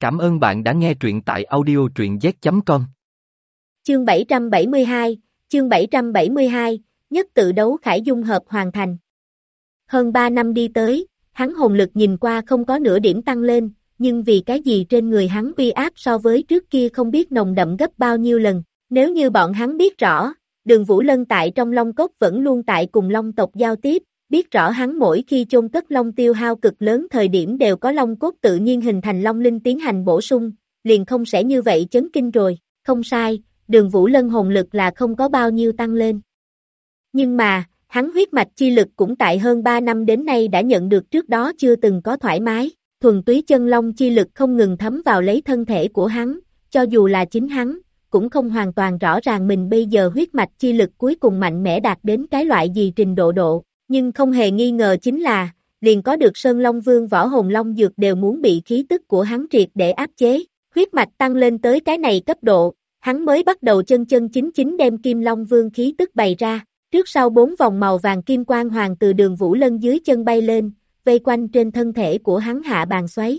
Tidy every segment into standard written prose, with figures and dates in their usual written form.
Cảm ơn bạn đã nghe truyện tại audio truyện z.com. Chương 772, nhất tự đấu khải dung hợp hoàn thành. Hơn 3 năm đi tới, hắn hồn lực nhìn qua không có nửa điểm tăng lên, nhưng vì cái gì trên người hắn uy áp so với trước kia không biết nồng đậm gấp bao nhiêu lần. Nếu như bọn hắn biết rõ, Đường Vũ Lân tại trong Long Cốc vẫn luôn tại cùng Long tộc giao tiếp, biết rõ hắn mỗi khi chôn cất Long tiêu hao cực lớn thời điểm đều có Long cốt tự nhiên hình thành Long linh tiến hành bổ sung, liền không sẽ như vậy chấn kinh rồi. Không sai, Đường Vũ Lân hồn lực là không có bao nhiêu tăng lên. Nhưng mà, hắn huyết mạch chi lực cũng tại hơn 3 năm đến nay đã nhận được trước đó chưa từng có thoải mái, thuần túy chân long chi lực không ngừng thấm vào lấy thân thể của hắn, cho dù là chính hắn, cũng không hoàn toàn rõ ràng mình bây giờ huyết mạch chi lực cuối cùng mạnh mẽ đạt đến cái loại gì trình độ, nhưng không hề nghi ngờ chính là, liền có được Sơn Long Vương võ hồn long dược đều muốn bị khí tức của hắn triệt để áp chế, huyết mạch tăng lên tới cái này cấp độ, hắn mới bắt đầu chân chính đem Kim Long Vương khí tức bày ra. Trước sau 4 vòng màu vàng kim quang hoàng từ Đường Vũ Lân dưới chân bay lên, vây quanh trên thân thể của hắn hạ bàn xoáy.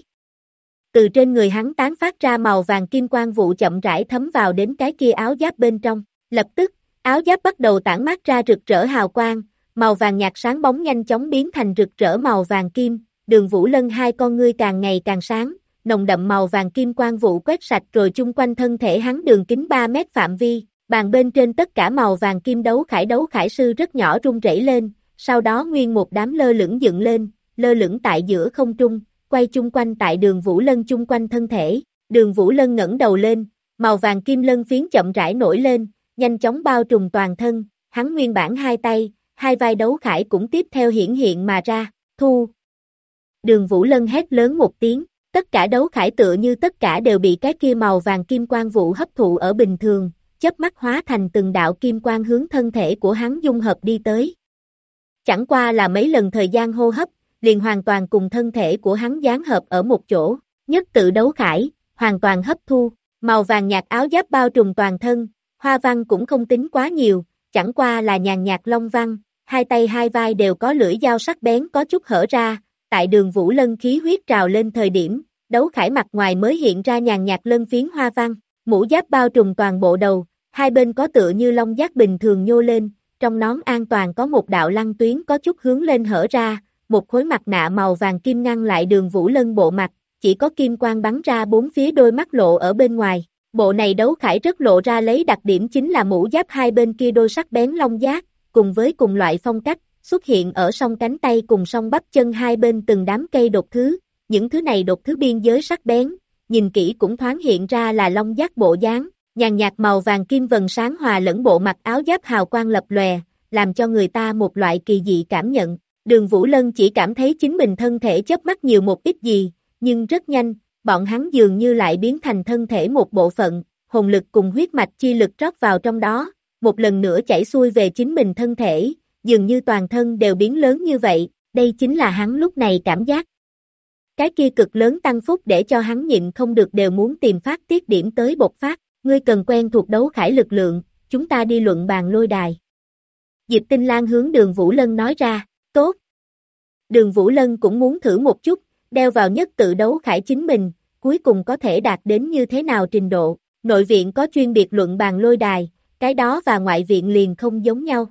Từ trên người hắn tán phát ra màu vàng kim quang vụ chậm rãi thấm vào đến cái kia áo giáp bên trong. Lập tức, áo giáp bắt đầu tản mát ra rực rỡ hào quang, màu vàng nhạt sáng bóng nhanh chóng biến thành rực rỡ màu vàng kim. Đường Vũ Lân hai con ngươi càng ngày càng sáng, nồng đậm màu vàng kim quang vụ quét sạch rồi chung quanh thân thể hắn đường kính 3 mét phạm vi. Bàn bên trên tất cả màu vàng kim đấu khải sư rất nhỏ rung rẩy lên, sau đó nguyên một đám lơ lửng dựng lên, lơ lửng tại giữa không trung, quay chung quanh tại Đường Vũ Lân chung quanh thân thể. Đường Vũ Lân ngẩng đầu lên, màu vàng kim lân phiến chậm rãi nổi lên, nhanh chóng bao trùm toàn thân, hắn nguyên bản hai tay, hai vai đấu khải cũng tiếp theo hiển hiện mà ra, thu. Đường Vũ Lân hét lớn một tiếng, tất cả đấu khải tựa như tất cả đều bị cái kia màu vàng kim quang vụ hấp thụ ở bình thường, chớp mắt hóa thành từng đạo kim quang hướng thân thể của hắn dung hợp đi tới. Chẳng qua là mấy lần thời gian hô hấp, liền hoàn toàn cùng thân thể của hắn dán hợp ở một chỗ, nhất tự đấu khải, hoàn toàn hấp thu, màu vàng nhạt áo giáp bao trùm toàn thân, hoa văn cũng không tính quá nhiều, chẳng qua là nhàn nhạt long văn, hai tay hai vai đều có lưỡi dao sắc bén có chút hở ra, tại Đường Vũ Lân khí huyết trào lên thời điểm, đấu khải mặt ngoài mới hiện ra nhàn nhạt lân phiến hoa văn, mũ giáp bao trùm toàn bộ đầu. Hai bên có tựa như long giác bình thường nhô lên, trong nón an toàn có một đạo lăng tuyến có chút hướng lên hở ra, một khối mặt nạ màu vàng kim ngăn lại Đường Vũ Lân bộ mặt, chỉ có kim quang bắn ra bốn phía đôi mắt lộ ở bên ngoài. Bộ này đấu khải rất lộ ra lấy đặc điểm chính là mũ giáp hai bên kia đôi sắc bén long giác, cùng với cùng loại phong cách, xuất hiện ở song cánh tay cùng song bắp chân hai bên từng đám cây đột thứ, những thứ này đột thứ biên giới sắc bén, nhìn kỹ cũng thoáng hiện ra là long giác bộ dáng. Nhàn nhạt màu vàng kim vần sáng hòa lẫn bộ mặt áo giáp hào quang lập lòe, làm cho người ta một loại kỳ dị cảm nhận. Đường Vũ Lân chỉ cảm thấy chính mình thân thể chớp mắt nhiều một ít gì, nhưng rất nhanh, bọn hắn dường như lại biến thành thân thể một bộ phận, hồn lực cùng huyết mạch chi lực rót vào trong đó, một lần nữa chảy xuôi về chính mình thân thể, dường như toàn thân đều biến lớn như vậy, đây chính là hắn lúc này cảm giác. Cái kia cực lớn tăng phúc để cho hắn nhịn không được đều muốn tìm phát tiết điểm tới bộc phát. Ngươi cần quen thuộc đấu khải lực lượng, chúng ta đi luận bàn lôi đài. Diệp Tinh Lan hướng Đường Vũ Lân nói ra, tốt. Đường Vũ Lân cũng muốn thử một chút, đeo vào nhất tự đấu khải chính mình, cuối cùng có thể đạt đến như thế nào trình độ. Nội viện có chuyên biệt luận bàn lôi đài, cái đó và ngoại viện liền không giống nhau.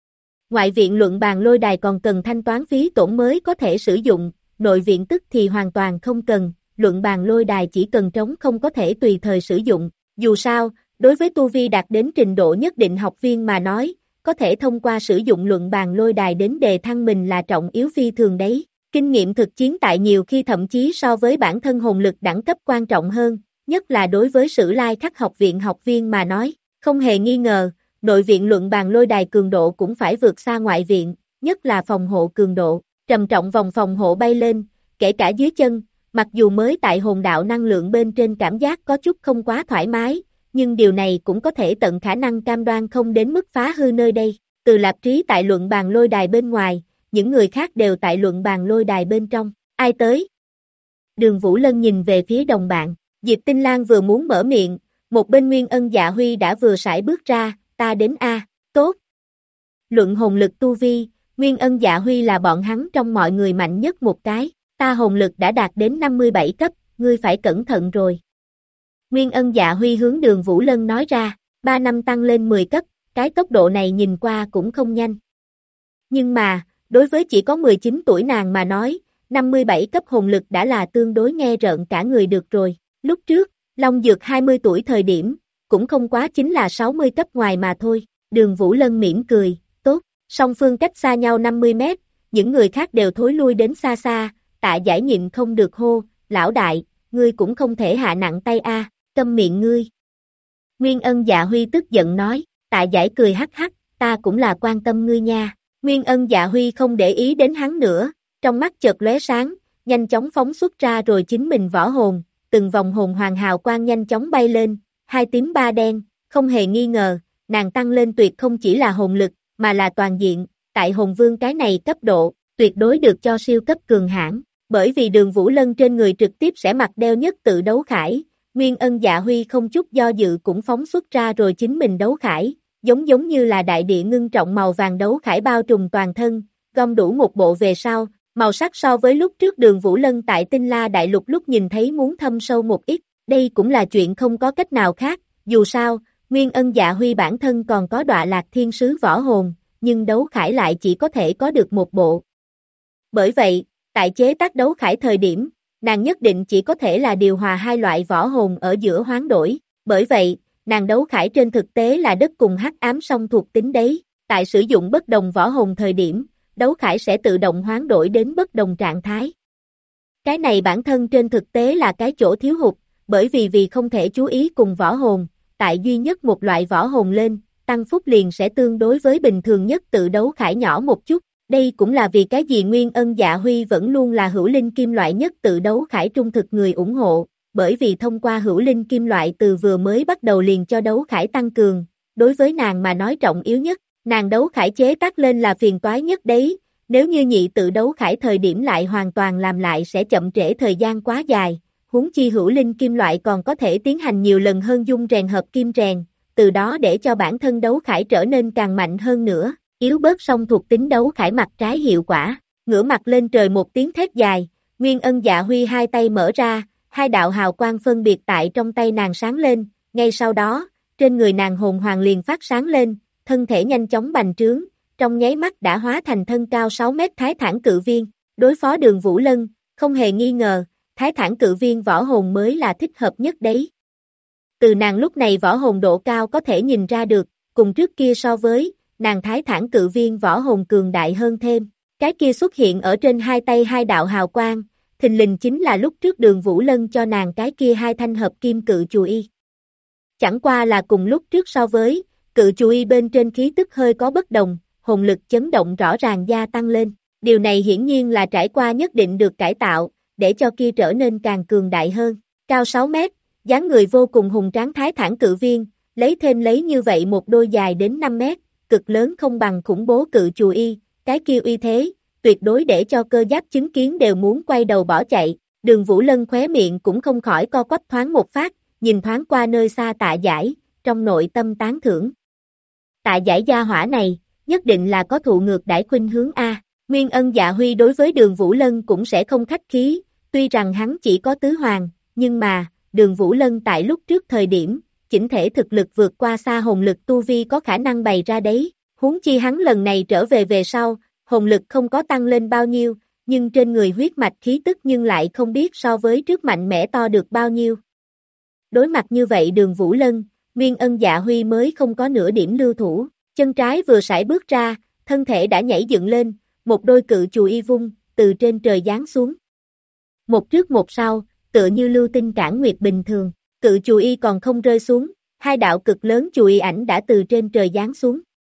Ngoại viện luận bàn lôi đài còn cần thanh toán phí tổn mới có thể sử dụng, nội viện tức thì hoàn toàn không cần, luận bàn lôi đài chỉ cần trống không có thể tùy thời sử dụng. Dù sao, đối với tu vi đạt đến trình độ nhất định học viên mà nói, có thể thông qua sử dụng luận bàn lôi đài đến đề thăng mình là trọng yếu phi thường đấy. Kinh nghiệm thực chiến tại nhiều khi thậm chí so với bản thân hồn lực đẳng cấp quan trọng hơn, nhất là đối với Sử Lai Khắc học viện học viên mà nói. Không hề nghi ngờ, nội viện luận bàn lôi đài cường độ cũng phải vượt xa ngoại viện, nhất là phòng hộ cường độ. Trầm trọng vòng phòng hộ bay lên, kể cả dưới chân. Mặc dù mới tại hồn đạo năng lượng bên trên cảm giác có chút không quá thoải mái, nhưng điều này cũng có thể tận khả năng cam đoan không đến mức phá hư nơi đây. Từ Lạp Trí tại luận bàn lôi đài bên ngoài, những người khác đều tại luận bàn lôi đài bên trong. Ai tới? Đường Vũ Lân nhìn về phía đồng bạn, Diệp Tinh Lan vừa muốn mở miệng, một bên Nguyên Ân Dạ Huy đã vừa sải bước ra, ta đến a, tốt. Luận hồn lực tu vi, Nguyên Ân Dạ Huy là bọn hắn trong mọi người mạnh nhất một cái. Ta hồn lực đã đạt đến 57 cấp, ngươi phải cẩn thận rồi. Nguyên Ân Dạ Huy hướng Đường Vũ Lân nói ra, 3 năm tăng lên 10 cấp, cái tốc độ này nhìn qua cũng không nhanh. Nhưng mà, đối với chỉ có 19 tuổi nàng mà nói, 57 cấp hồn lực đã là tương đối nghe rợn cả người được rồi. Lúc trước, Long Dược 20 tuổi thời điểm, cũng không quá chính là 60 cấp ngoài mà thôi. Đường Vũ Lân mỉm cười, tốt, song phương cách xa nhau 50 mét, những người khác đều thối lui đến xa xa, Tạ Giải nhịn không được hô, lão đại, ngươi cũng không thể hạ nặng tay a, câm miệng ngươi. Nguyên Ân Dạ Huy tức giận nói, Tạ Giải cười hắc hắc, ta cũng là quan tâm ngươi nha. Nguyên Ân Dạ Huy không để ý đến hắn nữa, trong mắt chợt lóe sáng, nhanh chóng phóng xuất ra rồi chính mình võ hồn, từng vòng hồn hoàng hào quang nhanh chóng bay lên, 2 tím 3 đen, không hề nghi ngờ, nàng tăng lên tuyệt không chỉ là hồn lực, mà là toàn diện, tại hồn vương cái này cấp độ, tuyệt đối được cho siêu cấp cường hãn, bởi vì Đường Vũ Lân trên người trực tiếp sẽ mặc đeo nhất tự đấu khải, Nguyên Ân Dạ Huy không chút do dự cũng phóng xuất ra rồi chính mình đấu khải, giống như là đại địa ngưng trọng màu vàng đấu khải bao trùm toàn thân, gom đủ một bộ về sau, màu sắc so với lúc trước Đường Vũ Lân tại Tinh La Đại Lục lúc nhìn thấy muốn thâm sâu một ít, đây cũng là chuyện không có cách nào khác, dù sao, Nguyên Ân Dạ Huy bản thân còn có Đọa Lạc Thiên Sứ võ hồn, nhưng đấu khải lại chỉ có thể có được một bộ. Bởi vậy, tại chế tác đấu khải thời điểm, nàng nhất định chỉ có thể là điều hòa hai loại võ hồn ở giữa hoán đổi, bởi vậy, nàng đấu khải trên thực tế là đất cùng hắc ám song thuộc tính đấy, tại sử dụng bất đồng võ hồn thời điểm, đấu khải sẽ tự động hoán đổi đến bất đồng trạng thái. Cái này bản thân trên thực tế là cái chỗ thiếu hụt, bởi vì không thể chú ý cùng võ hồn, tại duy nhất một loại võ hồn lên, tăng phúc liền sẽ tương đối với bình thường nhất tự đấu khải nhỏ một chút, đây cũng là vì cái gì Nguyên Ân Dạ Huy vẫn luôn là hữu linh kim loại nhất tự đấu khải trung thực người ủng hộ, bởi vì thông qua hữu linh kim loại từ vừa mới bắt đầu liền cho đấu khải tăng cường, đối với nàng mà nói trọng yếu nhất, nàng đấu khải chế tác lên là phiền toái nhất đấy, nếu như nhị tự đấu khải thời điểm lại hoàn toàn làm lại sẽ chậm trễ thời gian quá dài, huống chi hữu linh kim loại còn có thể tiến hành nhiều lần hơn dung rèn hợp kim rèn, từ đó để cho bản thân đấu khải trở nên càng mạnh hơn nữa, yếu bớt song thuộc tính đấu khải mặt trái hiệu quả, ngửa mặt lên trời một tiếng thét dài, Nguyên Ân Dạ Huy hai tay mở ra, hai đạo hào quang phân biệt tại trong tay nàng sáng lên, ngay sau đó, trên người nàng hồn hoàng liền phát sáng lên, thân thể nhanh chóng bành trướng, trong nháy mắt đã hóa thành thân cao 6 mét Thái Thản Cự Viên, đối phó Đường Vũ Lân, không hề nghi ngờ, Thái Thản Cự Viên võ hồn mới là thích hợp nhất đấy. Từ nàng lúc này võ hồn độ cao có thể nhìn ra được, cùng trước kia so với, nàng Thái Thản Cự Viên võ hồn cường đại hơn thêm, cái kia xuất hiện ở trên hai tay hai đạo hào quang, thình lình chính là lúc trước Đường Vũ Lân cho nàng cái kia hai thanh hợp kim cự chù y. Chẳng qua là cùng lúc trước so với, cự chù y bên trên khí tức hơi có bất đồng, hồn lực chấn động rõ ràng gia tăng lên, điều này hiển nhiên là trải qua nhất định được cải tạo, để cho kia trở nên càng cường đại hơn, cao 6 mét, dáng người vô cùng hùng tráng Thái Thản Cự Viên, lấy như vậy một đôi dài đến 5 mét, cực lớn không bằng khủng bố cự chù y, cái kia uy thế, tuyệt đối để cho cơ giáp chứng kiến đều muốn quay đầu bỏ chạy, Đường Vũ Lân khóe miệng cũng không khỏi co quắp thoáng một phát, nhìn thoáng qua nơi xa Tạ Giải, trong nội tâm tán thưởng. Tạ Giải gia hỏa này, nhất định là có thụ ngược đãi khuynh hướng A, Nguyên Ân Dạ Huy đối với Đường Vũ Lân cũng sẽ không khách khí, tuy rằng hắn chỉ có tứ hoàng, nhưng mà, Đường Vũ Lân tại lúc trước thời điểm, chỉnh thể thực lực vượt qua xa hồn lực tu vi có khả năng bày ra đấy, huống chi hắn lần này trở về sau, hồn lực không có tăng lên bao nhiêu, nhưng trên người huyết mạch khí tức nhưng lại không biết so với trước mạnh mẽ to được bao nhiêu. Đối mặt như vậy Đường Vũ Lân, Nguyên Ân Dạ Huy mới không có nửa điểm lưu thủ, chân trái vừa sải bước ra, thân thể đã nhảy dựng lên, một đôi cự chù y vung, từ trên trời giáng xuống. Một trước một sau, tựa như lưu tinh cản nguyệt bình thường, cự chù y còn không rơi xuống, hai đạo cực lớn chù y ảnh đã từ trên trời giáng xuống.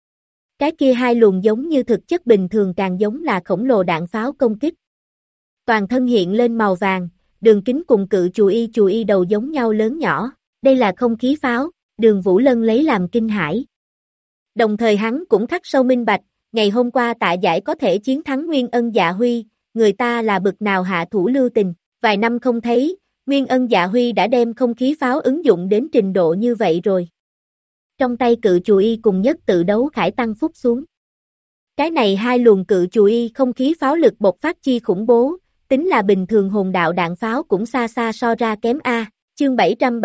Cái kia hai luồng giống như thực chất bình thường càng giống là khổng lồ đạn pháo công kích. Toàn thân hiện lên màu vàng, đường kính cùng cự chù y đầu giống nhau lớn nhỏ, đây là không khí pháo, Đường Vũ Lân lấy làm kinh hãi. Đồng thời hắn cũng khắc sâu minh bạch, ngày hôm qua Tạ Giải có thể chiến thắng Nguyên Ân Dạ Huy, người ta là bực nào hạ thủ lưu tình, vài năm không thấy, Nguyên Ân Dạ Huy đã đem không khí pháo ứng dụng đến trình độ như vậy rồi. Trong tay cự chù y cùng nhất tự đấu khải tăng phúc xuống. Cái này hai luồng cự chù y không khí pháo lực bộc phát chi khủng bố, tính là bình thường hồn đạo đạn pháo cũng xa xa so ra kém a. Chương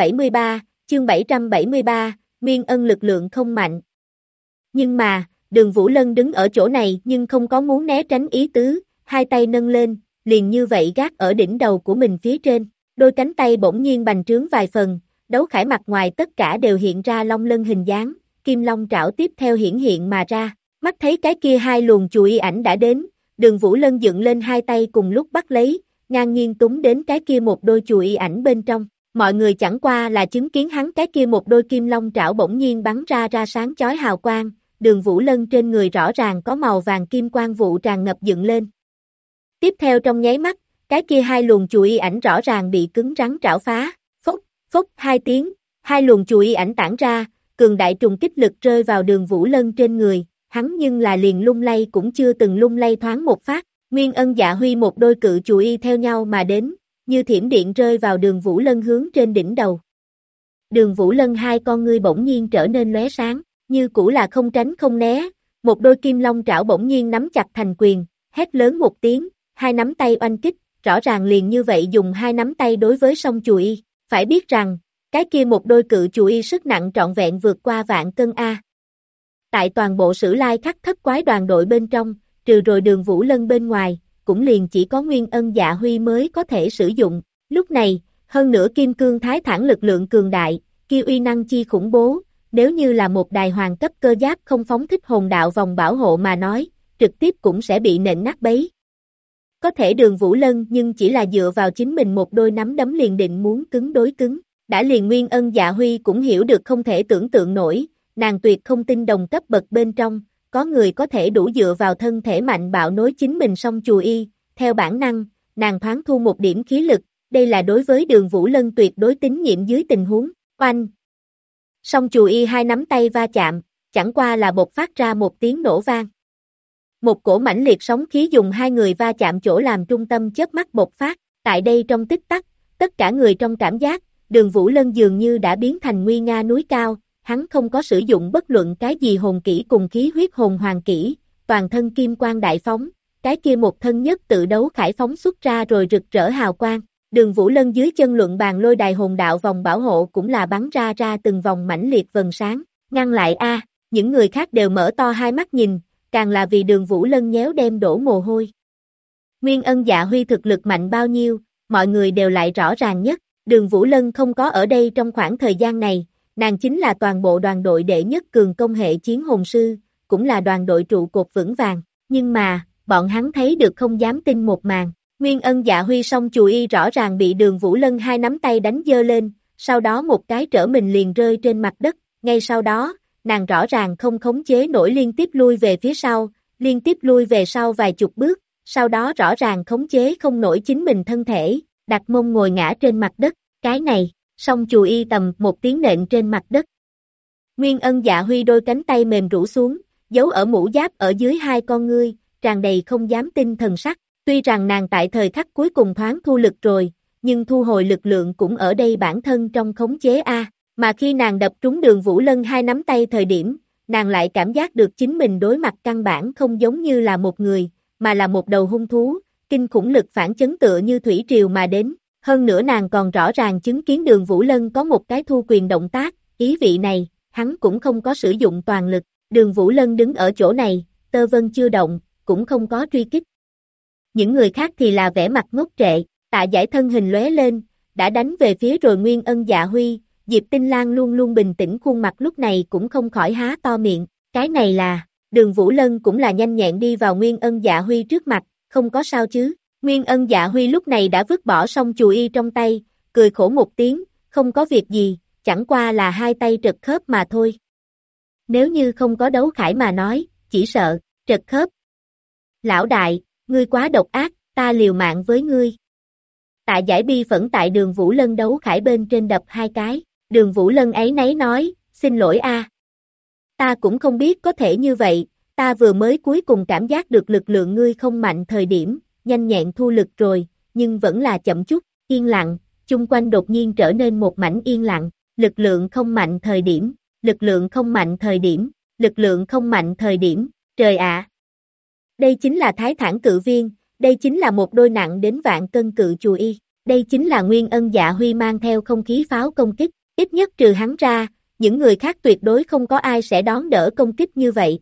773, Nguyên Ân lực lượng không mạnh. Nhưng mà, Đường Vũ Lân đứng ở chỗ này nhưng không có muốn né tránh ý tứ, hai tay nâng lên, liền như vậy gác ở đỉnh đầu của mình phía trên, đôi cánh tay bỗng nhiên bành trướng vài phần, đấu khải mặt ngoài tất cả đều hiện ra long lân hình dáng, kim long trảo tiếp theo hiển hiện mà ra, mắt thấy cái kia hai luồng chùy ảnh đã đến, Đường Vũ Lân dựng lên hai tay cùng lúc bắt lấy, ngang nhiên túng đến cái kia một đôi chùy ảnh bên trong. Mọi người chẳng qua là chứng kiến hắn cái kia một đôi kim long trảo bỗng nhiên bắn ra sáng chói hào quang, Đường Vũ Lân trên người rõ ràng có màu vàng kim quang vụ tràn ngập dựng lên. Tiếp theo trong nháy mắt, cái kia hai luồng chùy ảnh rõ ràng bị cứng rắn trảo phá, phốc hai tiếng, hai luồng chùy ảnh tản ra, cường đại trùng kích lực rơi vào Đường Vũ Lân trên người, hắn nhưng là liền lung lay cũng chưa từng lung lay thoáng một phát, Nguyên Ân Dạ Huy một đôi cự chùy theo nhau mà đến, như thiểm điện rơi vào Đường Vũ Lân hướng trên đỉnh đầu. Đường Vũ Lân hai con ngươi bỗng nhiên trở nên lóe sáng, như cũ là không tránh không né, một đôi kim long trảo bỗng nhiên nắm chặt thành quyền, hét lớn một tiếng, hai nắm tay oanh kích, rõ ràng liền như vậy dùng hai nắm tay đối với song chùy, phải biết rằng, cái kia một đôi cự chùy sức nặng trọn vẹn vượt qua vạn cân a. Tại toàn bộ Sử Lai Khắc thất quái đoàn đội bên trong, trừ rồi Đường Vũ Lân bên ngoài, cũng liền chỉ có Nguyên Ân Dạ Huy mới có thể sử dụng. Lúc này, hơn nữa kim cương thái thản lực lượng cường đại, kia uy năng chi khủng bố, nếu như là một đài hoàng cấp cơ giáp không phóng thích hồn đạo vòng bảo hộ mà nói, trực tiếp cũng sẽ bị nện nát bấy. Có thể Đường Vũ Lân nhưng chỉ là dựa vào chính mình một đôi nắm đấm liền định muốn cứng đối cứng, đã liền Nguyên Ân Dạ Huy cũng hiểu được không thể tưởng tượng nổi, nàng tuyệt không tin đồng cấp bậc bên trong, có người có thể đủ dựa vào thân thể mạnh bạo nối chính mình song chùy, theo bản năng, nàng thoáng thu một điểm khí lực, đây là đối với Đường Vũ Lân tuyệt đối tín nhiệm dưới tình huống, oanh. Song chùy hai nắm tay va chạm, chẳng qua là bộc phát ra một tiếng nổ vang. Một cổ mãnh liệt sóng khí dùng hai người va chạm chỗ làm trung tâm chớp mắt bộc phát, tại đây trong tích tắc, tất cả người trong cảm giác, Đường Vũ Lân dường như đã biến thành nguy nga núi cao, hắn không có sử dụng bất luận cái gì hồn kỹ cùng khí huyết hồn hoàng kỹ, toàn thân kim quang đại phóng, cái kia một thân nhất tự đấu khải phóng xuất ra rồi rực rỡ hào quang. Đường Vũ Lân dưới chân luận bàn lôi đài hồn đạo vòng bảo hộ cũng là bắn ra từng vòng mãnh liệt vầng sáng, ngăn lại a, những người khác đều mở to hai mắt nhìn, càng là vì Đường Vũ Lân nhéo đem đổ mồ hôi. Nguyên Ân Dạ Huy thực lực mạnh bao nhiêu, mọi người đều lại rõ ràng nhất, Đường Vũ Lân không có ở đây trong khoảng thời gian này, nàng chính là toàn bộ đoàn đội đệ nhất cường công hệ chiến hồn sư, cũng là đoàn đội trụ cột vững vàng, nhưng mà, bọn hắn thấy được không dám tin một màn. Nguyên Ân Dạ Huy song chùy rõ ràng bị Đường Vũ Lân hai nắm tay đánh dơ lên, sau đó một cái trở mình liền rơi trên mặt đất, ngay sau đó, nàng rõ ràng không khống chế nổi liên tiếp lui về phía sau, liên tiếp lui về sau vài chục bước, sau đó rõ ràng khống chế không nổi chính mình thân thể, đặt mông ngồi ngã trên mặt đất, cái này, song chùy tầm một tiếng nện trên mặt đất. Nguyên Ân Dạ Huy đôi cánh tay mềm rũ xuống, giấu ở mũ giáp ở dưới hai con ngươi, tràn đầy không dám tin thần sắc. Tuy rằng nàng tại thời khắc cuối cùng thoáng thu lực rồi, nhưng thu hồi lực lượng cũng ở đây bản thân trong khống chế a, mà khi nàng đập trúng Đường Vũ Lân hai nắm tay thời điểm, nàng lại cảm giác được chính mình đối mặt căn bản không giống như là một người, mà là một đầu hung thú, kinh khủng lực phản chấn tựa như thủy triều mà đến, hơn nữa nàng còn rõ ràng chứng kiến Đường Vũ Lân có một cái thu quyền động tác, ý vị này, hắn cũng không có sử dụng toàn lực, Đường Vũ Lân đứng ở chỗ này, tơ vân chưa động, cũng không có truy kích. Những người khác thì là vẻ mặt ngốc trệ, Tạ Giải thân hình lóe lên, đã đánh về phía rồi Nguyên Ân Dạ Huy, Diệp Tinh Lan luôn luôn bình tĩnh khuôn mặt lúc này cũng không khỏi há to miệng, cái này là, Đường Vũ Lân cũng là nhanh nhẹn đi vào Nguyên Ân Dạ Huy trước mặt, không có sao chứ, Nguyên Ân Dạ Huy lúc này đã vứt bỏ xong chùy trong tay, cười khổ một tiếng, không có việc gì, chẳng qua là hai tay trật khớp mà thôi. Nếu như không có đấu khải mà nói, chỉ sợ, trật khớp. Lão đại, ngươi quá độc ác, ta liều mạng với ngươi. Tạ Giải bi phẫn tại Đường Vũ Lân đấu khải bên trên đập hai cái, Đường Vũ Lân áy náy nói, xin lỗi a, ta cũng không biết có thể như vậy, ta vừa mới cuối cùng cảm giác được lực lượng ngươi không mạnh thời điểm, nhanh nhẹn thu lực rồi, nhưng vẫn là chậm chút, yên lặng, chung quanh đột nhiên trở nên một mảnh yên lặng, lực lượng không mạnh thời điểm, lực lượng không mạnh thời điểm, lực lượng không mạnh thời điểm, trời ạ! Đây chính là Thái Thản cự viên, Đây chính là một đôi nặng đến vạn cân cự chùa y. Đây chính là Nguyên Ân Dạ Huy mang theo không khí pháo công kích. Ít nhất trừ hắn ra, những người khác tuyệt đối không có ai sẽ đón đỡ công kích như vậy.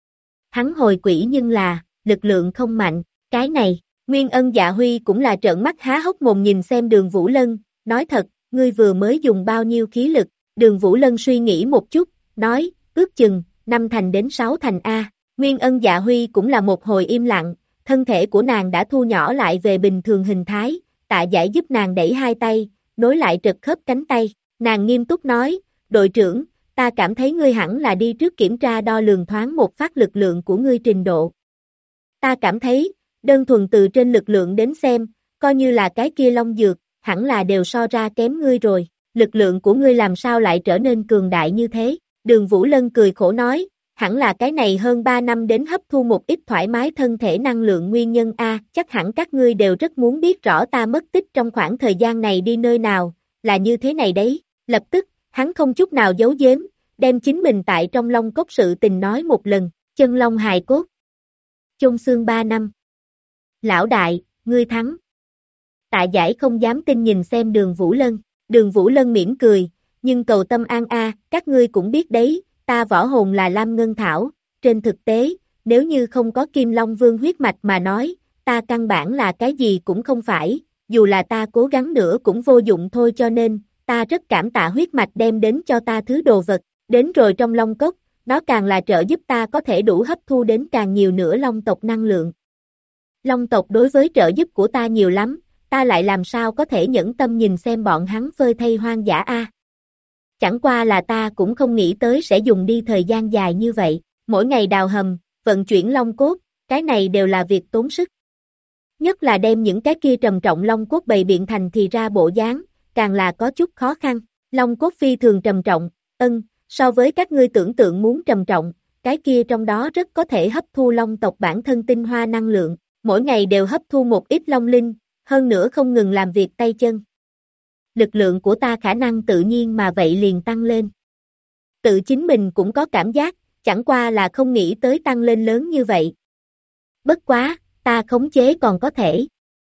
Hắn hồi quỷ nhưng là, lực lượng không mạnh, cái này, Nguyên Ân Dạ Huy cũng là trợn mắt há hốc mồm nhìn xem Đường Vũ Lân, nói thật, ngươi vừa mới dùng bao nhiêu khí lực, Đường Vũ Lân suy nghĩ một chút, nói, ước chừng, 5 thành đến 6 thành A, Nguyên Ân Dạ Huy cũng là một hồi im lặng, thân thể của nàng đã thu nhỏ lại về bình thường hình thái, Tạ Giải giúp nàng đẩy hai tay, nối lại trật khớp cánh tay, nàng nghiêm túc nói, đội trưởng, ta cảm thấy ngươi hẳn là đi trước kiểm tra đo lường thoáng một phát lực lượng của ngươi trình độ. Ta cảm thấy, đơn thuần từ trên lực lượng đến xem, coi như là cái kia long dược, hẳn là đều so ra kém ngươi rồi, lực lượng của ngươi làm sao lại trở nên cường đại như thế, Đường Vũ Lân cười khổ nói, hẳn là cái này hơn 3 năm đến hấp thu một ít thoải mái thân thể năng lượng nguyên nhân A, chắc hẳn các ngươi đều rất muốn biết rõ ta mất tích trong khoảng thời gian này đi nơi nào, là như thế này đấy, lập tức, hắn không chút nào giấu giếm, đem chính mình tại trong Long Cốc sự tình nói một lần, chân long hài cốt. Chôn xương 3 năm. Lão đại, ngươi thắng. Tạ Giải không dám tin nhìn xem Đường Vũ Lân, Đường Vũ Lân mỉm cười, nhưng cầu tâm an a, các ngươi cũng biết đấy, ta võ hồn là Lam Ngân Thảo, trên thực tế, nếu như không có Kim Long Vương huyết mạch mà nói, ta căn bản là cái gì cũng không phải, dù là ta cố gắng nữa cũng vô dụng thôi cho nên, ta rất cảm tạ huyết mạch đem đến cho ta thứ đồ vật, đến rồi trong Long Cốc, nó càng là trợ giúp ta có thể đủ hấp thu đến càng nhiều nữa Long tộc năng lượng. Long tộc đối với trợ giúp của ta nhiều lắm, ta lại làm sao có thể nhẫn tâm nhìn xem bọn hắn phơi thây hoang dã a. Chẳng qua là ta cũng không nghĩ tới sẽ dùng đi thời gian dài như vậy, mỗi ngày đào hầm, vận chuyển long cốt, cái này đều là việc tốn sức. Nhất là đem những cái kia trầm trọng long cốt bày biện thành thì ra bộ dáng, càng là có chút khó khăn, long cốt phi thường trầm trọng, so với các ngươi tưởng tượng muốn trầm trọng, cái kia trong đó rất có thể hấp thu long tộc bản thân tinh hoa năng lượng, mỗi ngày đều hấp thu một ít long linh, hơn nữa không ngừng làm việc tay chân. Lực lượng của ta khả năng tự nhiên mà vậy liền tăng lên. Tự chính mình cũng có cảm giác, chẳng qua là không nghĩ tới tăng lên lớn như vậy. Bất quá, ta khống chế còn có thể.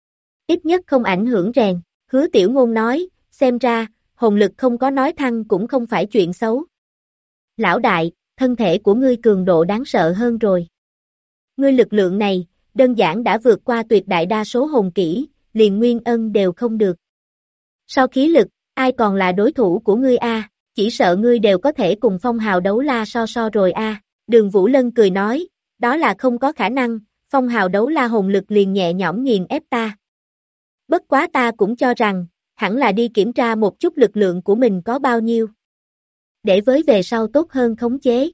Ít nhất không ảnh hưởng rèn, Hứa Tiểu Ngôn nói, xem ra, hồn lực không có nói thăng cũng không phải chuyện xấu. Lão đại, thân thể của ngươi cường độ đáng sợ hơn rồi. Ngươi lực lượng này, đơn giản đã vượt qua tuyệt đại đa số hồn kỹ, liền Nguyên Ân đều không được. Sau khí lực, ai còn là đối thủ của ngươi a? Chỉ sợ ngươi đều có thể cùng Phong Hào đấu la so rồi a. Đường Vũ Lân cười nói, đó là không có khả năng, Phong Hào đấu la hồn lực liền nhẹ nhõm nghiền ép ta. Bất quá ta cũng cho rằng, hẳn là đi kiểm tra một chút lực lượng của mình có bao nhiêu. Để với về sau tốt hơn khống chế.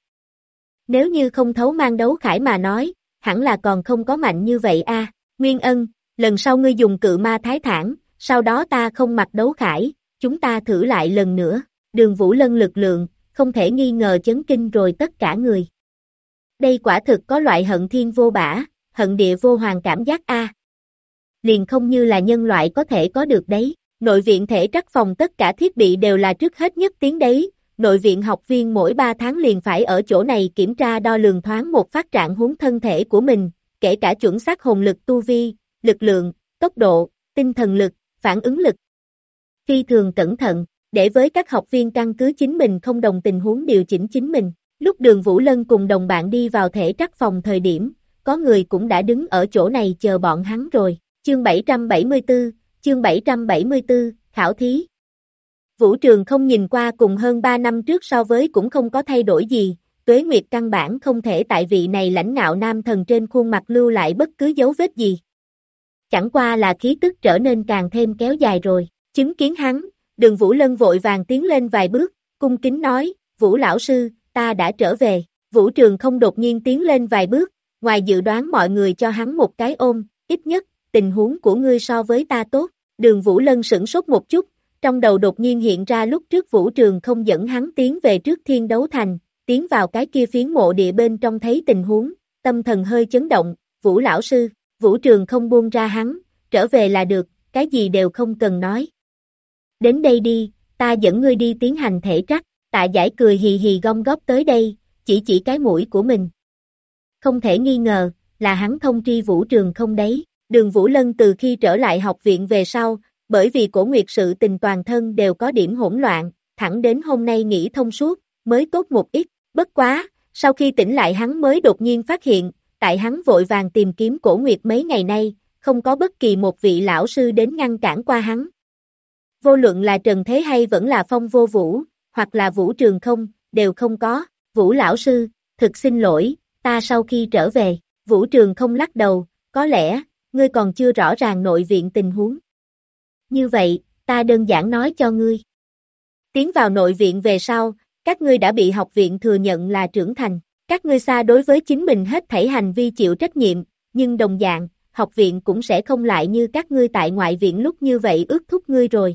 Nếu như không thấu mang đấu khải mà nói, hẳn là còn không có mạnh như vậy a. Nguyên Ân, lần sau ngươi dùng cự ma thái thản, sau đó ta không mặc đấu khải, chúng ta thử lại lần nữa. Đường Vũ Lân lực lượng, không thể nghi ngờ chấn kinh rồi tất cả người. Đây quả thực có loại hận thiên vô bả, hận địa vô hoàng cảm giác a. Liền không như là nhân loại có thể có được đấy. Nội viện thể trắc phòng tất cả thiết bị đều là trước hết nhất tiến đấy. Nội viện học viên mỗi 3 tháng liền phải ở chỗ này kiểm tra đo lường thoáng một phát trạng huống thân thể của mình, kể cả chuẩn xác hồn lực tu vi, lực lượng, tốc độ, tinh thần lực, phản ứng lực. Phi thường cẩn thận, để với các học viên căn cứ chính mình không đồng tình huống điều chỉnh chính mình. Lúc Đường Vũ Lân cùng đồng bạn đi vào thể trắc phòng thời điểm, có người cũng đã đứng ở chỗ này chờ bọn hắn rồi. Chương 774, khảo thí. Vũ Trường không nhìn qua cùng hơn 3 năm trước so với cũng không có thay đổi gì, Tuế Nguyệt căn bản không thể tại vị này lãnh ngạo nam thần trên khuôn mặt lưu lại bất cứ dấu vết gì. Chẳng qua là khí tức trở nên càng thêm kéo dài rồi, chứng kiến hắn, Đường Vũ Lân vội vàng tiến lên vài bước, cung kính nói, Vũ lão sư, ta đã trở về, Vũ Trường không đột nhiên tiến lên vài bước, ngoài dự đoán mọi người cho hắn một cái ôm, ít nhất, tình huống của ngươi so với ta tốt, Đường Vũ Lân sửng sốt một chút, trong đầu đột nhiên hiện ra lúc trước Vũ Trường không dẫn hắn tiến về trước Thiên Đấu Thành, tiến vào cái kia phiến mộ địa bên trong thấy tình huống, tâm thần hơi chấn động, Vũ lão sư, Vũ Trường không buông ra hắn, trở về là được, cái gì đều không cần nói. Đến đây đi, ta dẫn ngươi đi tiến hành thể trắc, Tạ Giải cười hì hì gom góp tới đây, chỉ cái mũi của mình. Không thể nghi ngờ, là hắn thông tri Vũ Trường không đấy, Đường Vũ Lân từ khi trở lại học viện về sau, bởi vì Cổ Nguyệt sự tình toàn thân đều có điểm hỗn loạn, thẳng đến hôm nay nghĩ thông suốt, mới tốt một ít, bất quá, sau khi tỉnh lại hắn mới đột nhiên phát hiện, tại hắn vội vàng tìm kiếm Cổ Nguyệt mấy ngày nay, không có bất kỳ một vị lão sư đến ngăn cản qua hắn. Vô luận là Trần Thế hay vẫn là Phong Vô Vũ, hoặc là Vũ Trường Không, đều không có. Vũ lão sư, thực xin lỗi, ta sau khi trở về, Vũ Trường Không lắc đầu, có lẽ, ngươi còn chưa rõ ràng nội viện tình huống. Như vậy, ta đơn giản nói cho ngươi. Tiến vào nội viện về sau, các ngươi đã bị học viện thừa nhận là trưởng thành, các ngươi xa đối với chính mình hết thảy hành vi chịu trách nhiệm, nhưng đồng dạng, học viện cũng sẽ không lại như các ngươi tại ngoại viện lúc như vậy ước thúc ngươi rồi.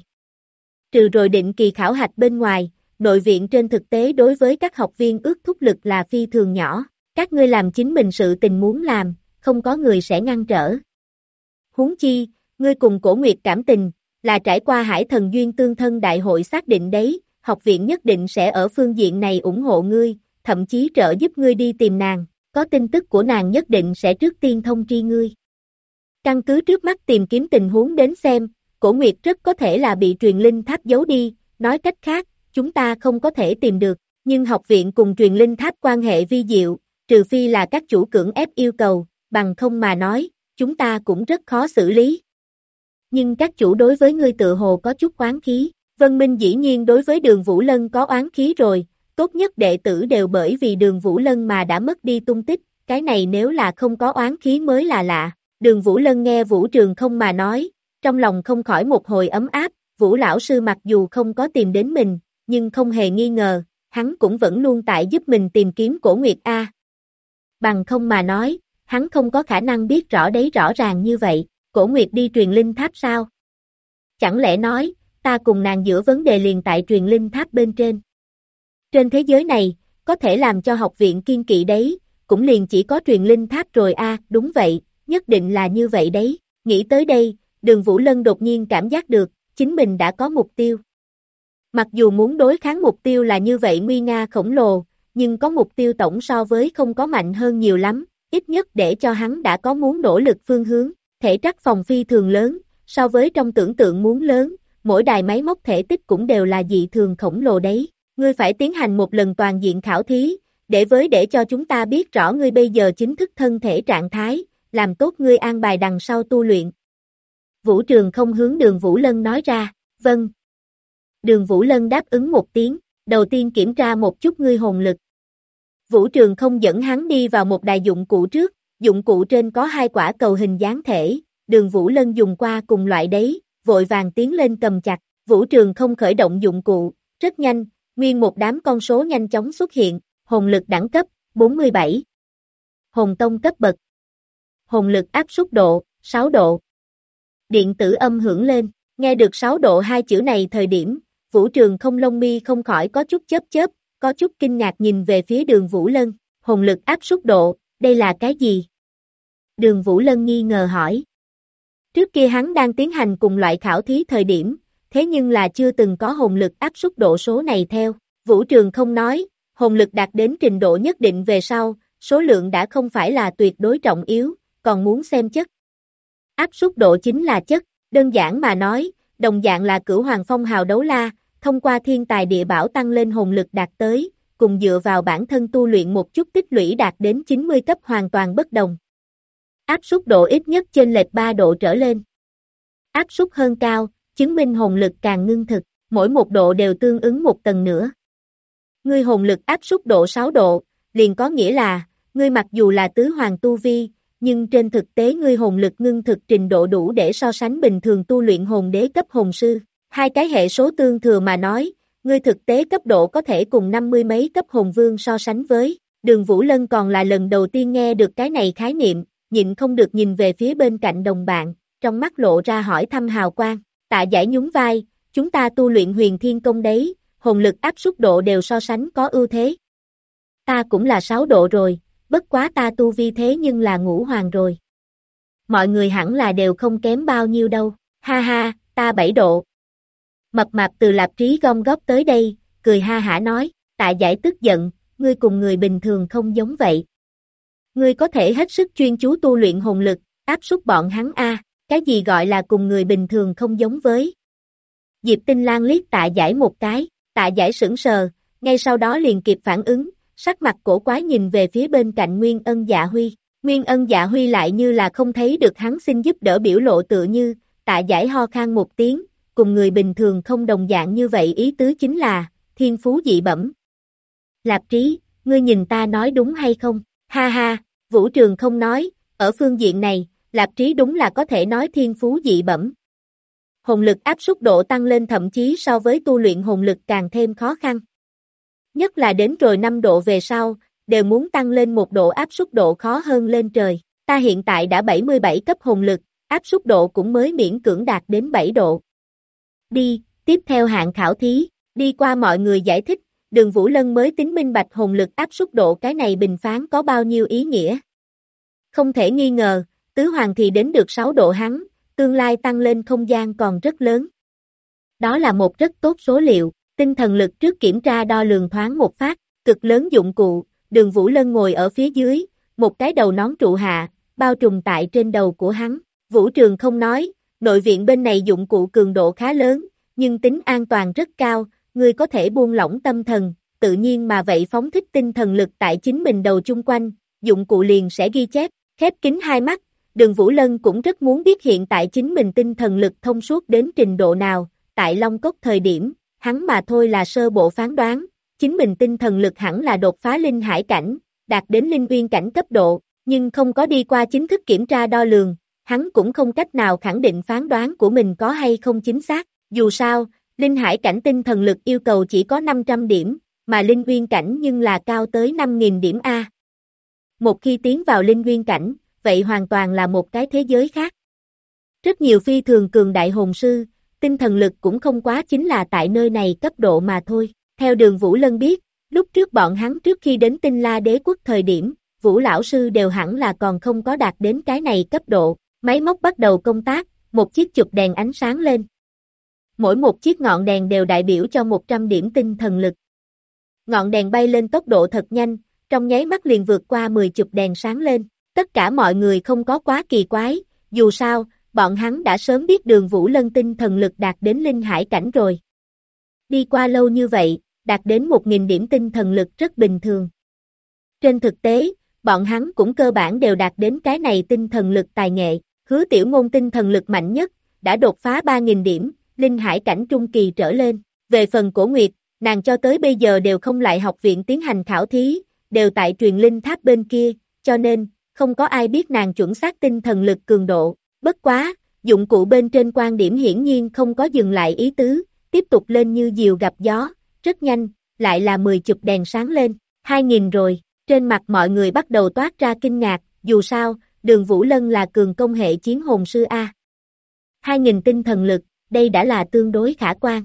Trừ rồi định kỳ khảo hạch bên ngoài, nội viện trên thực tế đối với các học viên ước thúc lực là phi thường nhỏ, các ngươi làm chính mình sự tình muốn làm, không có người sẽ ngăn trở. Huống chi, ngươi cùng Cổ Nguyệt cảm tình, là trải qua Hải Thần Duyên Tương Thân Đại hội xác định đấy, học viện nhất định sẽ ở phương diện này ủng hộ ngươi, thậm chí trợ giúp ngươi đi tìm nàng, có tin tức của nàng nhất định sẽ trước tiên thông tri ngươi. Căn cứ trước mắt tìm kiếm tình huống đến xem, Cổ Nguyệt rất có thể là bị truyền linh tháp giấu đi, nói cách khác, chúng ta không có thể tìm được, nhưng học viện cùng truyền linh tháp quan hệ vi diệu, trừ phi là các chủ cưỡng ép yêu cầu, bằng không mà nói, chúng ta cũng rất khó xử lý. Nhưng các chủ đối với ngươi tự hồ có chút oán khí, Vân Minh dĩ nhiên đối với Đường Vũ Lân có oán khí rồi, tốt nhất đệ tử đều bởi vì Đường Vũ Lân mà đã mất đi tung tích, cái này nếu là không có oán khí mới là lạ. Đường Vũ Lân nghe Vũ Trường Không mà nói, trong lòng không khỏi một hồi ấm áp, Vũ lão sư mặc dù không có tìm đến mình, nhưng không hề nghi ngờ, hắn cũng vẫn luôn tại giúp mình tìm kiếm Cổ Nguyệt A. Bằng không mà nói, hắn không có khả năng biết rõ đấy rõ ràng như vậy, Cổ Nguyệt đi truyền linh tháp sao? Chẳng lẽ nói, ta cùng nàng giữa vấn đề liền tại truyền linh tháp bên trên. Trên thế giới này, có thể làm cho học viện kiên kỵ đấy, cũng liền chỉ có truyền linh tháp rồi a, đúng vậy, nhất định là như vậy đấy. Nghĩ tới đây, Đường Vũ Lân đột nhiên cảm giác được, chính mình đã có mục tiêu. Mặc dù muốn đối kháng mục tiêu là như vậy nguy nga khổng lồ, nhưng có mục tiêu tổng so với không có mạnh hơn nhiều lắm, ít nhất để cho hắn đã có muốn nỗ lực phương hướng, thể trắc phòng phi thường lớn, so với trong tưởng tượng muốn lớn, mỗi đài máy móc thể tích cũng đều là dị thường khổng lồ đấy. Ngươi phải tiến hành một lần toàn diện khảo thí, để cho chúng ta biết rõ ngươi bây giờ chính thức thân thể trạng thái, làm tốt ngươi an bài đằng sau tu luyện. Vũ Trường Không hướng Đường Vũ Lân nói ra, vâng. Đường Vũ Lân đáp ứng một tiếng, đầu tiên kiểm tra một chút ngươi hồn lực. Vũ Trường Không dẫn hắn đi vào một đài dụng cụ trước, dụng cụ trên có hai quả cầu hình dáng thể, Đường Vũ Lân dùng qua cùng loại đấy, vội vàng tiến lên cầm chặt, Vũ Trường Không khởi động dụng cụ, rất nhanh, nguyên một đám con số nhanh chóng xuất hiện, hồn lực đẳng cấp, 47. Hồn tông cấp bậc. Hồn lực áp suất độ, 6 độ. Điện tử âm hưởng lên, nghe được 6 độ hai chữ này thời điểm, Vũ Trường Không lông mi không khỏi có chút chớp chớp, có chút kinh ngạc nhìn về phía Đường Vũ Lân, hồn lực áp suất độ, đây là cái gì? Đường Vũ Lân nghi ngờ hỏi. Trước kia hắn đang tiến hành cùng loại khảo thí thời điểm, thế nhưng là chưa từng có hồn lực áp suất độ số này theo. Vũ Trường Không nói, hồn lực đạt đến trình độ nhất định về sau, số lượng đã không phải là tuyệt đối trọng yếu, còn muốn xem chất. Áp suất độ chính là chất, đơn giản mà nói, đồng dạng là Cửu Hoàng Phong hào đấu la, thông qua thiên tài địa bảo tăng lên hồn lực đạt tới, cùng dựa vào bản thân tu luyện một chút tích lũy đạt đến 90 cấp hoàn toàn bất đồng. Áp suất độ ít nhất chênh lệch 3 độ trở lên. Áp suất hơn cao, chứng minh hồn lực càng ngưng thực, mỗi một độ đều tương ứng một tầng nữa. Ngươi hồn lực áp suất độ 6 độ, liền có nghĩa là, ngươi mặc dù là tứ hoàng tu vi, nhưng trên thực tế ngươi hồn lực ngưng thực trình độ đủ để so sánh bình thường tu luyện hồn đế cấp hồn sư. Hai cái hệ số tương thừa mà nói, ngươi thực tế cấp độ có thể cùng 50 mấy cấp hồn vương so sánh với. Đường Vũ Lân còn là lần đầu tiên nghe được cái này khái niệm, nhịn không được nhìn về phía bên cạnh đồng bạn, trong mắt lộ ra hỏi thăm hào quang. Tạ Giải nhún vai, chúng ta tu luyện huyền thiên công đấy, hồn lực áp suất độ đều so sánh có ưu thế. Ta cũng là 6 độ rồi, bất quá ta tu vi thế nhưng là ngũ hoàng rồi. Mọi người hẳn là đều không kém bao nhiêu đâu, ha ha, ta 7 độ. Mập mạp từ Lạp Trí gom góp tới đây, cười ha hả nói, Tạ Giải tức giận, ngươi cùng người bình thường không giống vậy. Ngươi có thể hết sức chuyên chú tu luyện hồn lực, áp súc bọn hắn a, cái gì gọi là cùng người bình thường không giống với. Diệp Tinh Lan liếc Tạ Giải một cái, Tạ Giải sững sờ, ngay sau đó liền kịp phản ứng, sắc mặt cổ quái nhìn về phía bên cạnh Nguyên Ân Dạ Huy. Nguyên Ân Dạ Huy lại như là không thấy được hắn xin giúp đỡ biểu lộ tựa như, Tạ Giải ho khan một tiếng, cùng người bình thường không đồng dạng như vậy ý tứ chính là, thiên phú dị bẩm. Lạp Trí, ngươi nhìn ta nói đúng hay không? Ha ha, Vũ Trường không nói, ở phương diện này, Lạp Trí đúng là có thể nói thiên phú dị bẩm. Hồn lực áp suất độ tăng lên thậm chí so với tu luyện hồn lực càng thêm khó khăn. Nhất là đến rồi 5 độ về sau, đều muốn tăng lên một độ áp suất độ khó hơn lên trời. Ta hiện tại đã 77 cấp hồn lực, áp suất độ cũng mới miễn cưỡng đạt đến 7 độ. Đi, tiếp theo hạng khảo thí, đi qua mọi người giải thích, Đường Vũ Lân mới tính minh bạch hồn lực áp suất độ cái này bình phán có bao nhiêu ý nghĩa. Không thể nghi ngờ, tứ hoàng thì đến được 6 độ hắn, tương lai tăng lên không gian còn rất lớn. Đó là một rất tốt số liệu, tinh thần lực trước kiểm tra đo lường thoáng một phát, cực lớn dụng cụ, Đường Vũ Lân ngồi ở phía dưới, một cái đầu nón trụ hạ, bao trùm tại trên đầu của hắn. Vũ Trường không nói, nội viện bên này dụng cụ cường độ khá lớn, nhưng tính an toàn rất cao, ngươi có thể buông lỏng tâm thần, tự nhiên mà vậy phóng thích tinh thần lực tại chính mình đầu chung quanh, dụng cụ liền sẽ ghi chép, khép kín hai mắt. Đường Vũ Lân cũng rất muốn biết hiện tại chính mình tinh thần lực thông suốt đến trình độ nào, tại Long Cốc thời điểm, hắn mà thôi là sơ bộ phán đoán, chính mình tinh thần lực hẳn là đột phá linh hải cảnh, đạt đến linh uyên cảnh cấp độ, nhưng không có đi qua chính thức kiểm tra đo lường, hắn cũng không cách nào khẳng định phán đoán của mình có hay không chính xác, dù sao, linh hải cảnh tinh thần lực yêu cầu chỉ có 500 điểm, mà linh uyên cảnh nhưng là cao tới 5.000 điểm A. Một khi tiến vào linh uyên cảnh, vậy hoàn toàn là một cái thế giới khác. Rất nhiều phi thường cường đại hồn sư, tinh thần lực cũng không quá chính là tại nơi này cấp độ mà thôi. Theo Đường Vũ Lân biết, lúc trước bọn hắn trước khi đến Tinh La Đế Quốc thời điểm, Vũ lão sư đều hẳn là còn không có đạt đến cái này cấp độ. Máy móc bắt đầu công tác, một chiếc chụp đèn ánh sáng lên. Mỗi một chiếc ngọn đèn đều đại biểu cho 100 điểm tinh thần lực. Ngọn đèn bay lên tốc độ thật nhanh, trong nháy mắt liền vượt qua 10 chụp đèn sáng lên. Tất cả mọi người không có quá kỳ quái, dù sao, bọn hắn đã sớm biết Đường Vũ Lân tinh thần lực đạt đến linh hải cảnh rồi. Đi qua lâu như vậy, đạt đến 1.000 điểm tinh thần lực rất bình thường. Trên thực tế, bọn hắn cũng cơ bản đều đạt đến cái này tinh thần lực tài nghệ, Hứa Tiểu Ngôn tinh thần lực mạnh nhất, đã đột phá 3.000 điểm, linh hải cảnh trung kỳ trở lên. Về phần Cổ Nguyệt, nàng cho tới bây giờ đều không lại học viện tiến hành khảo thí, đều tại truyền linh tháp bên kia, cho nên, không có ai biết nàng chuẩn xác tinh thần lực cường độ. Bất quá, dụng cụ bên trên quan điểm hiển nhiên không có dừng lại ý tứ, tiếp tục lên như diều gặp gió, rất nhanh, lại là 10 chụp đèn sáng lên, 2.000 rồi, trên mặt mọi người bắt đầu toát ra kinh ngạc, dù sao, Đường Vũ Lân là cường công hệ chiến hồn sư A. 2.000 tinh thần lực, đây đã là tương đối khả quan.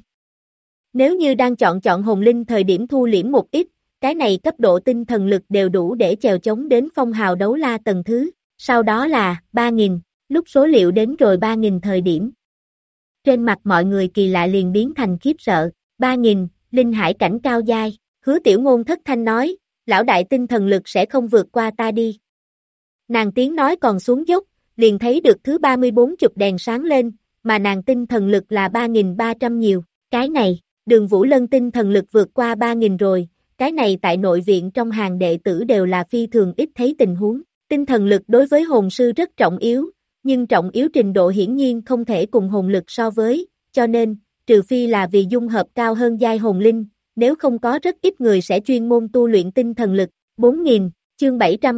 Nếu như đang chọn hồn linh thời điểm thu liễm một ít, cái này cấp độ tinh thần lực đều đủ để chèo chống đến phong hào đấu la tầng thứ, sau đó là 3.000, lúc số liệu đến rồi 3.000 thời điểm. Trên mặt mọi người kỳ lạ liền biến thành khiếp sợ, 3.000, linh hải cảnh cao giai, Hứa Tiểu Ngôn thất thanh nói, lão đại tinh thần lực sẽ không vượt qua ta đi. Nàng tiếng nói còn xuống dốc, liền thấy được thứ 34 chụp đèn sáng lên, mà nàng tinh thần lực là 3.300 nhiều, cái này, Đường Vũ Lân tinh thần lực vượt qua 3.000 rồi, cái này tại nội viện trong hàng đệ tử đều là phi thường ít thấy tình huống, tinh thần lực đối với hồn sư rất trọng yếu, nhưng trọng yếu trình độ hiển nhiên không thể cùng hồn lực so với, cho nên, trừ phi là vì dung hợp cao hơn giai hồn linh, nếu không có rất ít người sẽ chuyên môn tu luyện tinh thần lực, 4.000, chương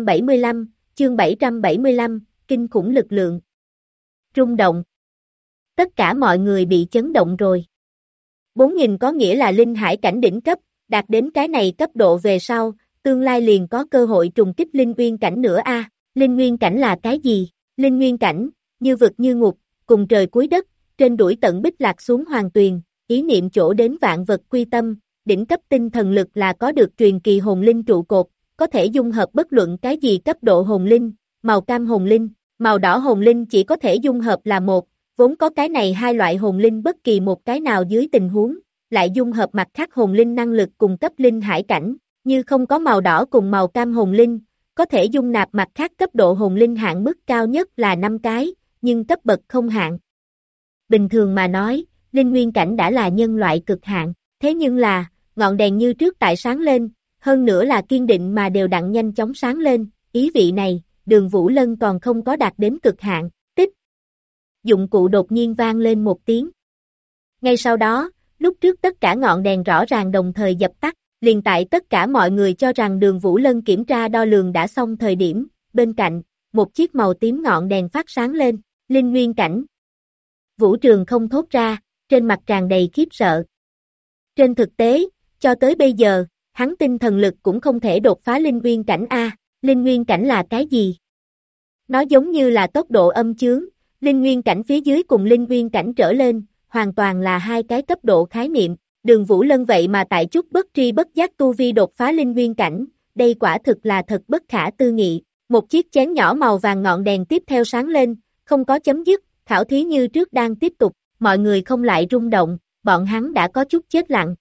775, kinh khủng lực lượng. Rung động. Tất cả mọi người bị chấn động rồi. 4.000 có nghĩa là linh hải cảnh đỉnh cấp, đạt đến cái này cấp độ về sau, tương lai liền có cơ hội trùng kích linh uyên cảnh nữa a. Linh nguyên cảnh là cái gì? Linh nguyên cảnh, như vực như ngục, cùng trời cuối đất, trên đuổi tận bích lạc xuống hoàng tuyền, ý niệm chỗ đến vạn vật quy tâm, đỉnh cấp tinh thần lực là có được truyền kỳ hồn linh trụ cột, có thể dung hợp bất luận cái gì cấp độ hồn linh, màu cam hồn linh, màu đỏ hồn linh chỉ có thể dung hợp là một, vốn có cái này hai loại hồn linh bất kỳ một cái nào dưới tình huống, lại dung hợp mặt khác hồn linh năng lực cùng cấp linh hải cảnh, như không có màu đỏ cùng màu cam hồn linh, có thể dung nạp mặt khác cấp độ hồn linh hạn mức cao nhất là 5 cái, nhưng cấp bậc không hạn. Bình thường mà nói, linh nguyên cảnh đã là nhân loại cực hạn, thế nhưng là, ngọn đèn như trước tại sáng lên, hơn nữa là kiên định mà đều đặn nhanh chóng sáng lên, ý vị này, Đường Vũ Lân còn không có đạt đến cực hạn, tích. Dụng cụ đột nhiên vang lên một tiếng. Ngay sau đó, lúc trước tất cả ngọn đèn rõ ràng đồng thời dập tắt, liền tại tất cả mọi người cho rằng Đường Vũ Lân kiểm tra đo lường đã xong thời điểm, bên cạnh, một chiếc màu tím ngọn đèn phát sáng lên, linh nguyên cảnh. Vũ Trường không thốt ra, trên mặt tràn đầy khiếp sợ. Trên thực tế, cho tới bây giờ, hắn tinh thần lực cũng không thể đột phá linh nguyên cảnh A, linh nguyên cảnh là cái gì? Nó giống như là tốc độ âm chướng, linh nguyên cảnh phía dưới cùng linh nguyên cảnh trở lên, hoàn toàn là hai cái cấp độ khái niệm. Đường Vũ Lân vậy mà tại chút bất tri bất giác tu vi đột phá linh nguyên cảnh, đây quả thực là thật bất khả tư nghị. Một chiếc chén nhỏ màu vàng ngọn đèn tiếp theo sáng lên, không có chấm dứt, khảo thí như trước đang tiếp tục, mọi người không lại rung động, bọn hắn đã có chút chết lặng.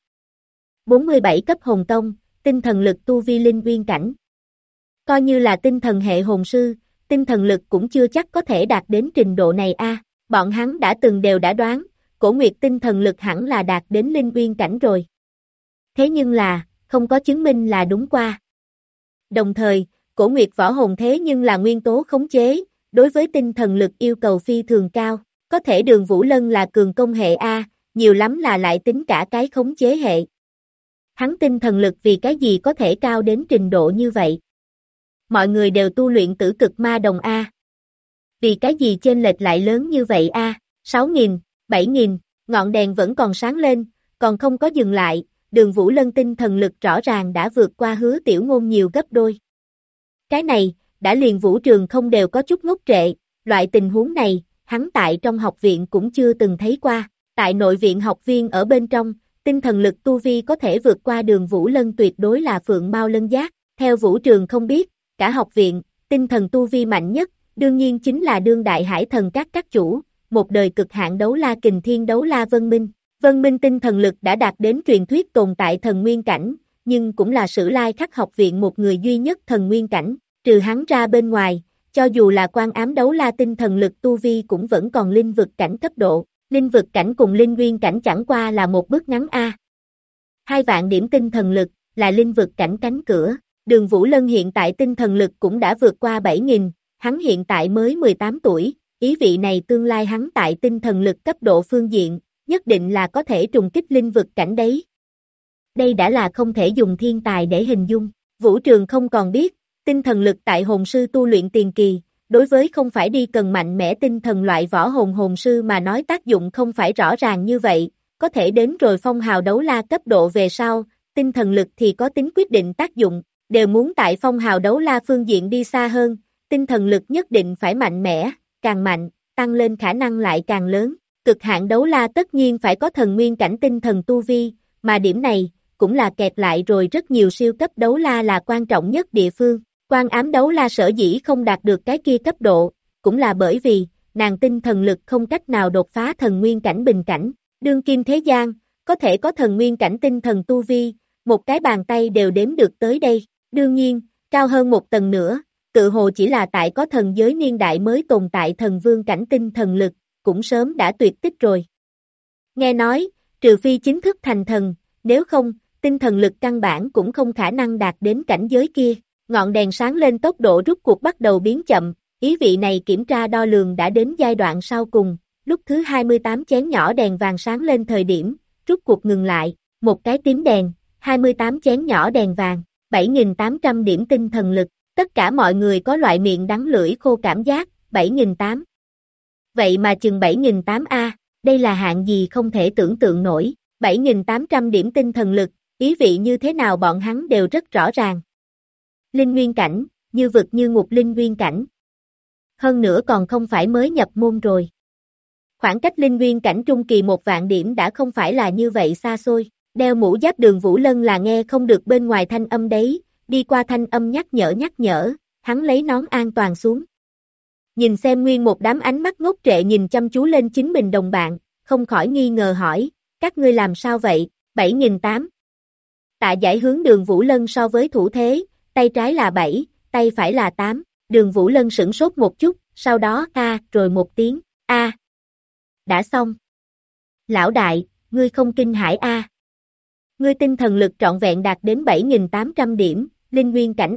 47 cấp hồn tông, tinh thần lực tu vi linh nguyên cảnh. Coi như là tinh thần hệ hồn sư, tinh thần lực cũng chưa chắc có thể đạt đến trình độ này a. Bọn hắn đã từng đều đã đoán, Cổ Nguyệt tinh thần lực hẳn là đạt đến linh nguyên cảnh rồi. Thế nhưng là, không có chứng minh là đúng qua. Đồng thời, Cổ Nguyệt võ hồn thế nhưng là nguyên tố khống chế, đối với tinh thần lực yêu cầu phi thường cao, có thể Đường Vũ Lân là cường công hệ A, nhiều lắm là lại tính cả cái khống chế hệ. Hắn tinh thần lực vì cái gì có thể cao đến trình độ như vậy? Mọi người đều tu luyện tử cực ma đồng A. Vì cái gì chênh lệch lại lớn như vậy A, 6.000, 7.000, ngọn đèn vẫn còn sáng lên, còn không có dừng lại, Đường Vũ Lân tinh thần lực rõ ràng đã vượt qua Hứa Tiểu Ngôn nhiều gấp đôi. Cái này, đã liền Vũ Trường không đều có chút ngốc trệ, loại tình huống này, hắn tại trong học viện cũng chưa từng thấy qua, tại nội viện học viên ở bên trong, tinh thần lực tu vi có thể vượt qua Đường Vũ Lân tuyệt đối là phượng mao lân giác, theo Vũ Trường không biết, cả học viện, tinh thần tu vi mạnh nhất, đương nhiên chính là đương đại hải thần các chủ, một đời cực hạn đấu la kình thiên đấu la Vân Minh. Vân Minh tinh thần lực đã đạt đến truyền thuyết tồn tại thần nguyên cảnh, nhưng cũng là Sử Lai Khắc học viện một người duy nhất thần nguyên cảnh, trừ hắn ra bên ngoài, cho dù là Quan Ám đấu la tinh thần lực tu vi cũng vẫn còn linh vực cảnh cấp độ, linh vực cảnh cùng linh nguyên cảnh chẳng qua là một bước ngắn A. 2 vạn điểm tinh thần lực, là linh vực cảnh cánh cửa, Đường Vũ Lân hiện tại tinh thần lực cũng đã vượt qua 7.000, hắn hiện tại mới 18 tuổi, ý vị này tương lai hắn tại tinh thần lực cấp độ phương diện, nhất định là có thể trùng kích linh vực cảnh đấy. Đây đã là không thể dùng thiên tài để hình dung, Vũ Trường không còn biết, tinh thần lực tại hồn sư tu luyện tiền kỳ, đối với không phải đi cần mạnh mẽ tinh thần loại võ hồn sư mà nói tác dụng không phải rõ ràng như vậy, có thể đến rồi phong hào đấu la cấp độ về sau, tinh thần lực thì có tính quyết định tác dụng, đều muốn tại phong hào đấu la phương diện đi xa hơn, tinh thần lực nhất định phải mạnh mẽ, càng mạnh, tăng lên khả năng lại càng lớn. Cực hạn đấu la tất nhiên phải có thần nguyên cảnh tinh thần tu vi, mà điểm này, cũng là kẹp lại rồi rất nhiều siêu cấp đấu la là quan trọng nhất địa phương. Quan Ám đấu la sở dĩ không đạt được cái kia cấp độ, cũng là bởi vì, nàng tinh thần lực không cách nào đột phá thần nguyên cảnh bình cảnh. Đương kim thế gian, có thể có thần nguyên cảnh tinh thần tu vi, một cái bàn tay đều đếm được tới đây. Đương nhiên, cao hơn một tầng nữa, tự hồ chỉ là tại có thần giới niên đại mới tồn tại thần vương cảnh tinh thần lực, cũng sớm đã tuyệt tích rồi. Nghe nói, trừ phi chính thức thành thần, nếu không, tinh thần lực căn bản cũng không khả năng đạt đến cảnh giới kia. Ngọn đèn sáng lên tốc độ rút cuộc bắt đầu biến chậm, ý vị này kiểm tra đo lường đã đến giai đoạn sau cùng, lúc thứ 28 chén nhỏ đèn vàng sáng lên thời điểm, rút cuộc ngừng lại, một cái tím đèn, 28 chén nhỏ đèn vàng, 7.800 điểm tinh thần lực, tất cả mọi người có loại miệng đắng lưỡi khô cảm giác, 7.800. Vậy mà chừng 7.800 A, đây là hạng gì không thể tưởng tượng nổi, 7.800 điểm tinh thần lực, ý vị như thế nào bọn hắn đều rất rõ ràng. Linh nguyên cảnh, như vực như ngục linh nguyên cảnh. Hơn nữa còn không phải mới nhập môn rồi. Khoảng cách linh nguyên cảnh trung kỳ 1 vạn điểm đã không phải là như vậy xa xôi. Đeo mũ giáp Đường Vũ Lân là nghe không được bên ngoài thanh âm đấy, đi qua thanh âm nhắc nhở, hắn lấy nón an toàn xuống. Nhìn xem nguyên một đám ánh mắt ngốc trệ nhìn chăm chú lên chính mình đồng bạn, không khỏi nghi ngờ hỏi, các ngươi làm sao vậy, 7.800. Tạ Giải hướng Đường Vũ Lân so với thủ thế, tay trái là 7, tay phải là 8, Đường Vũ Lân sửng sốt một chút, sau đó rồi một tiếng, đã xong. Lão đại, ngươi không kinh hãi Ngươi tinh thần lực trọn vẹn đạt đến 7.800 điểm, linh nguyên cảnh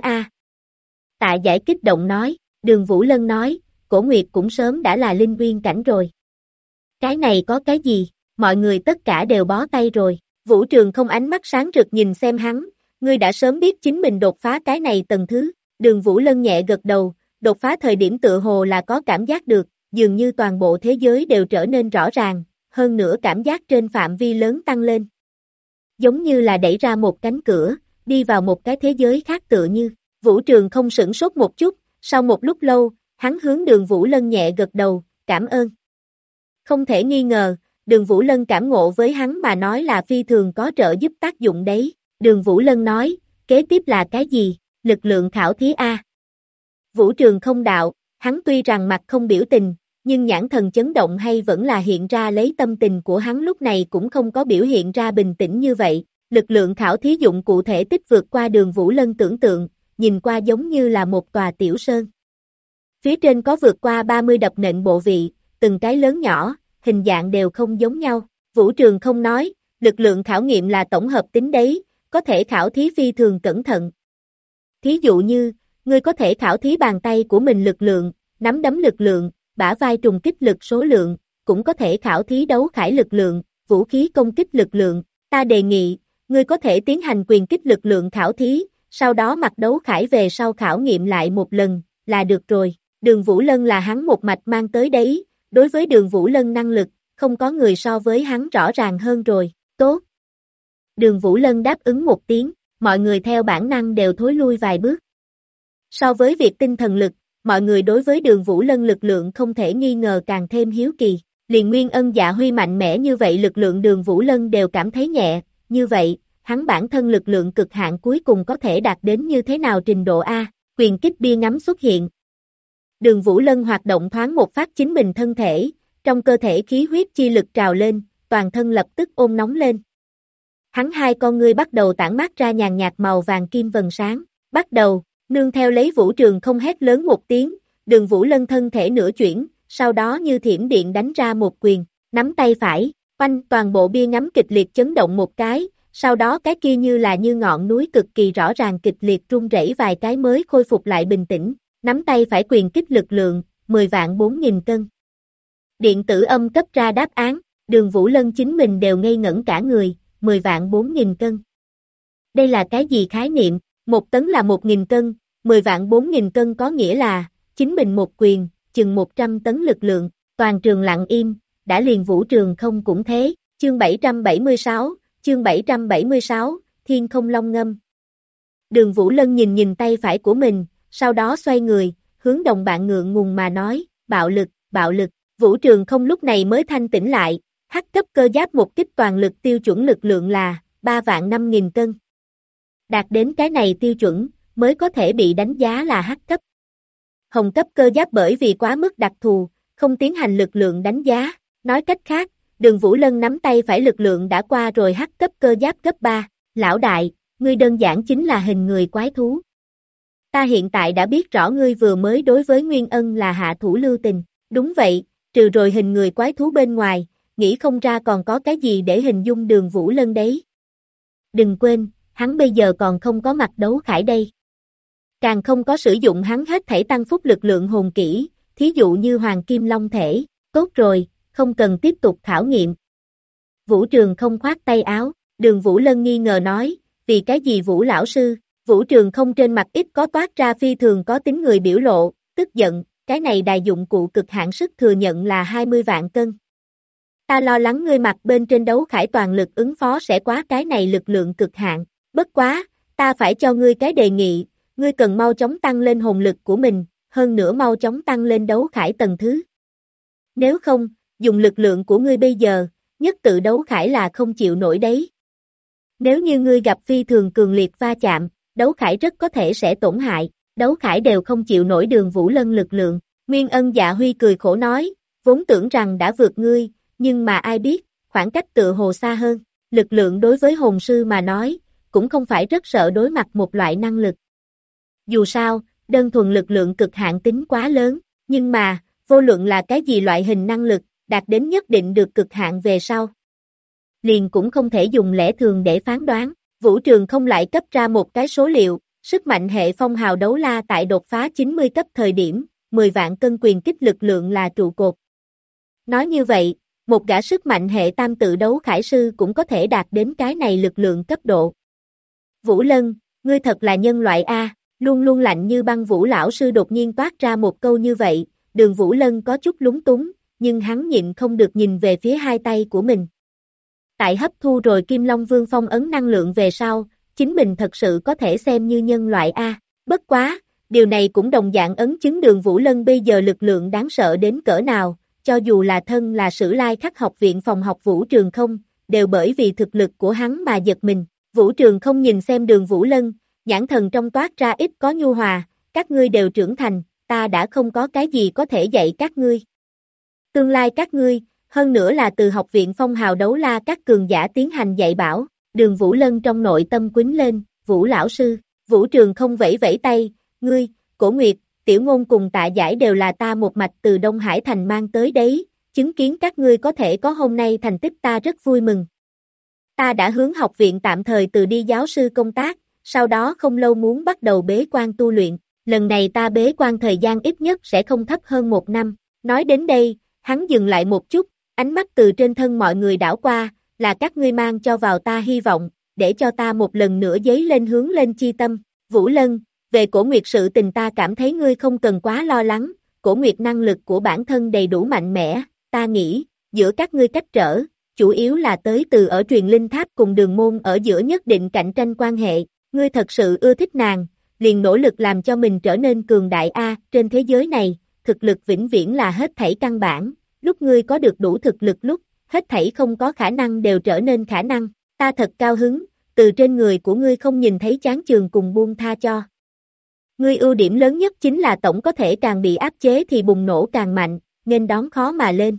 Tạ Giải kích động nói, Đường Vũ Lân nói, Cổ Nguyệt cũng sớm đã là linh nguyên cảnh rồi. Cái này có cái gì, mọi người tất cả đều bó tay rồi, Vũ Trường không ánh mắt sáng rực nhìn xem hắn, ngươi đã sớm biết chính mình đột phá cái này tầng thứ, Đường Vũ Lân nhẹ gật đầu, đột phá thời điểm tựa hồ là có cảm giác được, dường như toàn bộ thế giới đều trở nên rõ ràng, hơn nữa cảm giác trên phạm vi lớn tăng lên. Giống như là đẩy ra một cánh cửa, đi vào một cái thế giới khác tựa như, Vũ Trường không sửng sốt một chút, sau một lúc lâu, hắn hướng Đường Vũ Lân nhẹ gật đầu, cảm ơn. Không thể nghi ngờ, Đường Vũ Lân cảm ngộ với hắn mà nói là phi thường có trợ giúp tác dụng đấy, Đường Vũ Lân nói, kế tiếp là cái gì, lực lượng khảo thí Vũ Trường không đạo, hắn tuy rằng mặt không biểu tình, nhưng nhãn thần chấn động hay vẫn là hiện ra lấy tâm tình của hắn lúc này cũng không có biểu hiện ra bình tĩnh như vậy, lực lượng khảo thí dụng cụ thể tích vượt qua Đường Vũ Lân tưởng tượng, nhìn qua giống như là một tòa tiểu sơn. Phía trên có vượt qua 30 đập nện bộ vị, từng cái lớn nhỏ, hình dạng đều không giống nhau, Vũ Trường không nói, lực lượng khảo nghiệm là tổng hợp tính đấy, có thể khảo thí phi thường cẩn thận. Thí dụ như, ngươi có thể khảo thí bàn tay của mình lực lượng, nắm đấm lực lượng, bả vai trùng kích lực số lượng, cũng có thể khảo thí đấu khải lực lượng, vũ khí công kích lực lượng, ta đề nghị, ngươi có thể tiến hành quyền kích lực lượng khảo thí, sau đó mặc đấu khải về sau khảo nghiệm lại một lần, là được rồi, Đường Vũ Lân là hắn một mạch mang tới đấy, đối với Đường Vũ Lân năng lực, không có người so với hắn rõ ràng hơn rồi, tốt. Đường Vũ Lân đáp ứng một tiếng, mọi người theo bản năng đều thối lui vài bước. So với việc tinh thần lực, mọi người đối với Đường Vũ Lân lực lượng không thể nghi ngờ càng thêm hiếu kỳ, liền Nguyên Ân Dạ Huy mạnh mẽ như vậy lực lượng Đường Vũ Lân đều cảm thấy nhẹ, như vậy, hắn bản thân lực lượng cực hạn cuối cùng có thể đạt đến như thế nào trình độ quyền kích bia ngắm xuất hiện. Đường Vũ Lân hoạt động thoáng một phát chính mình thân thể, trong cơ thể khí huyết chi lực trào lên, toàn thân lập tức ôm nóng lên. Hắn hai con ngươi bắt đầu tản mát ra nhàn nhạt màu vàng kim vầng sáng, bắt đầu, nương theo lấy Vũ Trường không hét lớn một tiếng, Đường Vũ Lân thân thể nửa chuyển, sau đó như thiểm điện đánh ra một quyền, nắm tay phải, oanh toàn bộ bia ngắm kịch liệt chấn động một cái, sau đó cái kia như là như ngọn núi cực kỳ rõ ràng kịch liệt rung rẩy vài cái mới khôi phục lại bình tĩnh, nắm tay phải quyền kích lực lượng, 10.400.000 cân. Điện tử âm cấp ra đáp án, Đường Vũ Lân chính mình đều ngây ngẩn cả người, 10.400.000 cân. Đây là cái gì khái niệm, 1 tấn là 1.000 cân, 10.400.000 cân có nghĩa là, chính mình một quyền, chừng 100 tấn lực lượng, toàn trường lặng im, đã liền Vũ Trường không cũng thế, chương 776, Thiên Không Long Ngâm. Đường Vũ Lân nhìn tay phải của mình, sau đó xoay người, hướng đồng bạn ngượng ngùng mà nói, bạo lực, Vũ Trường không lúc này mới thanh tỉnh lại, hắc cấp cơ giáp một kích toàn lực tiêu chuẩn lực lượng là 3.500.000 cân. Đạt đến cái này tiêu chuẩn, mới có thể bị đánh giá là hắc cấp. Hồng cấp cơ giáp bởi vì quá mức đặc thù, không tiến hành lực lượng đánh giá, nói cách khác, Đường Vũ Lân nắm tay phải lực lượng đã qua rồi hắc cấp cơ giáp cấp 3, lão đại, ngươi đơn giản chính là hình người quái thú. Ta hiện tại đã biết rõ ngươi vừa mới đối với Nguyên Ân là hạ thủ lưu tình, đúng vậy, trừ rồi hình người quái thú bên ngoài, nghĩ không ra còn có cái gì để hình dung Đường Vũ Lân đấy. Đừng quên, hắn bây giờ còn không có mặc đấu khải đây. Càng không có sử dụng hắn hết thảy tăng phúc lực lượng hồn kỹ, thí dụ như Hoàng Kim Long thể, tốt rồi, không cần tiếp tục khảo nghiệm. Vũ Trường không khoát tay áo, Đường Vũ Lân nghi ngờ nói, vì cái gì Vũ lão sư, Vũ Trường không trên mặt ít có toát ra phi thường có tính người biểu lộ, tức giận, cái này đài dụng cụ cực hạn sức thừa nhận là 20 vạn cân. Ta lo lắng ngươi mặc bên trên đấu khải toàn lực ứng phó sẽ quá cái này lực lượng cực hạn, bất quá, ta phải cho ngươi cái đề nghị, ngươi cần mau chóng tăng lên hồn lực của mình, hơn nữa mau chóng tăng lên đấu khải tầng thứ. Nếu không, dùng lực lượng của ngươi bây giờ, nhất tự đấu khải là không chịu nổi đấy. Nếu như ngươi gặp phi thường cường liệt va chạm, đấu khải rất có thể sẽ tổn hại, đấu khải đều không chịu nổi Đường Vũ Lân lực lượng. Nguyên Ân Dạ Huy cười khổ nói, vốn tưởng rằng đã vượt ngươi, nhưng mà ai biết, khoảng cách tựa hồ xa hơn, lực lượng đối với hồn sư mà nói, cũng không phải rất sợ đối mặt một loại năng lực. Dù sao, đơn thuần lực lượng cực hạn tính quá lớn, nhưng mà, vô luận là cái gì loại hình năng lực, đạt đến nhất định được cực hạn về sau. Liền cũng không thể dùng lẽ thường để phán đoán, Vũ Trường không lại cấp ra một cái số liệu, sức mạnh hệ phong hào đấu la tại đột phá 90 cấp thời điểm, 10 vạn cân quyền kích lực lượng là trụ cột. Nói như vậy, một gã sức mạnh hệ tam tự đấu khải sư cũng có thể đạt đến cái này lực lượng cấp độ. Vũ Lân, ngươi thật là nhân loại A, luôn luôn lạnh như băng Vũ lão sư đột nhiên toát ra một câu như vậy, Đường Vũ Lân có chút lúng túng, nhưng hắn nhịn không được nhìn về phía hai tay của mình. Tại hấp thu rồi Kim Long Vương phong ấn năng lượng về sau, chính mình thật sự có thể xem như nhân loại A, bất quá, điều này cũng đồng dạng ấn chứng Đường Vũ Lân bây giờ lực lượng đáng sợ đến cỡ nào, cho dù là thân là Sử Lai Khắc học viện phòng học Vũ Trường không, đều bởi vì thực lực của hắn mà giật mình. Vũ Trường không nhìn xem Đường Vũ Lân, nhãn thần trong toát ra ít có nhu hòa, các ngươi đều trưởng thành, ta đã không có cái gì có thể dạy các ngươi. Tương lai các ngươi, hơn nữa là từ học viện phong hào đấu la các cường giả tiến hành dạy bảo, Đường Vũ Lân trong nội tâm quýnh lên, Vũ lão sư, Vũ Trường không vẫy vẫy tay, ngươi, Cổ Nguyệt, Tiểu Ngôn cùng Tạ Giải đều là ta một mạch từ Đông Hải Thành mang tới đấy, chứng kiến các ngươi có thể có hôm nay thành tích ta rất vui mừng. Ta đã hướng học viện tạm thời từ đi giáo sư công tác, sau đó không lâu muốn bắt đầu bế quan tu luyện, lần này ta bế quan thời gian ít nhất sẽ không thấp hơn 1 năm. Nói đến đây, hắn dừng lại một chút, ánh mắt từ trên thân mọi người đảo qua, là các ngươi mang cho vào ta hy vọng, để cho ta một lần nữa dấy lên hướng lên chi tâm. Vũ Lân, về Cổ Nguyệt sự tình ta cảm thấy ngươi không cần quá lo lắng, Cổ Nguyệt năng lực của bản thân đầy đủ mạnh mẽ, ta nghĩ, giữa các ngươi cách trở, chủ yếu là tới từ ở truyền linh tháp cùng Đường môn ở giữa nhất định cạnh tranh quan hệ, ngươi thật sự ưa thích nàng, liền nỗ lực làm cho mình trở nên cường đại A, trên thế giới này, thực lực vĩnh viễn là hết thảy căn bản, lúc ngươi có được đủ thực lực lúc, hết thảy không có khả năng đều trở nên khả năng, ta thật cao hứng, từ trên người của ngươi không nhìn thấy chán chường cùng buông tha cho. Ngươi ưu điểm lớn nhất chính là tổng có thể càng bị áp chế thì bùng nổ càng mạnh, nên đón khó mà lên.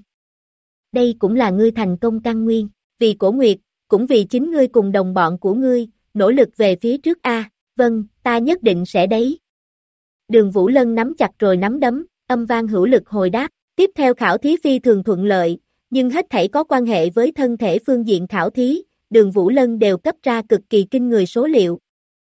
Đây cũng là ngươi thành công căn nguyên, vì Cổ Nguyệt, cũng vì chính ngươi cùng đồng bọn của ngươi, nỗ lực về phía trước A, vâng, ta nhất định sẽ đấy. Đường Vũ Lân nắm chặt rồi nắm đấm, âm vang hữu lực hồi đáp, tiếp theo khảo thí phi thường thuận lợi, nhưng hết thảy có quan hệ với thân thể phương diện khảo thí, Đường Vũ Lân đều cấp ra cực kỳ kinh người số liệu.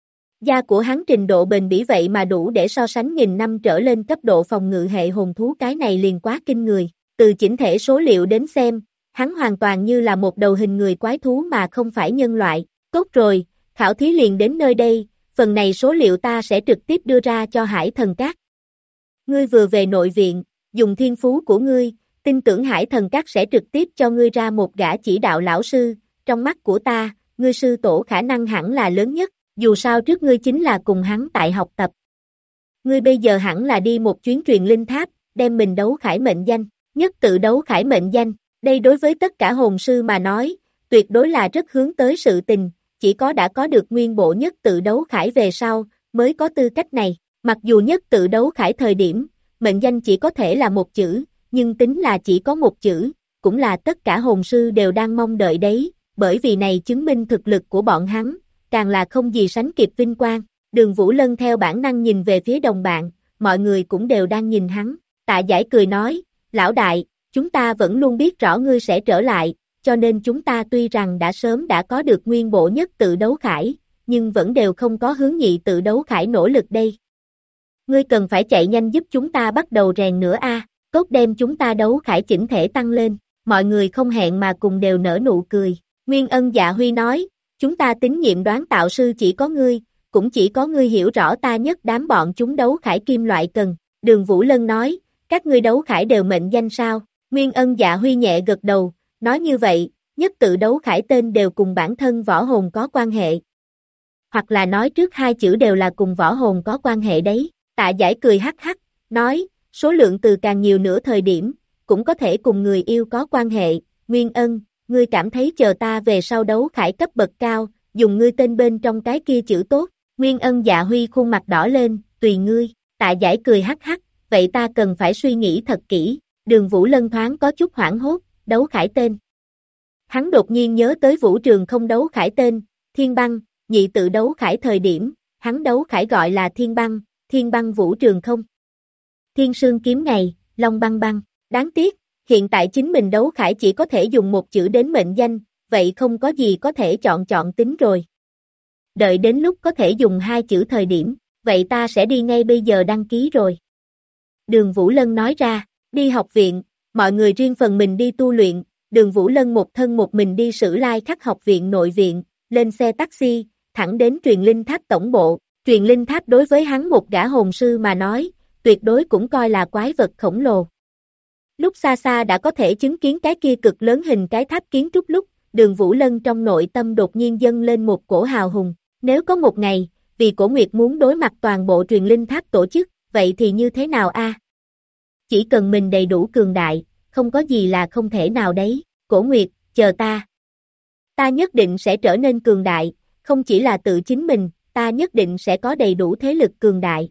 Da của hắn trình độ bền bỉ vậy mà đủ để so sánh nghìn năm trở lên cấp độ phòng ngự hệ hồn thú, cái này liền quá kinh người, từ chỉnh thể số liệu đến xem, hắn hoàn toàn như là một đầu hình người quái thú mà không phải nhân loại. Tốt rồi, khảo thí liền đến nơi đây, phần này số liệu ta sẽ trực tiếp đưa ra cho Hải Thần Các. Ngươi vừa về nội viện, dùng thiên phú của ngươi, tin tưởng Hải Thần Các sẽ trực tiếp cho ngươi ra một gã chỉ đạo lão sư, trong mắt của ta, ngươi sư tổ khả năng hẳn là lớn nhất, dù sao trước ngươi chính là cùng hắn tại học tập. Ngươi bây giờ hẳn là đi một chuyến truyền linh tháp, đem mình đấu khải mệnh danh, nhất tự đấu khải mệnh danh, đây đối với tất cả hồn sư mà nói, tuyệt đối là rất hướng tới sự tình, chỉ có đã có được nguyên bộ nhất tự đấu khải về sau, mới có tư cách này, mặc dù nhất tự đấu khải thời điểm, mệnh danh chỉ có thể là một chữ, nhưng tính là chỉ có một chữ, cũng là tất cả hồn sư đều đang mong đợi đấy, bởi vì này chứng minh thực lực của bọn hắn, càng là không gì sánh kịp vinh quang. Đường Vũ Lân theo bản năng nhìn về phía đồng bạn, mọi người cũng đều đang nhìn hắn, Tạ Giải cười nói, lão đại, chúng ta vẫn luôn biết rõ ngươi sẽ trở lại, cho nên chúng ta tuy rằng đã sớm đã có được nguyên bộ nhất tự đấu khải, nhưng vẫn đều không có hướng nhị tự đấu khải nỗ lực đây. Ngươi cần phải chạy nhanh giúp chúng ta bắt đầu rèn nữa a, cốt đem chúng ta đấu khải chỉnh thể tăng lên, mọi người không hẹn mà cùng đều nở nụ cười. Nguyên Ân Dạ Huy nói, chúng ta tín nhiệm đoán tạo sư chỉ có ngươi, cũng chỉ có ngươi hiểu rõ ta nhất đám bọn chúng đấu khải kim loại cần. Đường Vũ Lân nói, các ngươi đấu khải đều mệnh danh sao? Nguyên Ân Dạ Huy nhẹ gật đầu, nói như vậy, nhất tự đấu khải tên đều cùng bản thân võ hồn có quan hệ. Hoặc là nói trước hai chữ đều là cùng võ hồn có quan hệ đấy. Tạ Giải cười hắc hắc, nói, số lượng từ càng nhiều nữa thời điểm, cũng có thể cùng người yêu có quan hệ. Nguyên Ân, ngươi cảm thấy chờ ta về sau đấu khải cấp bậc cao, dùng ngươi tên bên trong cái kia chữ tốt. Nguyên Ân Dạ Huy khuôn mặt đỏ lên, tùy ngươi. Tạ Giải cười hắc hắc, vậy ta cần phải suy nghĩ thật kỹ. Đường Vũ Lân thoáng có chút hoảng hốt, đấu khải tên. Hắn đột nhiên nhớ tới Vũ Trường không đấu khải tên, Thiên Băng, nhị tự đấu khải thời điểm, hắn đấu khải gọi là Thiên Băng, Thiên băng vũ trường không. Thiên sương kiếm ngày, long băng băng. Đáng tiếc, hiện tại chính mình đấu khải chỉ có thể dùng một chữ đến mệnh danh, vậy không có gì có thể chọn tính rồi. Đợi đến lúc có thể dùng hai chữ thời điểm, vậy ta sẽ đi ngay bây giờ đăng ký rồi. Đường Vũ Lân nói ra, đi học viện, mọi người riêng phần mình đi tu luyện, Đường Vũ Lân một thân một mình đi Sử Lai Khắc học viện nội viện, lên xe taxi, thẳng đến Truyền Linh Tháp tổng bộ. Truyền Linh Tháp đối với hắn một gã hồn sư mà nói, tuyệt đối cũng coi là quái vật khổng lồ. Lúc xa xa đã có thể chứng kiến cái kia cực lớn hình cái tháp kiến trúc lúc, Đường Vũ Lân trong nội tâm đột nhiên dâng lên một cổ hào hùng. Nếu có một ngày, vì Cổ Nguyệt muốn đối mặt toàn bộ Truyền Linh Tháp tổ chức, vậy thì như thế nào a? Chỉ cần mình đầy đủ cường đại, không có gì là không thể nào đấy. Cổ Nguyệt, chờ ta. Ta nhất định sẽ trở nên cường đại, không chỉ là tự chính mình, ta nhất định sẽ có đầy đủ thế lực cường đại.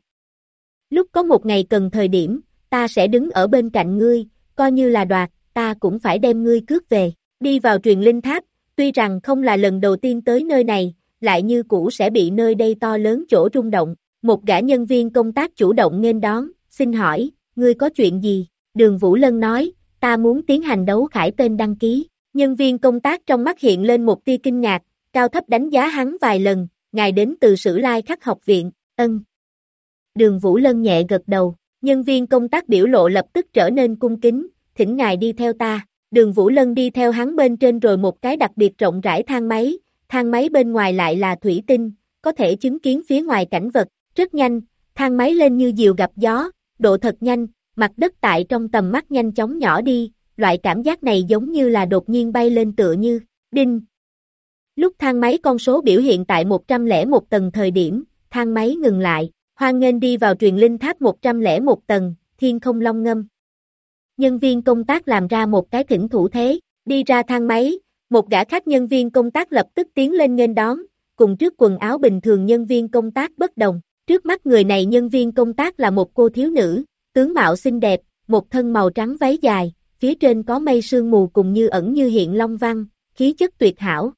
Lúc có một ngày cần thời điểm, ta sẽ đứng ở bên cạnh ngươi, coi như là đoạt, ta cũng phải đem ngươi cướp về. Đi vào Truyền Linh Tháp, tuy rằng không là lần đầu tiên tới nơi này, lại như cũ sẽ bị nơi đây to lớn chỗ rung động. Một gã nhân viên công tác chủ động nghênh đón, xin hỏi, ngươi có chuyện gì? Đường Vũ Lân nói, ta muốn tiến hành đấu khải tên đăng ký. Nhân viên công tác trong mắt hiện lên một tia kinh ngạc, cao thấp đánh giá hắn vài lần, ngài đến từ Sử Lai Khắc học viện, ân. Đường Vũ Lân nhẹ gật đầu, nhân viên công tác biểu lộ lập tức trở nên cung kính, thỉnh ngài đi theo ta. Đường Vũ Lân đi theo hắn bên trên rồi một cái đặc biệt rộng rãi thang máy bên ngoài lại là thủy tinh, có thể chứng kiến phía ngoài cảnh vật, rất nhanh, thang máy lên như diều gặp gió, độ thật nhanh, mặt đất tại trong tầm mắt nhanh chóng nhỏ đi, loại cảm giác này giống như là đột nhiên bay lên tựa như, đinh. Lúc thang máy con số biểu hiện tại 101 tầng thời điểm, thang máy ngừng lại, hoan nghênh đi vào Truyền Linh Tháp 101 tầng, Thiên Không Long Ngâm. Nhân viên công tác làm ra một cái thỉnh thủ thế, đi ra thang máy, một gã khác nhân viên công tác lập tức tiến lên nghênh đón, cùng trước quần áo bình thường nhân viên công tác bất đồng, trước mắt người này nhân viên công tác là một cô thiếu nữ, tướng mạo xinh đẹp, một thân màu trắng váy dài, phía trên có mây sương mù cùng như ẩn như hiện long văn, khí chất tuyệt hảo.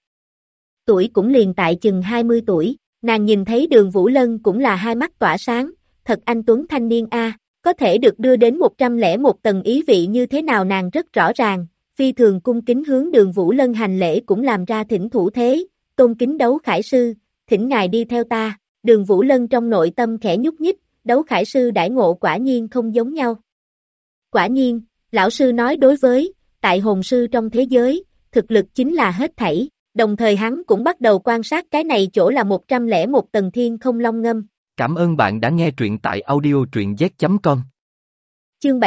Tuổi cũng liền tại chừng 20 tuổi, nàng nhìn thấy Đường Vũ Lân cũng là hai mắt tỏa sáng, thật anh tuấn thanh niên a, có thể được đưa đến 101 tầng ý vị như thế nào nàng rất rõ ràng, phi thường cung kính hướng Đường Vũ Lân hành lễ cũng làm ra thỉnh thủ thế, tôn kính đấu khải sư, thỉnh ngài đi theo ta. Đường Vũ Lân trong nội tâm khẽ nhúc nhích, đấu khải sư đãi ngộ quả nhiên không giống nhau. Quả nhiên, lão sư nói đối với, tại hồn sư trong thế giới, thực lực chính là hết thảy, đồng thời hắn cũng bắt đầu quan sát cái này chỗ là 101 tầng Thiên Không Long Ngâm. Cảm ơn bạn đã nghe truyện tại audio truyện z.com. Chương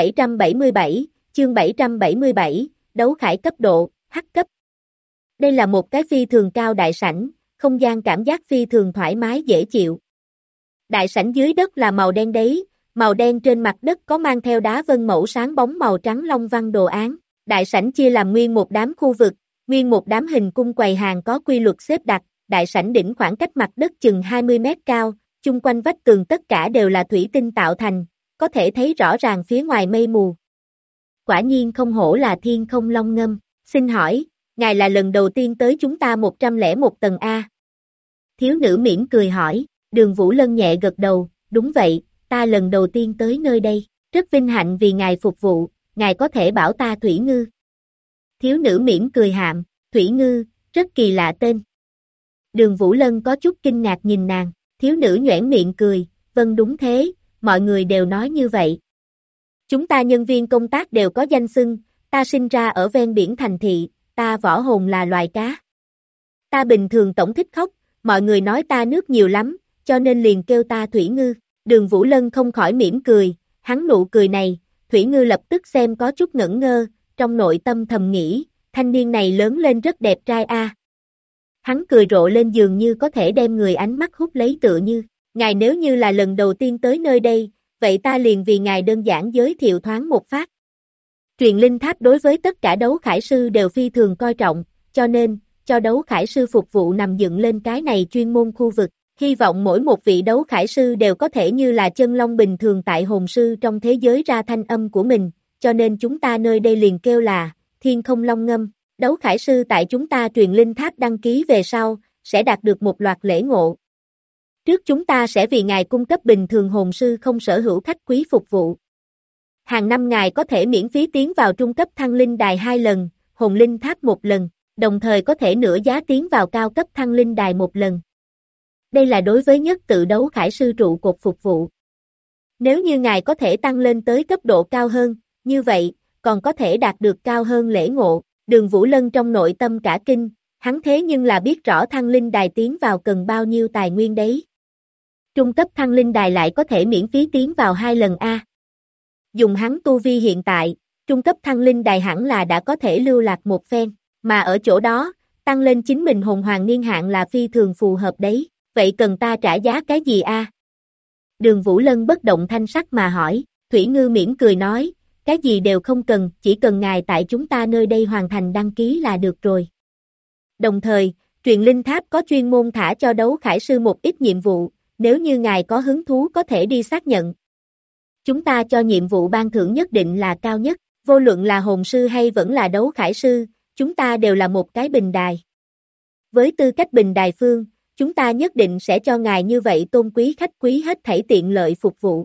777, đấu khải cấp độ, H cấp. Đây là một cái phi thường cao đại sảnh, không gian cảm giác phi thường thoải mái dễ chịu. Đại sảnh dưới đất là màu đen đấy, màu đen trên mặt đất có mang theo đá vân mẫu sáng bóng màu trắng long văn đồ án. Đại sảnh chia làm nguyên một đám khu vực, nguyên một đám hình cung quầy hàng có quy luật xếp đặt, đại sảnh đỉnh khoảng cách mặt đất chừng 20 mét cao, chung quanh vách tường tất cả đều là thủy tinh tạo thành, có thể thấy rõ ràng phía ngoài mây mù. Quả nhiên không hổ là Thiên Không Long Ngâm, xin hỏi, ngài là lần đầu tiên tới chúng ta 101 tầng A. Thiếu nữ mỉm cười hỏi, Đường Vũ Lân nhẹ gật đầu, đúng vậy, ta lần đầu tiên tới nơi đây, rất vinh hạnh vì ngài phục vụ, ngài có thể bảo ta Thủy Ngư. Thiếu nữ mỉm cười hàm, Thủy Ngư, rất kỳ lạ tên. Đường Vũ Lân có chút kinh ngạc nhìn nàng, thiếu nữ nhoẻn miệng cười, vâng đúng thế, mọi người đều nói như vậy. Chúng ta nhân viên công tác đều có danh xưng, ta sinh ra ở ven biển thành thị, ta võ hồn là loài cá. Ta bình thường tổng thích khóc, mọi người nói ta nước nhiều lắm, cho nên liền kêu ta Thủy Ngư. Đường Vũ Lân không khỏi mỉm cười, hắn nụ cười này, Thủy Ngư lập tức xem có chút ngẩn ngơ, trong nội tâm thầm nghĩ, thanh niên này lớn lên rất đẹp trai a. Hắn cười rộ lên dường như có thể đem người ánh mắt hút lấy tựa như, ngài nếu như là lần đầu tiên tới nơi đây, vậy ta liền vì ngài đơn giản giới thiệu thoáng một phát. Truyền Linh Tháp đối với tất cả đấu khải sư đều phi thường coi trọng, cho nên, cho đấu khải sư phục vụ nằm dựng lên cái này chuyên môn khu vực, hy vọng mỗi một vị đấu khải sư đều có thể như là chân long bình thường tại hồn sư trong thế giới ra thanh âm của mình, cho nên chúng ta nơi đây liền kêu là Thiên Không Long Ngâm. Đấu khải sư tại chúng ta Truyền Linh Tháp đăng ký về sau, sẽ đạt được một loạt lễ ngộ. Trước chúng ta sẽ vì ngài cung cấp bình thường hồn sư không sở hữu khách quý phục vụ. Hàng năm ngài có thể miễn phí tiến vào trung cấp thăng linh đài 2 lần, hồn linh tháp 1 lần, đồng thời có thể nửa giá tiến vào cao cấp thăng linh đài 1 lần. Đây là đối với nhất tự đấu khải sư trụ cột phục vụ. Nếu như ngài có thể tăng lên tới cấp độ cao hơn, như vậy, còn có thể đạt được cao hơn lễ ngộ. Đường Vũ Lân trong nội tâm cả kinh, hắn thế nhưng là biết rõ thăng linh đài tiến vào cần bao nhiêu tài nguyên đấy. Trung cấp thăng linh đài lại có thể miễn phí tiến vào 2 lần A. Dùng hắn tu vi hiện tại, trung cấp thăng linh đài hẳn là đã có thể lưu lạc một phen, mà ở chỗ đó, tăng lên chính mình hồn hoàng niên hạn là phi thường phù hợp đấy, vậy cần ta trả giá cái gì A? Đường Vũ Lân bất động thanh sắc mà hỏi, Thủy Ngư mỉm cười nói, cái gì đều không cần, chỉ cần ngài tại chúng ta nơi đây hoàn thành đăng ký là được rồi. Đồng thời, truyền linh tháp có chuyên môn thả cho đấu khải sư một ít nhiệm vụ, nếu như ngài có hứng thú có thể đi xác nhận. Chúng ta cho nhiệm vụ ban thưởng nhất định là cao nhất, vô luận là hồn sư hay vẫn là đấu khải sư, chúng ta đều là một cái bình đài. Với tư cách bình đài phương, chúng ta nhất định sẽ cho ngài như vậy tôn quý khách quý hết thảy tiện lợi phục vụ.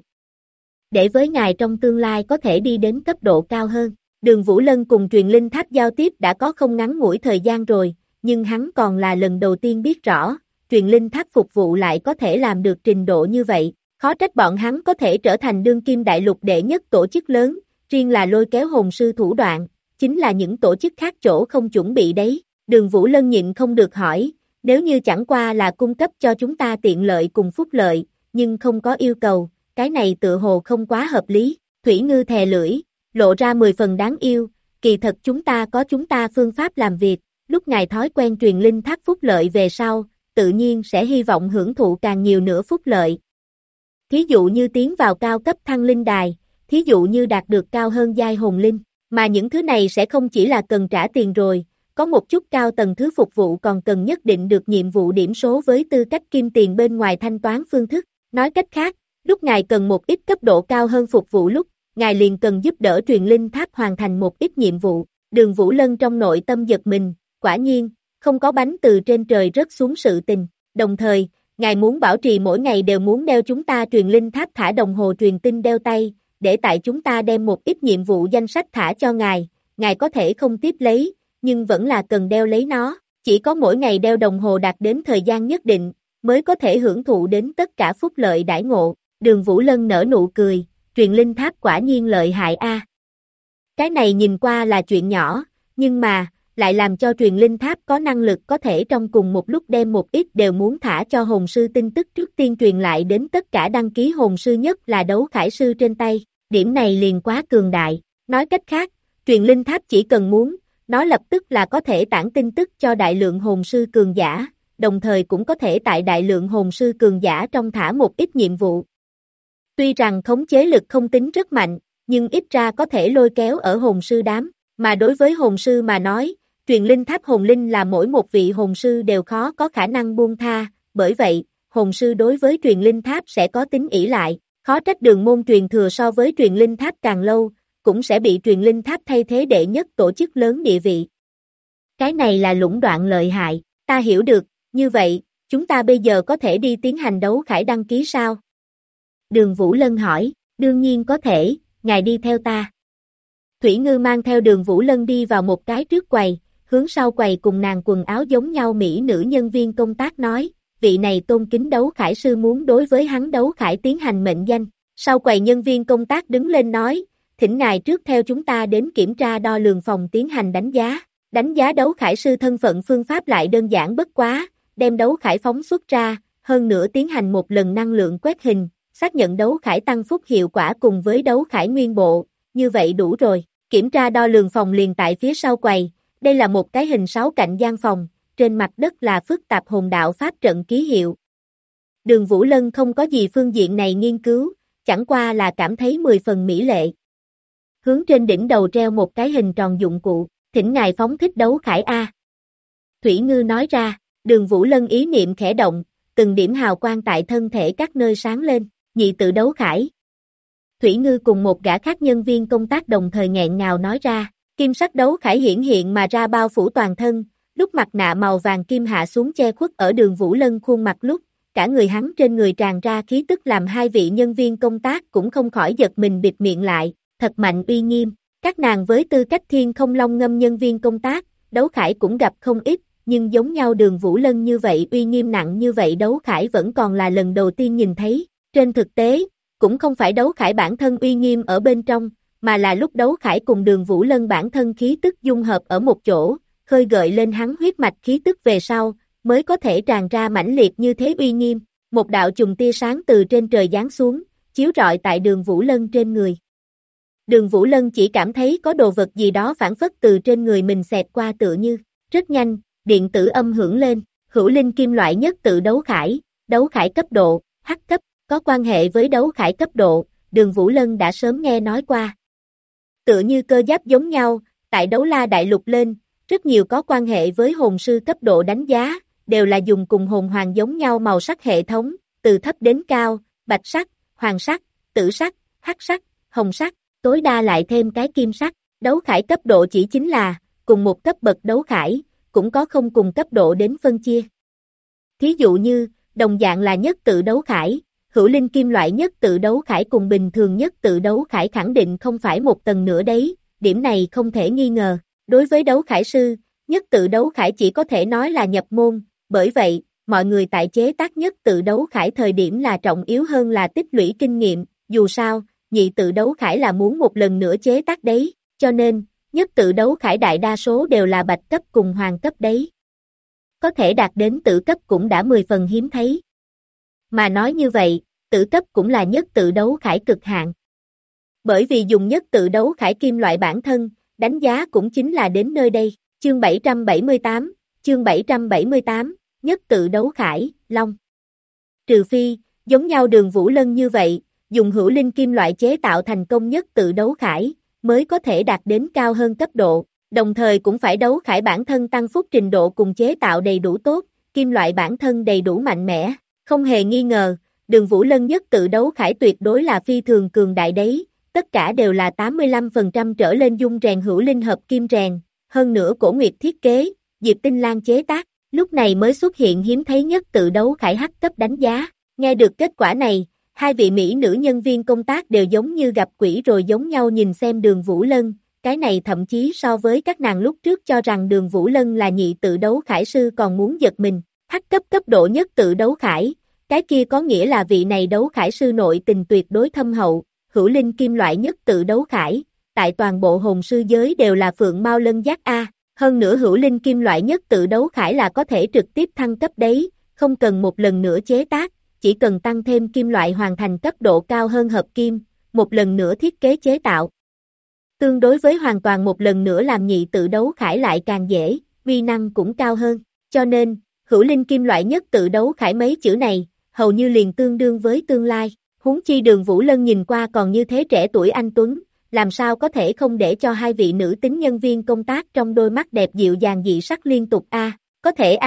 Để với ngài trong tương lai có thể đi đến cấp độ cao hơn. Đường Vũ Lân cùng truyền linh tháp giao tiếp đã có không ngắn ngủi thời gian rồi, nhưng hắn còn là lần đầu tiên biết rõ, truyền linh tháp phục vụ lại có thể làm được trình độ như vậy, khó trách bọn hắn có thể trở thành đương kim đại lục đệ nhất tổ chức lớn, riêng là lôi kéo hồn sư thủ đoạn, chính là những tổ chức khác chỗ không chuẩn bị đấy. Đường Vũ Lân nhịn không được hỏi, nếu như chẳng qua là cung cấp cho chúng ta tiện lợi cùng phúc lợi, nhưng không có yêu cầu, cái này tựa hồ không quá hợp lý. Thủy Ngư thè lưỡi, lộ ra 10 phần đáng yêu, kỳ thật chúng ta có chúng ta phương pháp làm việc, lúc ngài thói quen truyền linh tháp phúc lợi về sau, tự nhiên sẽ hy vọng hưởng thụ càng nhiều nữa phúc lợi. Thí dụ như tiến vào cao cấp thăng linh đài, thí dụ như đạt được cao hơn giai hồn linh, mà những thứ này sẽ không chỉ là cần trả tiền rồi, có một chút cao tầng thứ phục vụ còn cần nhất định được nhiệm vụ điểm số với tư cách kim tiền bên ngoài thanh toán phương thức. Nói cách khác, lúc ngài cần một ít cấp độ cao hơn phục vụ lúc, ngài liền cần giúp đỡ truyền linh tháp hoàn thành một ít nhiệm vụ. Đường Vũ Lân trong nội tâm giật mình, quả nhiên, không có bánh từ trên trời rớt xuống sự tình. Đồng thời, ngài muốn bảo trì mỗi ngày đều muốn đeo chúng ta truyền linh tháp thả đồng hồ truyền tin đeo tay, để tại chúng ta đem một ít nhiệm vụ danh sách thả cho ngài có thể không tiếp lấy, nhưng vẫn là cần đeo lấy nó, chỉ có mỗi ngày đeo đồng hồ đạt đến thời gian nhất định, mới có thể hưởng thụ đến tất cả phúc lợi đãi ngộ. Đường Vũ Lân nở nụ cười, truyền linh tháp quả nhiên lợi hại a. Cái này nhìn qua là chuyện nhỏ, nhưng mà, lại làm cho truyền linh tháp có năng lực có thể trong cùng một lúc đem một ít đều muốn thả cho hồn sư tin tức trước tiên truyền lại đến tất cả đăng ký hồn sư nhất là đấu khải sư trên tay, điểm này liền quá cường đại. Nói cách khác, truyền linh tháp chỉ cần muốn, nó lập tức là có thể tản tin tức cho đại lượng hồn sư cường giả, đồng thời cũng có thể tại đại lượng hồn sư cường giả trong thả một ít nhiệm vụ. Tuy rằng khống chế lực không tính rất mạnh, nhưng ít ra có thể lôi kéo ở hồn sư đám, mà đối với hồn sư mà nói, truyền linh tháp hồn linh là mỗi một vị hồn sư đều khó có khả năng buông tha, bởi vậy, hồn sư đối với truyền linh tháp sẽ có tính ỷ lại, khó trách đường môn truyền thừa so với truyền linh tháp càng lâu, cũng sẽ bị truyền linh tháp thay thế đệ nhất tổ chức lớn địa vị. Cái này là lũng đoạn lợi hại, ta hiểu được, như vậy, chúng ta bây giờ có thể đi tiến hành đấu khải đăng ký sao? Đường Vũ Lân hỏi, đương nhiên có thể, ngài đi theo ta. Thủy Ngư mang theo Đường Vũ Lân đi vào một cái trước quầy, hướng sau quầy cùng nàng quần áo giống nhau mỹ nữ nhân viên công tác nói, vị này tôn kính đấu khải sư muốn đối với hắn đấu khải tiến hành mệnh danh. Sau quầy nhân viên công tác đứng lên nói, thỉnh ngài trước theo chúng ta đến kiểm tra đo lường phòng tiến hành đánh giá đấu khải sư thân phận phương pháp lại đơn giản bất quá, đem đấu khải phóng xuất ra, hơn nữa tiến hành một lần năng lượng quét hình, xác nhận đấu khải tăng phúc hiệu quả cùng với đấu khải nguyên bộ, như vậy đủ rồi. Kiểm tra đo lường phòng liền tại phía sau quầy, đây là một cái hình 6 cạnh gian phòng, trên mặt đất là phức tạp hồn đạo pháp trận ký hiệu. Đường Vũ Lân không có gì phương diện này nghiên cứu, chẳng qua là cảm thấy 10 phần mỹ lệ. Hướng trên đỉnh đầu treo một cái hình tròn dụng cụ, thỉnh ngài phóng thích đấu khải A. Thủy Ngư nói ra, Đường Vũ Lân ý niệm khẽ động, từng điểm hào quang tại thân thể các nơi sáng lên, nhị tự đấu khải. Thủy Ngư cùng một gã khác nhân viên công tác đồng thời nghẹn ngào nói ra, kim sắc đấu khải hiển hiện mà ra bao phủ toàn thân, lúc mặt nạ màu vàng kim hạ xuống che khuất ở Đường Vũ Lân khuôn mặt lúc, cả người hắn trên người tràn ra khí tức làm hai vị nhân viên công tác cũng không khỏi giật mình bịt miệng lại, thật mạnh uy nghiêm. Các nàng với tư cách Thiên Không Long Ngâm nhân viên công tác, Đấu Khải cũng gặp không ít, nhưng giống nhau Đường Vũ Lân như vậy uy nghiêm nặng như vậy Đấu Khải vẫn còn là lần đầu tiên nhìn thấy. Trên thực tế, cũng không phải Đấu Khải bản thân uy nghiêm ở bên trong, mà là lúc Đấu Khải cùng Đường Vũ Lân bản thân khí tức dung hợp ở một chỗ, khơi gợi lên hắn huyết mạch khí tức về sau, mới có thể tràn ra mãnh liệt như thế uy nghiêm. Một đạo chùm tia sáng từ trên trời giáng xuống, chiếu rọi tại Đường Vũ Lân trên người. Đường Vũ Lân chỉ cảm thấy có đồ vật gì đó phản phất từ trên người mình xẹt qua tựa như, rất nhanh, điện tử âm hưởng lên, hữu linh kim loại nhất tự Đấu Khải cấp độ, H cấp, có quan hệ với Đấu Khải cấp độ, Đường Vũ Lân đã sớm nghe nói qua. Tựa như cơ giáp giống nhau, tại Đấu La Đại Lục lên, rất nhiều có quan hệ với hồn sư cấp độ đánh giá, đều là dùng cùng hồn hoàng giống nhau màu sắc hệ thống, từ thấp đến cao, bạch sắc, hoàng sắc, tử sắc, hắc sắc, hồng sắc, tối đa lại thêm cái kim sắc. Đấu Khải cấp độ chỉ chính là, cùng một cấp bậc Đấu Khải, cũng có không cùng cấp độ đến phân chia. Thí dụ như, đồng dạng là nhất tự Đấu Khải, hữu linh kim loại nhất tự Đấu Khải cùng bình thường nhất tự Đấu Khải khẳng định không phải một tầng nữa đấy, điểm này không thể nghi ngờ. Đối với Đấu Khải sư, nhất tự Đấu Khải chỉ có thể nói là nhập môn, bởi vậy, mọi người tại chế tác nhất tự Đấu Khải thời điểm là trọng yếu hơn là tích lũy kinh nghiệm, dù sao, nhị tự Đấu Khải là muốn một lần nữa chế tác đấy, cho nên, nhất tự Đấu Khải đại đa số đều là bạch cấp cùng hoàng cấp đấy. Có thể đạt đến tử cấp cũng đã 10 phần hiếm thấy. Mà nói như vậy, tử cấp cũng là nhất tự Đấu Khải cực hạn. Bởi vì dùng nhất tự Đấu Khải kim loại bản thân, đánh giá cũng chính là đến nơi đây. Chương 778, nhất tự Đấu Khải, Long. Trừ phi, giống nhau Đường Vũ Lân như vậy, dùng hữu linh kim loại chế tạo thành công nhất tự Đấu Khải, mới có thể đạt đến cao hơn cấp độ, đồng thời cũng phải Đấu Khải bản thân tăng phúc trình độ cùng chế tạo đầy đủ tốt, kim loại bản thân đầy đủ mạnh mẽ, không hề nghi ngờ, Đường Vũ Lân nhất tự Đấu Khải tuyệt đối là phi thường cường đại đấy, tất cả đều là 85% trở lên dung rèn hữu linh hợp kim rèn, hơn nữa Cổ Nguyệt thiết kế, Diệp Tinh Lan chế tác, lúc này mới xuất hiện hiếm thấy nhất tự Đấu Khải H cấp đánh giá. Nghe được kết quả này, hai vị mỹ nữ nhân viên công tác đều giống như gặp quỷ rồi giống nhau nhìn xem Đường Vũ Lân, cái này thậm chí so với các nàng lúc trước cho rằng Đường Vũ Lân là nhị tự Đấu Khải sư còn muốn giật mình. H cấp cấp độ nhất tự Đấu Khải, cái kia có nghĩa là vị này Đấu Khải sư nội tình tuyệt đối thâm hậu, hữu linh kim loại nhất tự Đấu Khải, tại toàn bộ hồn sư giới đều là phượng mao lân giác A, hơn nữa hữu linh kim loại nhất tự Đấu Khải là có thể trực tiếp thăng cấp đấy, không cần một lần nữa chế tác, chỉ cần tăng thêm kim loại hoàn thành cấp độ cao hơn hợp kim, một lần nữa thiết kế chế tạo. Tương đối với hoàn toàn một lần nữa làm nhị tự Đấu Khải lại càng dễ, uy năng cũng cao hơn, cho nên, hữu linh kim loại nhất tự Đấu Khải mấy chữ này, hầu như liền tương đương với tương lai, huống chi Đường Vũ Lân nhìn qua còn như thế trẻ tuổi anh tuấn, làm sao có thể không để cho hai vị nữ tính nhân viên công tác trong đôi mắt đẹp dịu dàng dị sắc liên tục có thể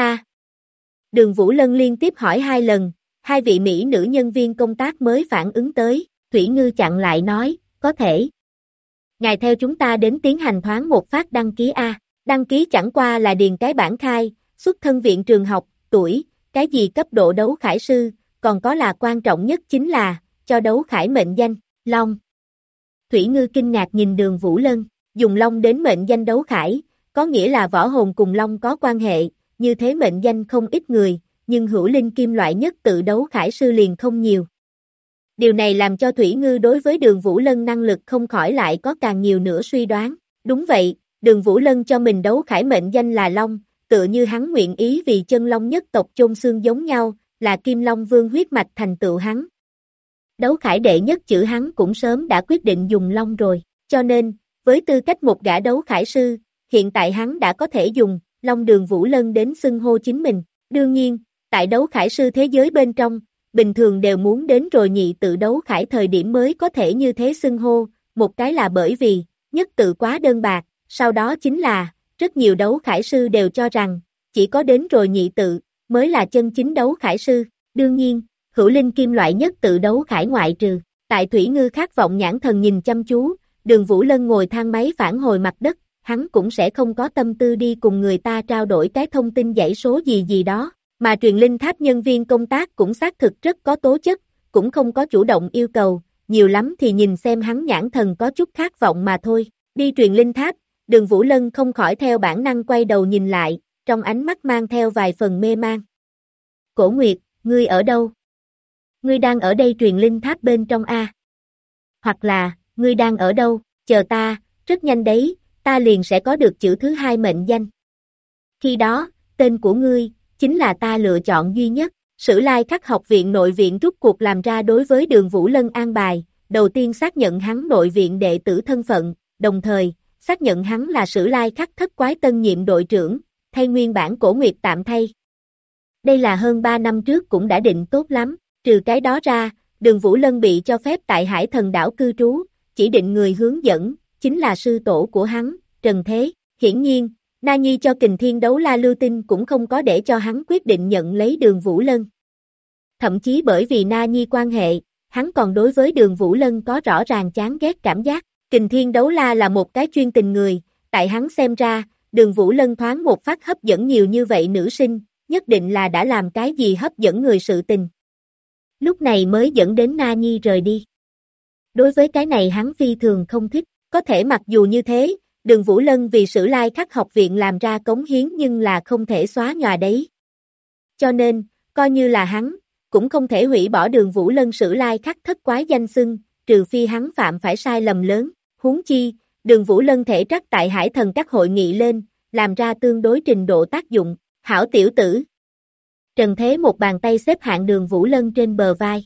Đường Vũ Lân liên tiếp hỏi 2 lần, hai vị mỹ nữ nhân viên công tác mới phản ứng tới, Thủy Ngư chặn lại nói, có thể. Ngài theo chúng ta đến tiến hành thoáng một phát đăng ký đăng ký chẳng qua là điền cái bản khai, xuất thân viện trường học, tuổi, cái gì cấp độ Đấu Khải sư, còn có là quan trọng nhất chính là, cho Đấu Khải mệnh danh, Long. Thủy Ngư kinh ngạc nhìn Đường Vũ Lân, dùng Long đến mệnh danh Đấu Khải, có nghĩa là võ hồn cùng Long có quan hệ, như thế mệnh danh không ít người, nhưng hữu linh kim loại nhất tự Đấu Khải sư liền không nhiều. Điều này làm cho Thủy Ngư đối với Đường Vũ Lân năng lực không khỏi lại có càng nhiều nữa suy đoán. Đúng vậy, Đường Vũ Lân cho mình Đấu Khải mệnh danh là Long, tựa như hắn nguyện ý vì chân Long nhất tộc chôn xương giống nhau, là Kim Long Vương huyết mạch thành tựu hắn. Đấu Khải đệ nhất chữ hắn cũng sớm đã quyết định dùng Long rồi, cho nên, với tư cách một gã Đấu Khải sư, hiện tại hắn đã có thể dùng Long Đường Vũ Lân đến xưng hô chính mình. Đương nhiên, tại Đấu Khải sư thế giới bên trong, bình thường đều muốn đến rồi nhị tự Đấu Khải thời điểm mới có thể như thế xưng hô, một cái là bởi vì, nhất tự quá đơn bạc, sau đó chính là, rất nhiều Đấu Khải sư đều cho rằng, chỉ có đến rồi nhị tự, mới là chân chính Đấu Khải sư. Đương nhiên, hữu linh kim loại nhất tự Đấu Khải ngoại trừ, tại Thủy Ngư khát vọng nhãn thần nhìn chăm chú, Đường Vũ Lân ngồi thang máy phản hồi mặt đất, hắn cũng sẽ không có tâm tư đi cùng người ta trao đổi cái thông tin dãy số gì gì đó, Mà truyền linh tháp nhân viên công tác cũng xác thực rất có tố chất, cũng không có chủ động yêu cầu, nhiều lắm thì nhìn xem hắn nhãn thần có chút khát vọng mà thôi. Đi truyền linh tháp, Đường Vũ Lân không khỏi theo bản năng quay đầu nhìn lại, trong ánh mắt mang theo vài phần mê man. Cổ Nguyệt, ngươi ở đâu? Ngươi đang ở đây truyền linh tháp bên trong a? Hoặc là, ngươi đang ở đâu? Chờ ta, rất nhanh đấy, ta liền sẽ có được chữ thứ 2 mệnh danh. Khi đó, tên của ngươi, chính là ta lựa chọn duy nhất. Sử Lai Khắc học viện nội viện rút cuộc làm ra đối với Đường Vũ Lân an bài, đầu tiên xác nhận hắn nội viện đệ tử thân phận, đồng thời, xác nhận hắn là Sử Lai Khắc thất quái tân nhiệm đội trưởng, thay nguyên bản Cổ Nguyệt tạm thay. Đây là hơn 3 năm trước cũng đã định tốt lắm, trừ cái đó ra, Đường Vũ Lân bị cho phép tại Hải Thần đảo cư trú, chỉ định người hướng dẫn, chính là sư tổ của hắn, Trần Thế. Hiển nhiên, Na Nhi cho Kình Thiên Đấu La Lưu Tinh cũng không có để cho hắn quyết định nhận lấy Đường Vũ Lân. Thậm chí bởi vì Na Nhi quan hệ, hắn còn đối với Đường Vũ Lân có rõ ràng chán ghét cảm giác. Kình Thiên Đấu La là một cái chuyên tình người, tại hắn xem ra, Đường Vũ Lân thoáng một phát hấp dẫn nhiều như vậy nữ sinh, nhất định là đã làm cái gì hấp dẫn người sự tình. Lúc này mới dẫn đến Na Nhi rời đi. Đối với cái này hắn phi thường không thích, có thể mặc dù như thế, Đường Vũ Lân vì Sử Lai Khắc học viện làm ra cống hiến nhưng là không thể xóa nhòa đấy. Cho nên, coi như là hắn, cũng không thể hủy bỏ Đường Vũ Lân Sử Lai Khắc thất quái danh xưng, trừ phi hắn phạm phải sai lầm lớn, huống chi, Đường Vũ Lân thể trắc tại Hải Thần các hội nghị lên, làm ra tương đối trình độ tác dụng, hảo tiểu tử. Trần Thế một bàn tay xếp hạng Đường Vũ Lân trên bờ vai.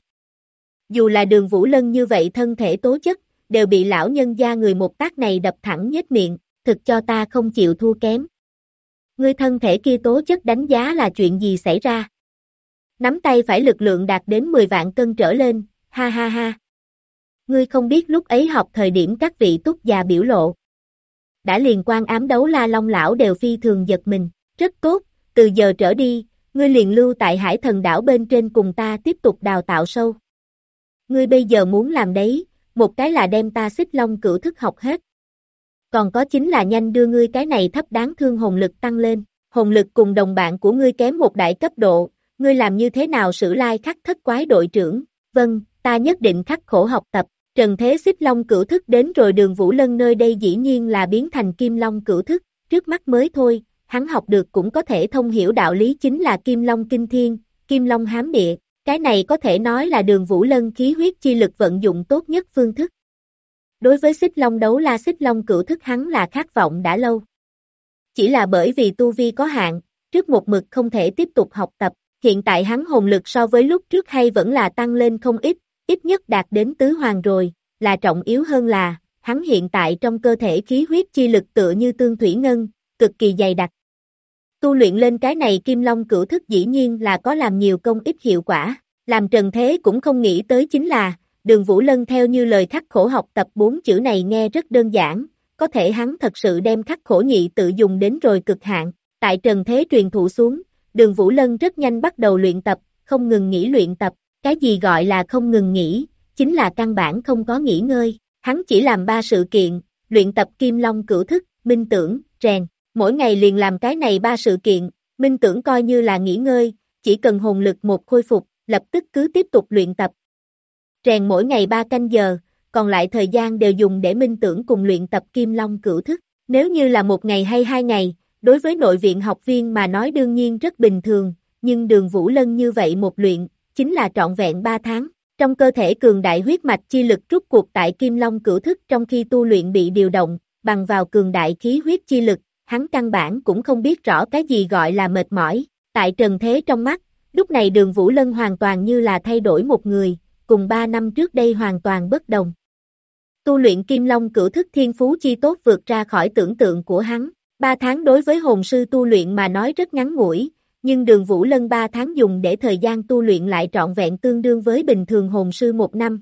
Dù là Đường Vũ Lân như vậy thân thể tố chất, đều bị lão nhân gia người một tác này đập thẳng nhếch miệng, thực cho ta không chịu thua kém. Ngươi thân thể kia tố chất đánh giá là chuyện gì xảy ra? Nắm tay phải lực lượng đạt đến 10 vạn cân trở lên, ha ha ha. Ngươi không biết lúc ấy học thời điểm các vị túc già biểu lộ. Đã liền quan ám đấu la long lão đều phi thường giật mình, rất tốt, từ giờ trở đi, ngươi liền lưu tại Hải Thần đảo bên trên cùng ta tiếp tục đào tạo sâu. Ngươi bây giờ muốn làm đấy, một cái là đem ta Xích Long cửu thức học hết. Còn có chính là nhanh đưa ngươi cái này thấp đáng thương hồn lực tăng lên, hồn lực cùng đồng bạn của ngươi kém một đại cấp độ, ngươi làm như thế nào Sử Lai Khắc thất quái đội trưởng, vâng, ta nhất định khắc khổ học tập. Trần Thế Xích Long cửu thức đến rồi Đường Vũ Lân nơi đây dĩ nhiên là biến thành Kim Long cửu thức, trước mắt mới thôi, hắn học được cũng có thể thông hiểu đạo lý chính là Kim Long kinh thiên, Kim Long hám địa, cái này có thể nói là Đường Vũ Lân khí huyết chi lực vận dụng tốt nhất phương thức. Đối với Xích Long đấu la Xích Long cửu thức hắn là khát vọng đã lâu. Chỉ là bởi vì tu vi có hạn, trước một mực không thể tiếp tục học tập, hiện tại hắn hồn lực so với lúc trước hay vẫn là tăng lên không ít nhất đạt đến tứ hoàng rồi, là trọng yếu hơn là, hắn hiện tại trong cơ thể khí huyết chi lực tựa như tương thủy ngân, cực kỳ dày đặc. Tu luyện lên cái này Kim Long cửu thức dĩ nhiên là có làm nhiều công ích hiệu quả, làm Trần Thế cũng không nghĩ tới chính là, Đường Vũ Lân theo như lời khắc khổ học tập 4 chữ này nghe rất đơn giản, có thể hắn thật sự đem khắc khổ nhị tự dùng đến rồi cực hạn, tại Trần Thế truyền thụ xuống, Đường Vũ Lân rất nhanh bắt đầu luyện tập, không ngừng nghỉ luyện tập, cái gì gọi là không ngừng nghỉ, chính là căn bản không có nghỉ ngơi, hắn chỉ làm 3 sự kiện, luyện tập Kim Long cửu thức, minh tưởng, rèn, mỗi ngày liền làm cái này 3 sự kiện, minh tưởng coi như là nghỉ ngơi, chỉ cần hồn lực một khôi phục, lập tức cứ tiếp tục luyện tập. Rèn mỗi ngày 3 canh giờ, còn lại thời gian đều dùng để minh tưởng cùng luyện tập Kim Long cửu thức, nếu như là 1 ngày hay 2 ngày, đối với nội viện học viên mà nói đương nhiên rất bình thường, nhưng Đường Vũ Lân như vậy một luyện, chính là trọn vẹn 3 tháng, trong cơ thể cường đại huyết mạch chi lực rút cuộc tại Kim Long cửu thức trong khi tu luyện bị điều động, bằng vào cường đại khí huyết chi lực, hắn căn bản cũng không biết rõ cái gì gọi là mệt mỏi, tại Trần Thế trong mắt, lúc này Đường Vũ Lân hoàn toàn như là thay đổi một người, cùng 3 năm trước đây hoàn toàn bất đồng. Tu luyện Kim Long cửu thức thiên phú chi tốt vượt ra khỏi tưởng tượng của hắn, 3 tháng đối với hồn sư tu luyện mà nói rất ngắn ngủi, nhưng Đường Vũ Lân 3 tháng dùng để thời gian tu luyện lại trọn vẹn tương đương với bình thường hồn sư 1 năm.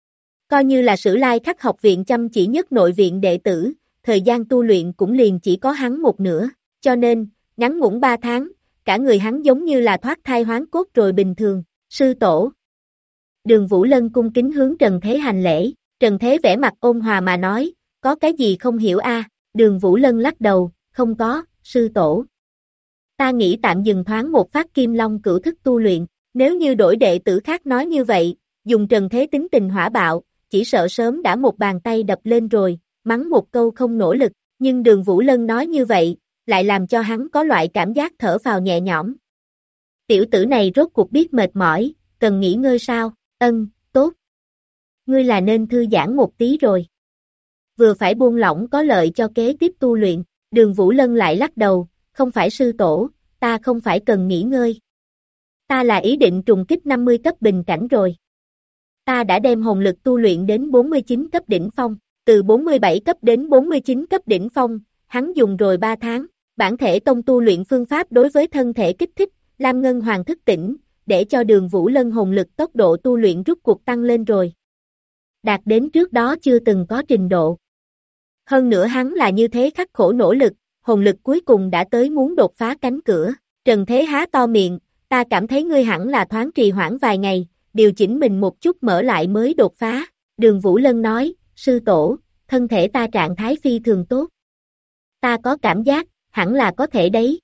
Coi như là Sử Lai Khắc học viện chăm chỉ nhất nội viện đệ tử, thời gian tu luyện cũng liền chỉ có hắn một nửa, cho nên, ngắn ngủn 3 tháng, cả người hắn giống như là thoát thai hoán cốt rồi bình thường, sư tổ. Đường Vũ Lân cung kính hướng Trần Thế hành lễ, Trần Thế vẻ mặt ôn hòa mà nói, có cái gì không hiểu a? Đường Vũ Lân lắc đầu, không có, sư tổ. Ta nghĩ tạm dừng thoáng một phát Kim Long cửu thức tu luyện, nếu như đổi đệ tử khác nói như vậy, dùng Trần Thế tính tình hỏa bạo, chỉ sợ sớm đã một bàn tay đập lên rồi, mắng một câu không nỗ lực, nhưng Đường Vũ Lân nói như vậy, lại làm cho hắn có loại cảm giác thở phào nhẹ nhõm. Tiểu tử này rốt cuộc biết mệt mỏi, cần nghỉ ngơi sao? Tốt. Ngươi là nên thư giãn một tí rồi. Vừa phải buông lỏng có lợi cho kế tiếp tu luyện, Đường Vũ Lân lại lắc đầu, không phải sư tổ, ta không phải cần nghỉ ngơi. Ta là ý định trùng kích 50 cấp bình cảnh rồi. Ta đã đem hồn lực tu luyện đến 49 cấp đỉnh phong, từ 47 cấp đến 49 cấp đỉnh phong, hắn dùng rồi 3 tháng, bản thể tông tu luyện phương pháp đối với thân thể kích thích, Lam Ngân Hoàng thức tỉnh, để cho Đường Vũ Lân hồn lực tốc độ tu luyện rút cuộc tăng lên rồi. Đạt đến trước đó chưa từng có trình độ. Hơn nữa hắn là như thế khắc khổ nỗ lực, hồn lực cuối cùng đã tới muốn đột phá cánh cửa. Trần Thế há to miệng, ta cảm thấy ngươi hẳn là thoáng trì hoãn vài ngày, điều chỉnh mình một chút mở lại mới đột phá. Đường Vũ Lân nói, sư tổ, thân thể ta trạng thái phi thường tốt. Ta có cảm giác, hẳn là có thể đấy.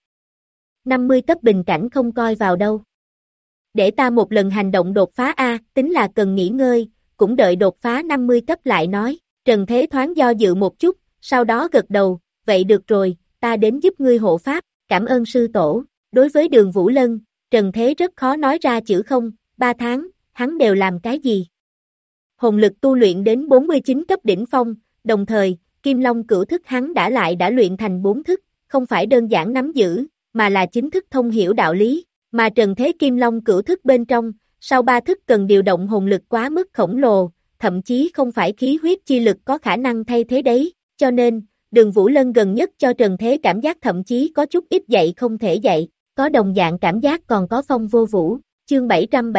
50 cấp bình cảnh không coi vào đâu. Để ta một lần hành động đột phá tính là cần nghỉ ngơi, cũng đợi đột phá 50 cấp lại nói. Trần Thế thoáng do dự một chút, sau đó gật đầu, vậy được rồi, ta đến giúp ngươi hộ pháp, cảm ơn sư tổ. Đối với Đường Vũ Lân, Trần Thế rất khó nói ra chữ không, 3 tháng, hắn đều làm cái gì? Hồn lực tu luyện đến 49 cấp đỉnh phong, đồng thời, Kim Long cửu thức hắn đã luyện thành 4 thức, không phải đơn giản nắm giữ, mà là chính thức thông hiểu đạo lý, mà Trần Thế Kim Long cửu thức bên trong, sau 3 thức cần điều động hồn lực quá mức khổng lồ, thậm chí không phải khí huyết chi lực có khả năng thay thế đấy, cho nên, Đường Vũ Lân gần nhất cho Trần Thế cảm giác thậm chí có chút ít dạy không thể dạy, có đồng dạng cảm giác còn có Phong Vô Vũ, chương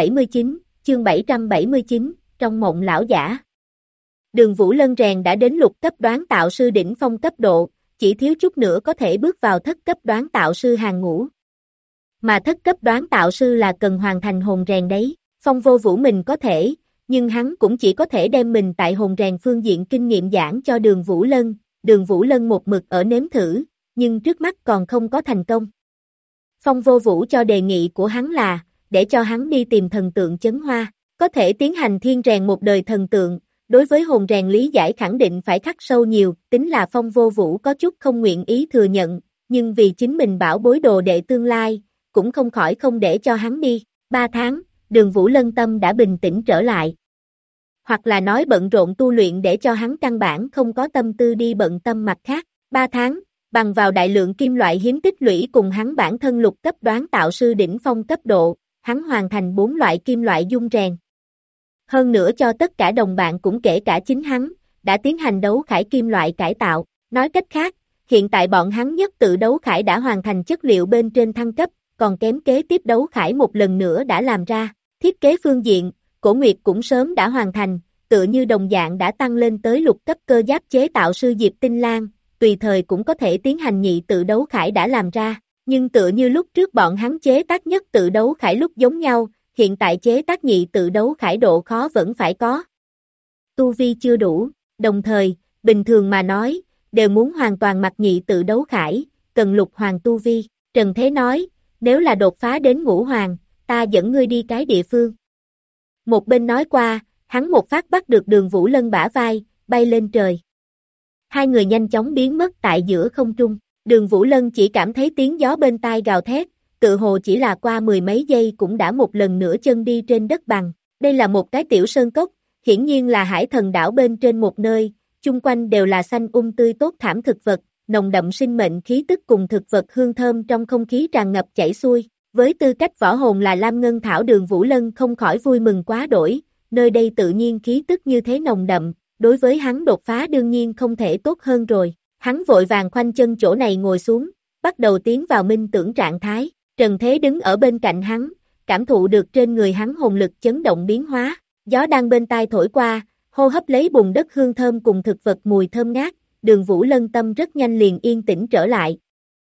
779, trong mộng lão giả. Đường Vũ Lân rèn đã đến lục cấp đoán tạo sư đỉnh phong cấp độ, chỉ thiếu chút nữa có thể bước vào thất cấp đoán tạo sư hàng ngũ. Mà thất cấp đoán tạo sư là cần hoàn thành hồn rèn đấy, Phong Vô Vũ mình có thể, nhưng hắn cũng chỉ có thể đem mình tại hồn rèn phương diện kinh nghiệm giảng cho Đường Vũ Lân, Đường Vũ Lân một mực ở nếm thử, nhưng trước mắt còn không có thành công. Phong Vô Vũ cho đề nghị của hắn là, để cho hắn đi tìm thần tượng Chấn Hoa, có thể tiến hành thiên rèn một đời thần tượng, đối với hồn rèn lý giải khẳng định phải khắc sâu nhiều, tính là Phong Vô Vũ có chút không nguyện ý thừa nhận, nhưng vì chính mình bảo bối đồ đệ tương lai, cũng không khỏi không để cho hắn đi. 3 tháng, Đường Vũ Lân tâm đã bình tĩnh trở lại. Hoặc là nói bận rộn tu luyện để cho hắn căn bản không có tâm tư đi bận tâm mặt khác. 3 tháng, bằng vào đại lượng kim loại hiếm tích lũy cùng hắn bản thân lục cấp đoán tạo sư đỉnh phong cấp độ, hắn hoàn thành 4 loại kim loại dung rèn. Hơn nữa cho tất cả đồng bạn cũng kể cả chính hắn, đã tiến hành đấu khải kim loại cải tạo. Nói cách khác, hiện tại bọn hắn nhất tự đấu khải đã hoàn thành chất liệu bên trên thăng cấp, còn kém kế tiếp đấu khải một lần nữa đã làm ra. Thiết kế phương diện, Cổ Nguyệt cũng sớm đã hoàn thành, tựa như đồng dạng đã tăng lên tới lục cấp cơ giáp chế tạo sư Diệp Tinh Lan, tùy thời cũng có thể tiến hành nhị tự đấu khải đã làm ra, nhưng tựa như lúc trước bọn hắn chế tác nhất tự đấu khải lúc giống nhau, hiện tại chế tác nhị tự đấu khải độ khó vẫn phải có. Tu vi chưa đủ, đồng thời, bình thường mà nói, đều muốn hoàn toàn mặc nhị tự đấu khải, cần lục hoàng tu vi. Trần Thế nói, nếu là đột phá đến ngũ hoàng, ta dẫn ngươi đi cái địa phương. Một bên nói qua, hắn một phát bắt được Đường Vũ Lân bả vai, bay lên trời. Hai người nhanh chóng biến mất tại giữa không trung. Đường Vũ Lân chỉ cảm thấy tiếng gió bên tai gào thét, tự hồ chỉ là qua 10 mấy giây cũng đã một lần nữa chân đi trên đất bằng. Đây là một cái tiểu sơn cốc, hiển nhiên là Hải Thần đảo bên trên một nơi, chung quanh đều là xanh tươi tốt thảm thực vật, nồng đậm sinh mệnh khí tức cùng thực vật hương thơm trong không khí tràn ngập chảy xuôi. Với tư cách võ hồn là Lam Ngân Thảo, Đường Vũ Lân không khỏi vui mừng quá đổi, nơi đây tự nhiên khí tức như thế nồng đậm, đối với hắn đột phá đương nhiên không thể tốt hơn rồi. Hắn vội vàng khoanh chân chỗ này ngồi xuống, bắt đầu tiến vào minh tưởng trạng thái. Trần Thế đứng ở bên cạnh hắn, cảm thụ được trên người hắn hồn lực chấn động biến hóa, gió đang bên tai thổi qua, hô hấp lấy bùn đất hương thơm cùng thực vật mùi thơm ngát, Đường Vũ Lân tâm rất nhanh liền yên tĩnh trở lại.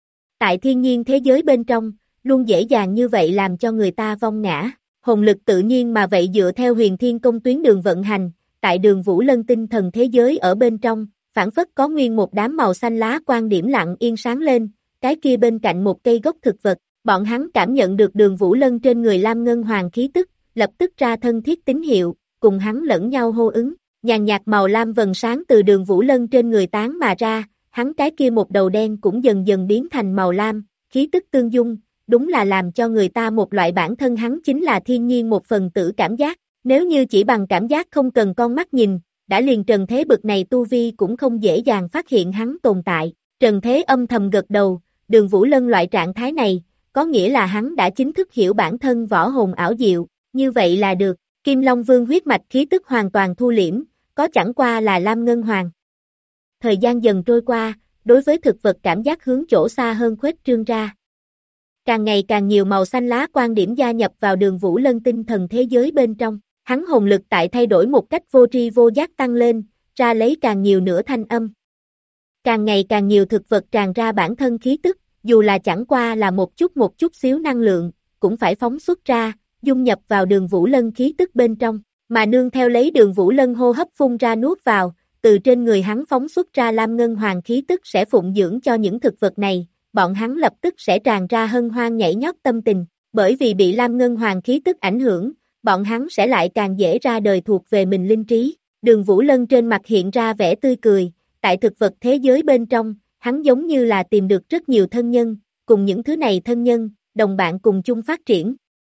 Tại thiên nhiên thế giới bên trong, luôn dễ dàng như vậy làm cho người ta vong ngã, hồn lực tự nhiên mà vậy dựa theo Huyền Thiên Công tuyến đường vận hành, tại Đường Vũ Lân tinh thần thế giới ở bên trong, phảng phất có nguyên một đám màu xanh lá quang điểm lặng yên sáng lên, cái kia bên cạnh một cây gốc thực vật, bọn hắn cảm nhận được Đường Vũ Lân trên người Lam Ngân Hoàng khí tức, lập tức ra thân thiết tín hiệu, cùng hắn lẫn nhau hô ứng, nhàn nhạt màu lam vầng sáng từ Đường Vũ Lân trên người tán mà ra, hắn cái kia một đầu đen cũng dần dần biến thành màu lam, khí tức tương dung, đúng là làm cho người ta một loại bản thân hắn chính là thiên nhiên một phần tử cảm giác, nếu như chỉ bằng cảm giác không cần con mắt nhìn, đã liền Trần Thế bực này tu vi cũng không dễ dàng phát hiện hắn tồn tại, Trần Thế âm thầm gật đầu, Đường Vũ Lân loại trạng thái này, có nghĩa là hắn đã chính thức hiểu bản thân võ hồn ảo diệu, như vậy là được, Kim Long Vương huyết mạch khí tức hoàn toàn thu liễm, có chẳng qua là Lam Ngân Hoàng. Thời gian dần trôi qua, đối với thực vật cảm giác hướng chỗ xa hơn khuếch trương ra. Càng ngày càng nhiều màu xanh lá quan điểm gia nhập vào Đường Vũ Lân tinh thần thế giới bên trong, hắn hồn lực tại thay đổi một cách vô tri vô giác tăng lên, ra lấy càng nhiều nữa thanh âm. Càng ngày càng nhiều thực vật tràn ra bản thân khí tức, dù là chẳng qua là một chút xíu năng lượng, cũng phải phóng xuất ra, dung nhập vào Đường Vũ Lân khí tức bên trong, mà nương theo lấy Đường Vũ Lân hô hấp phun ra nuốt vào, từ trên người hắn phóng xuất ra Lam Ngân Hoàng khí tức sẽ phụng dưỡng cho những thực vật này, bọn hắn lập tức sẽ tràn ra hân hoan nhảy nhót tâm tình, bởi vì bị Lam Ngân Hoàng khí tức ảnh hưởng, bọn hắn sẽ lại càng dễ ra đời thuộc về mình linh trí. Đường Vũ Lân trên mặt hiện ra vẻ tươi cười, tại thực vật thế giới bên trong, hắn giống như là tìm được rất nhiều thân nhân, cùng những thứ này thân nhân, đồng bạn cùng chung phát triển.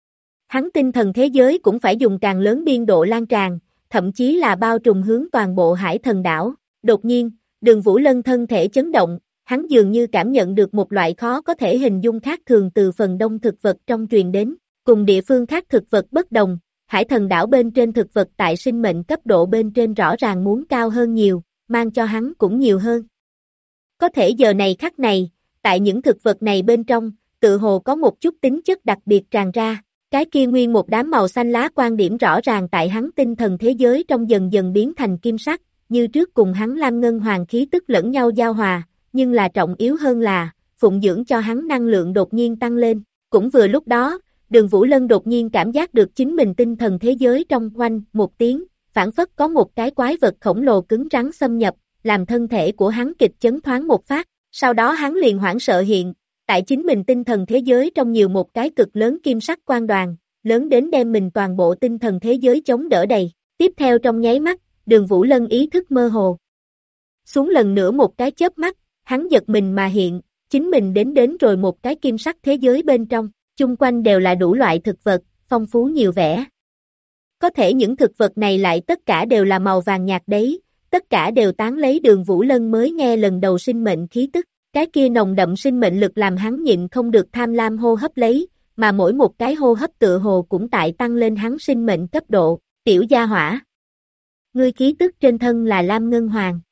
Hắn tinh thần thế giới cũng phải dùng càng lớn biên độ lan tràn, thậm chí là bao trùm hướng toàn bộ Hải Thần đảo. Đột nhiên, Đường Vũ Lân thân thể chấn động, hắn dường như cảm nhận được một loại khó có thể hình dung khác thường từ phần đông thực vật trong truyền đến, cùng địa phương khác thực vật bất đồng, Hải Thần đảo bên trên thực vật tại sinh mệnh cấp độ bên trên rõ ràng muốn cao hơn nhiều, mang cho hắn cũng nhiều hơn. Có thể giờ này khắc này, tại những thực vật này bên trong, tự hồ có một chút tính chất đặc biệt tràn ra, cái kia nguyên một đám màu xanh lá quan điểm rõ ràng tại hắn tinh thần thế giới trong dần dần biến thành kim sắc, như trước cùng hắn Lam Ngân Hoàng khí tức lẫn nhau giao hòa, nhưng là trọng yếu hơn là, phụng dưỡng cho hắn năng lượng đột nhiên tăng lên, cũng vừa lúc đó, Đường Vũ Lân đột nhiên cảm giác được chính mình tinh thần thế giới trong quanh một tiếng, phản phất có một cái quái vật khổng lồ cứng rắn xâm nhập, làm thân thể của hắn kịch chấn thoáng một phát, sau đó hắn liền hoảng sợ hiện, tại chính mình tinh thần thế giới trong nhiều một cái cực lớn kim sắc quan đoàn, lớn đến đem mình toàn bộ tinh thần thế giới chống đỡ đầy, tiếp theo trong nháy mắt, Đường Vũ Lân ý thức mơ hồ. Xuống lần nữa một cái chớp mắt, hắn giật mình mà hiện, chính mình đến rồi một cái kim sắc thế giới bên trong, chung quanh đều là đủ loại thực vật, phong phú nhiều vẻ. Có thể những thực vật này lại tất cả đều là màu vàng nhạt đấy, tất cả đều tán lấy Đường Vũ Lân mới nghe lần đầu sinh mệnh khí tức, cái kia nồng đậm sinh mệnh lực làm hắn nhịn không được tham lam hô hấp lấy, mà mỗi một cái hô hấp tựa hồ cũng tại tăng lên hắn sinh mệnh cấp độ, tiểu gia hỏa. Ngươi khí tức trên thân là Lam Ngân Hoàng.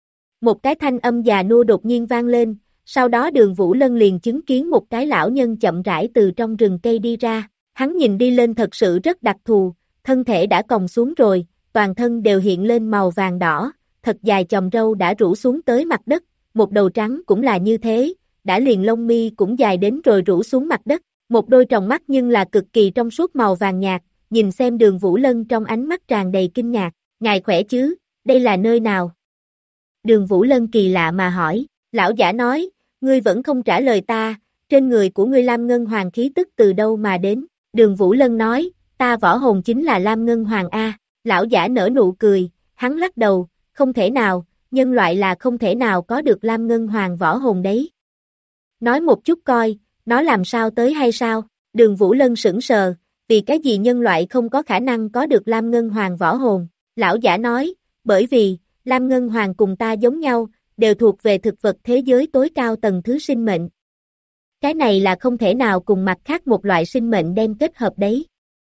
Một cái thanh âm già nua đột nhiên vang lên, sau đó Đường Vũ Lân liền chứng kiến một cái lão nhân chậm rãi từ trong rừng cây đi ra, hắn nhìn đi lên thật sự rất đặc thù, thân thể đã còng xuống rồi, toàn thân đều hiện lên màu vàng đỏ, thật dài chòm râu đã rủ xuống tới mặt đất, một đầu trắng cũng là như thế, đã liền lông mi cũng dài đến rồi rủ xuống mặt đất, một đôi tròng mắt nhưng là cực kỳ trong suốt màu vàng nhạt, nhìn xem Đường Vũ Lân trong ánh mắt tràn đầy kinh ngạc, ngài khỏe chứ, đây là nơi nào? Đường Vũ Lân kỳ lạ mà hỏi, lão giả nói, ngươi vẫn không trả lời ta, trên người của ngươi Lam Ngân Hoàng khí tức từ đâu mà đến, Đường Vũ Lân nói, ta võ hồn chính là Lam Ngân Hoàng A, lão giả nở nụ cười, hắn lắc đầu, không thể nào, nhân loại là không thể nào có được Lam Ngân Hoàng võ hồn đấy. Nói một chút coi, nó làm sao tới hay sao, Đường Vũ Lân sững sờ, vì cái gì nhân loại không có khả năng có được Lam Ngân Hoàng võ hồn, lão giả nói, bởi vì, Lam Ngân Hoàng cùng ta giống nhau, đều thuộc về thực vật thế giới tối cao tầng thứ sinh mệnh. Cái này là không thể nào cùng mặt khác một loại sinh mệnh đem kết hợp đấy.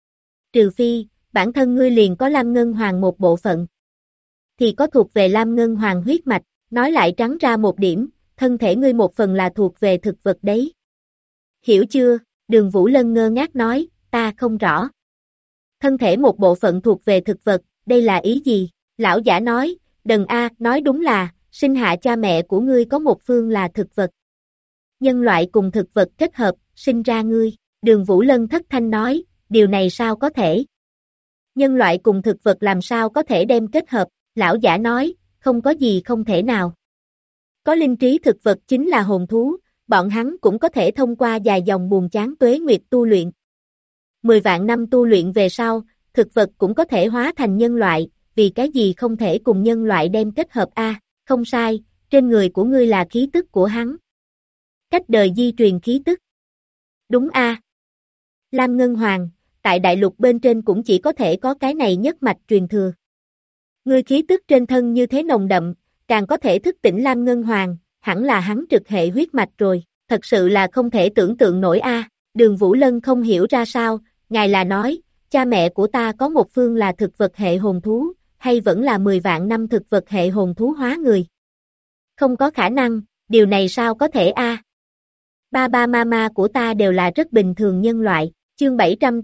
Trừ phi, bản thân ngươi liền có Lam Ngân Hoàng một bộ phận. Thì có thuộc về Lam Ngân Hoàng huyết mạch, nói lại trắng ra một điểm, thân thể ngươi một phần là thuộc về thực vật đấy. Hiểu chưa? Đường Vũ Lân ngơ ngác nói, ta không rõ. Thân thể một bộ phận thuộc về thực vật, đây là ý gì? Lão giả nói, Đần A, nói đúng là, sinh hạ cha mẹ của ngươi có một phương là thực vật. Nhân loại cùng thực vật kết hợp, sinh ra ngươi. Đường Vũ Lân thất thanh nói, điều này sao có thể? Nhân loại cùng thực vật làm sao có thể đem kết hợp? Lão giả nói, không có gì không thể nào. Có linh trí thực vật chính là hồn thú, bọn hắn cũng có thể thông qua dài dòng buồn chán tuế nguyệt tu luyện. 10 vạn năm tu luyện về sau, thực vật cũng có thể hóa thành nhân loại, vì cái gì không thể cùng nhân loại đem kết hợp a? Không sai, trên người của ngươi là khí tức của hắn. Cách đời di truyền khí tức. Đúng a. Lam Ngân Hoàng, tại đại lục bên trên cũng chỉ có thể có cái này nhất mạch truyền thừa. Ngươi khí tức trên thân như thế nồng đậm, càng có thể thức tỉnh Lam Ngân Hoàng, hẳn là hắn trực hệ huyết mạch rồi, thật sự là không thể tưởng tượng nổi a. Đường Vũ Lân không hiểu ra sao, ngài là nói, cha mẹ của ta có một phương là thực vật hệ hồn thú, hay vẫn là 10 vạn năm thực vật hệ hồn thú hóa người? Không có khả năng, điều này sao có thể a? Ba ba mama của ta đều là rất bình thường nhân loại. Chương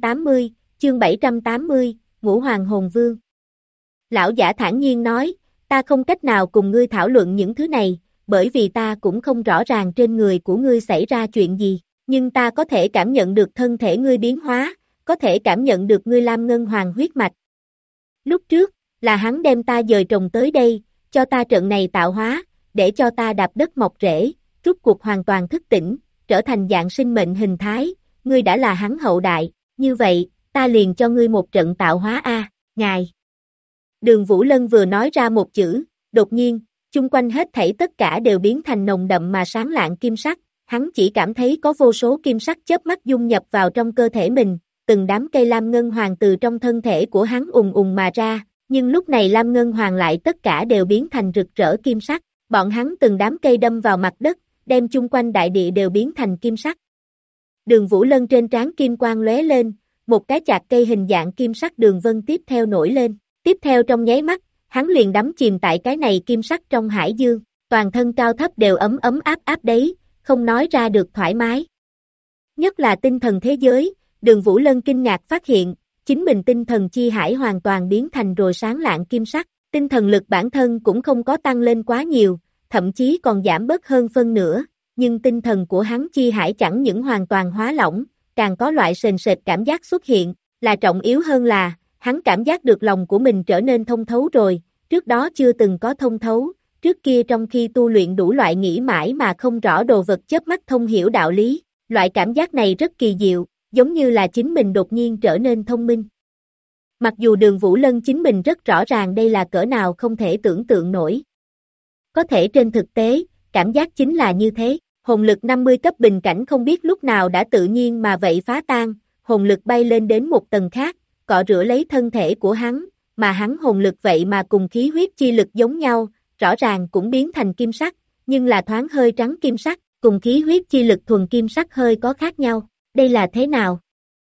780, Ngũ Hoàng Hồn Vương. Lão giả thản nhiên nói, ta không cách nào cùng ngươi thảo luận những thứ này, bởi vì ta cũng không rõ ràng trên người của ngươi xảy ra chuyện gì, nhưng ta có thể cảm nhận được thân thể ngươi biến hóa, có thể cảm nhận được ngươi Lam Ngân Hoàng huyết mạch. Lúc trước, là hắn đem ta dời trồng tới đây, cho ta trận này tạo hóa, để cho ta đạp đất mọc rễ, rút cuộc hoàn toàn thức tỉnh, trở thành dạng sinh mệnh hình thái, ngươi đã là hắn hậu đại, như vậy, ta liền cho ngươi một trận tạo hóa a, ngài. Đường Vũ Lân vừa nói ra một chữ, đột nhiên, chung quanh hết thảy tất cả đều biến thành nồng đậm mà sáng lạng kim sắc, hắn chỉ cảm thấy có vô số kim sắc chớp mắt dung nhập vào trong cơ thể mình, từng đám cây Lam Ngân Hoàng từ trong thân thể của hắn ùng ùng mà ra, nhưng lúc này Lam Ngân Hoàng lại tất cả đều biến thành rực rỡ kim sắc, bọn hắn từng đám cây đâm vào mặt đất, đem chung quanh đại địa đều biến thành kim sắc. Đường Vũ Lân trên trán kim quang lóe lên, một cái chạc cây hình dạng kim sắc đường vân tiếp theo nổi lên, tiếp theo trong nháy mắt, hắn liền đắm chìm tại cái này kim sắc trong hải dương, toàn thân cao thấp đều ấm ấm áp áp đấy, không nói ra được thoải mái. Nhất là tinh thần thế giới, Đường Vũ Lân kinh ngạc phát hiện, chính mình tinh thần chi hải hoàn toàn biến thành rồi sáng lạng kim sắc, tinh thần lực bản thân cũng không có tăng lên quá nhiều, thậm chí còn giảm bớt hơn phân nửa, nhưng tinh thần của hắn chi hải chẳng những hoàn toàn hóa lỏng, càng có loại sền sệt cảm giác xuất hiện, là trọng yếu hơn là, hắn cảm giác được lòng của mình trở nên thông thấu rồi, trước đó chưa từng có thông thấu, trước kia trong khi tu luyện đủ loại nghĩ mãi mà không rõ đồ vật chớp mắt thông hiểu đạo lý, loại cảm giác này rất kỳ diệu, giống như là chính mình đột nhiên trở nên thông minh. Mặc dù Đường Vũ Lân chính mình rất rõ ràng đây là cỡ nào không thể tưởng tượng nổi. Có thể trên thực tế, cảm giác chính là như thế, hồn lực 50 cấp bình cảnh không biết lúc nào đã tự nhiên mà vậy phá tan, hồn lực bay lên đến một tầng khác, cọ rửa lấy thân thể của hắn, mà hắn hồn lực vậy mà cùng khí huyết chi lực giống nhau, rõ ràng cũng biến thành kim sắc, nhưng là thoáng hơi trắng kim sắc, cùng khí huyết chi lực thuần kim sắc hơi có khác nhau, đây là thế nào?